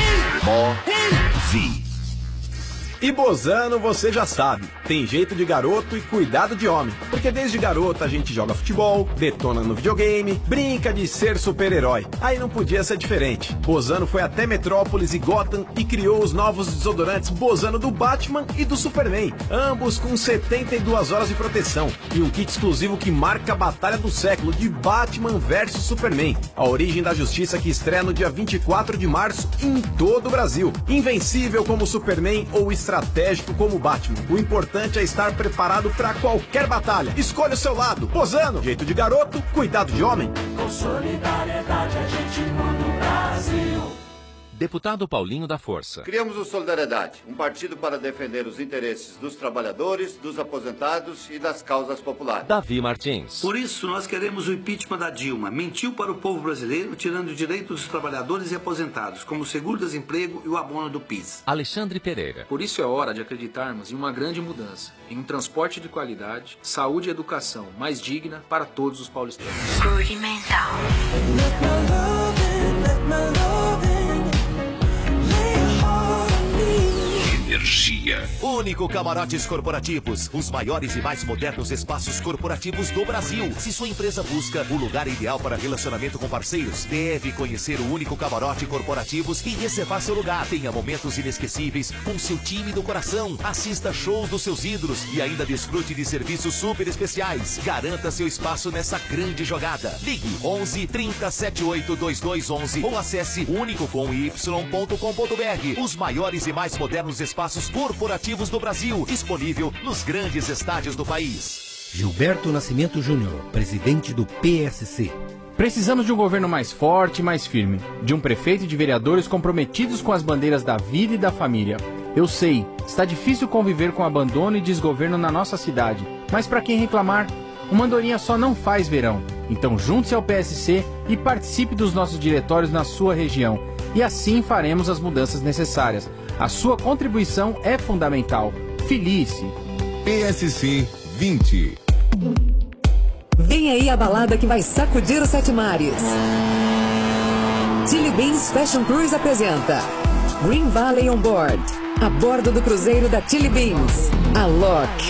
move. E Bozano, você já sabe, tem jeito de garoto e cuidado de homem. Porque desde garoto a gente joga futebol, detona no videogame, brinca de ser super-herói. Aí não podia ser diferente. Bozano foi até Metrópolis e Gotham e criou os novos desodorantes Bozano do Batman e do Superman. Ambos com 72 horas de proteção. E um kit exclusivo que marca a batalha do século de Batman vs Superman. A origem da justiça que estreia no dia 24 de março em todo o Brasil. Invencível como Superman ou estratégico como Batman. O importante é estar preparado para qualquer batalha. Escolha o seu lado. Bozano, jeito de garoto, cuidado de homem. Com solidariedade a gente muda o Brasil. Deputado Paulinho da Força. Criamos o Solidariedade, um partido para defender os interesses dos trabalhadores, dos aposentados e das causas populares. Davi Martins. Por isso, nós queremos o impeachment da Dilma. Mentiu para o povo brasileiro, tirando o direito dos trabalhadores e aposentados, como o seguro-desemprego e o abono do PIS. Alexandre Pereira. Por isso é hora de acreditarmos em uma grande mudança, em um transporte de qualidade, saúde e educação mais digna para todos os paulistanos. Saúde mental. Energia. Único Camarotes Corporativos, os maiores e mais modernos espaços corporativos do Brasil. Se sua empresa busca o lugar ideal para relacionamento com parceiros, deve conhecer o Único Camarote Corporativos e reservar seu lugar. Tenha momentos inesquecíveis com seu time do coração. Assista shows dos seus ídolos e ainda desfrute de serviços super especiais. Garanta seu espaço nessa grande jogada. Ligue 11 30 78 2211 ou acesse unicocomy.com.br. Os maiores e mais modernos espaços corporativos do Brasil, disponível nos grandes estádios do país. Gilberto Nascimento Júnior, presidente do PSC. Precisamos de um governo mais forte e mais firme, de um prefeito e de vereadores comprometidos com as bandeiras da vida e da família. Eu sei, está difícil conviver com abandono e desgoverno na nossa cidade, mas para quem reclamar, uma andorinha só não faz verão. Então junte-se ao PSC e participe dos nossos diretórios na sua região, e assim faremos as mudanças necessárias. A sua contribuição é fundamental. Felice. PSC 20. Vem aí a balada que vai sacudir os sete mares. Chili Beans Fashion Cruise apresenta Green Valley On Board. A bordo do cruzeiro da Chili Beans, Alok.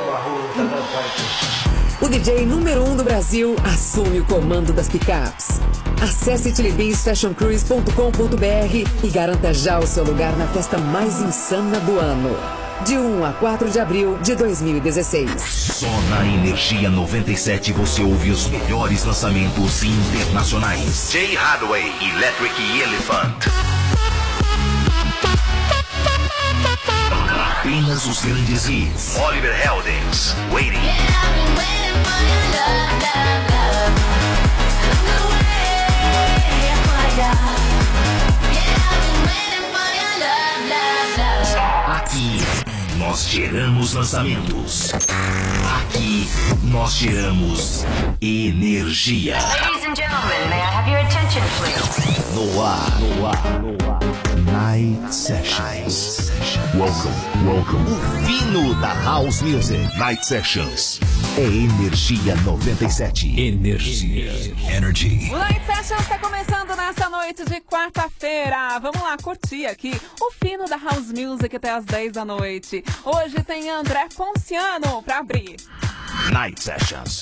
O DJ número 1 do Brasil assume o comando das picapes. Acesse chilibeansfashioncruise.com.br e garanta já o seu lugar na festa mais insana do ano. De 1 a 4 de abril de 2016. Só na Energia 97 você ouve os melhores lançamentos internacionais. Jay Hathaway, Electric Elephant. Apenas os grandes hits. Oliver Heldens, Waiting. Aqui nós geramos lançamentos. Aqui nós geramos energia. Ladies and gentlemen, may I have your attention, please? No ar, no ar, no ar. Night Sessions. Welcome. O fino da House Music. Night Sessions. É Energia 97. Energy. O Night Sessions está começando nessa noite de quarta-feira. Vamos lá curtir aqui o fino da House Music até as 10 da noite. Hoje tem André Ponciano para abrir. Night Sessions.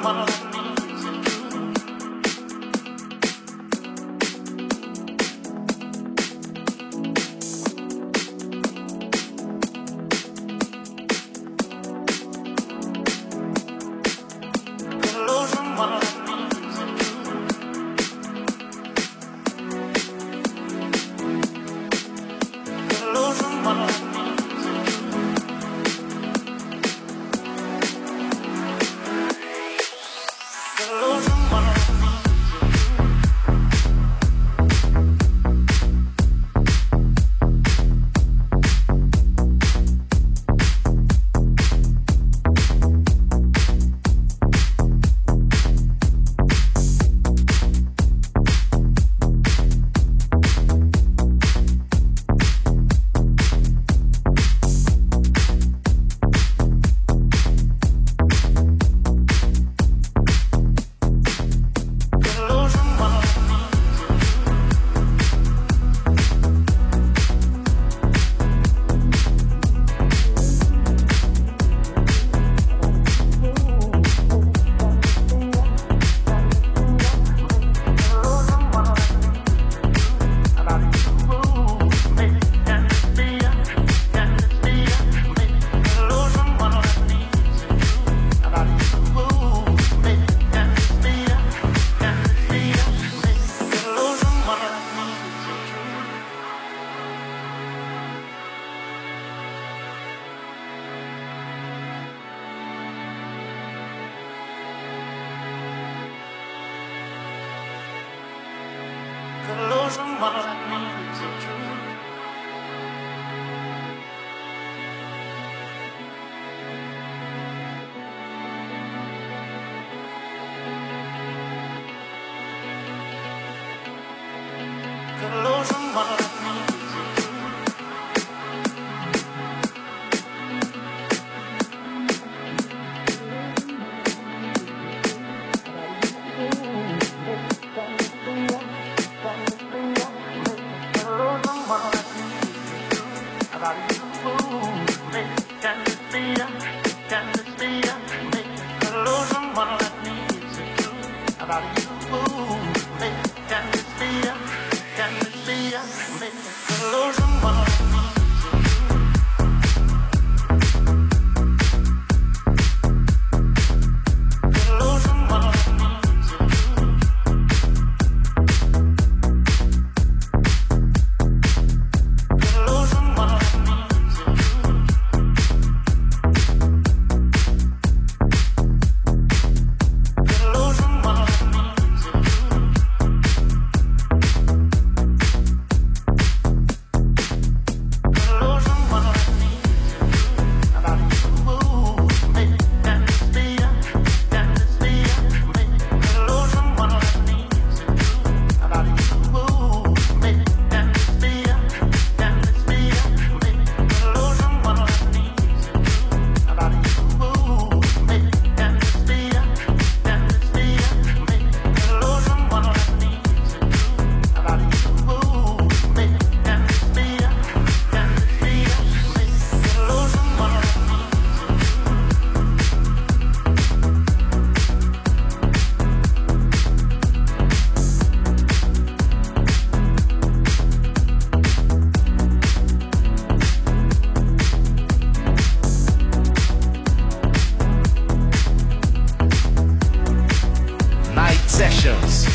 Sessions.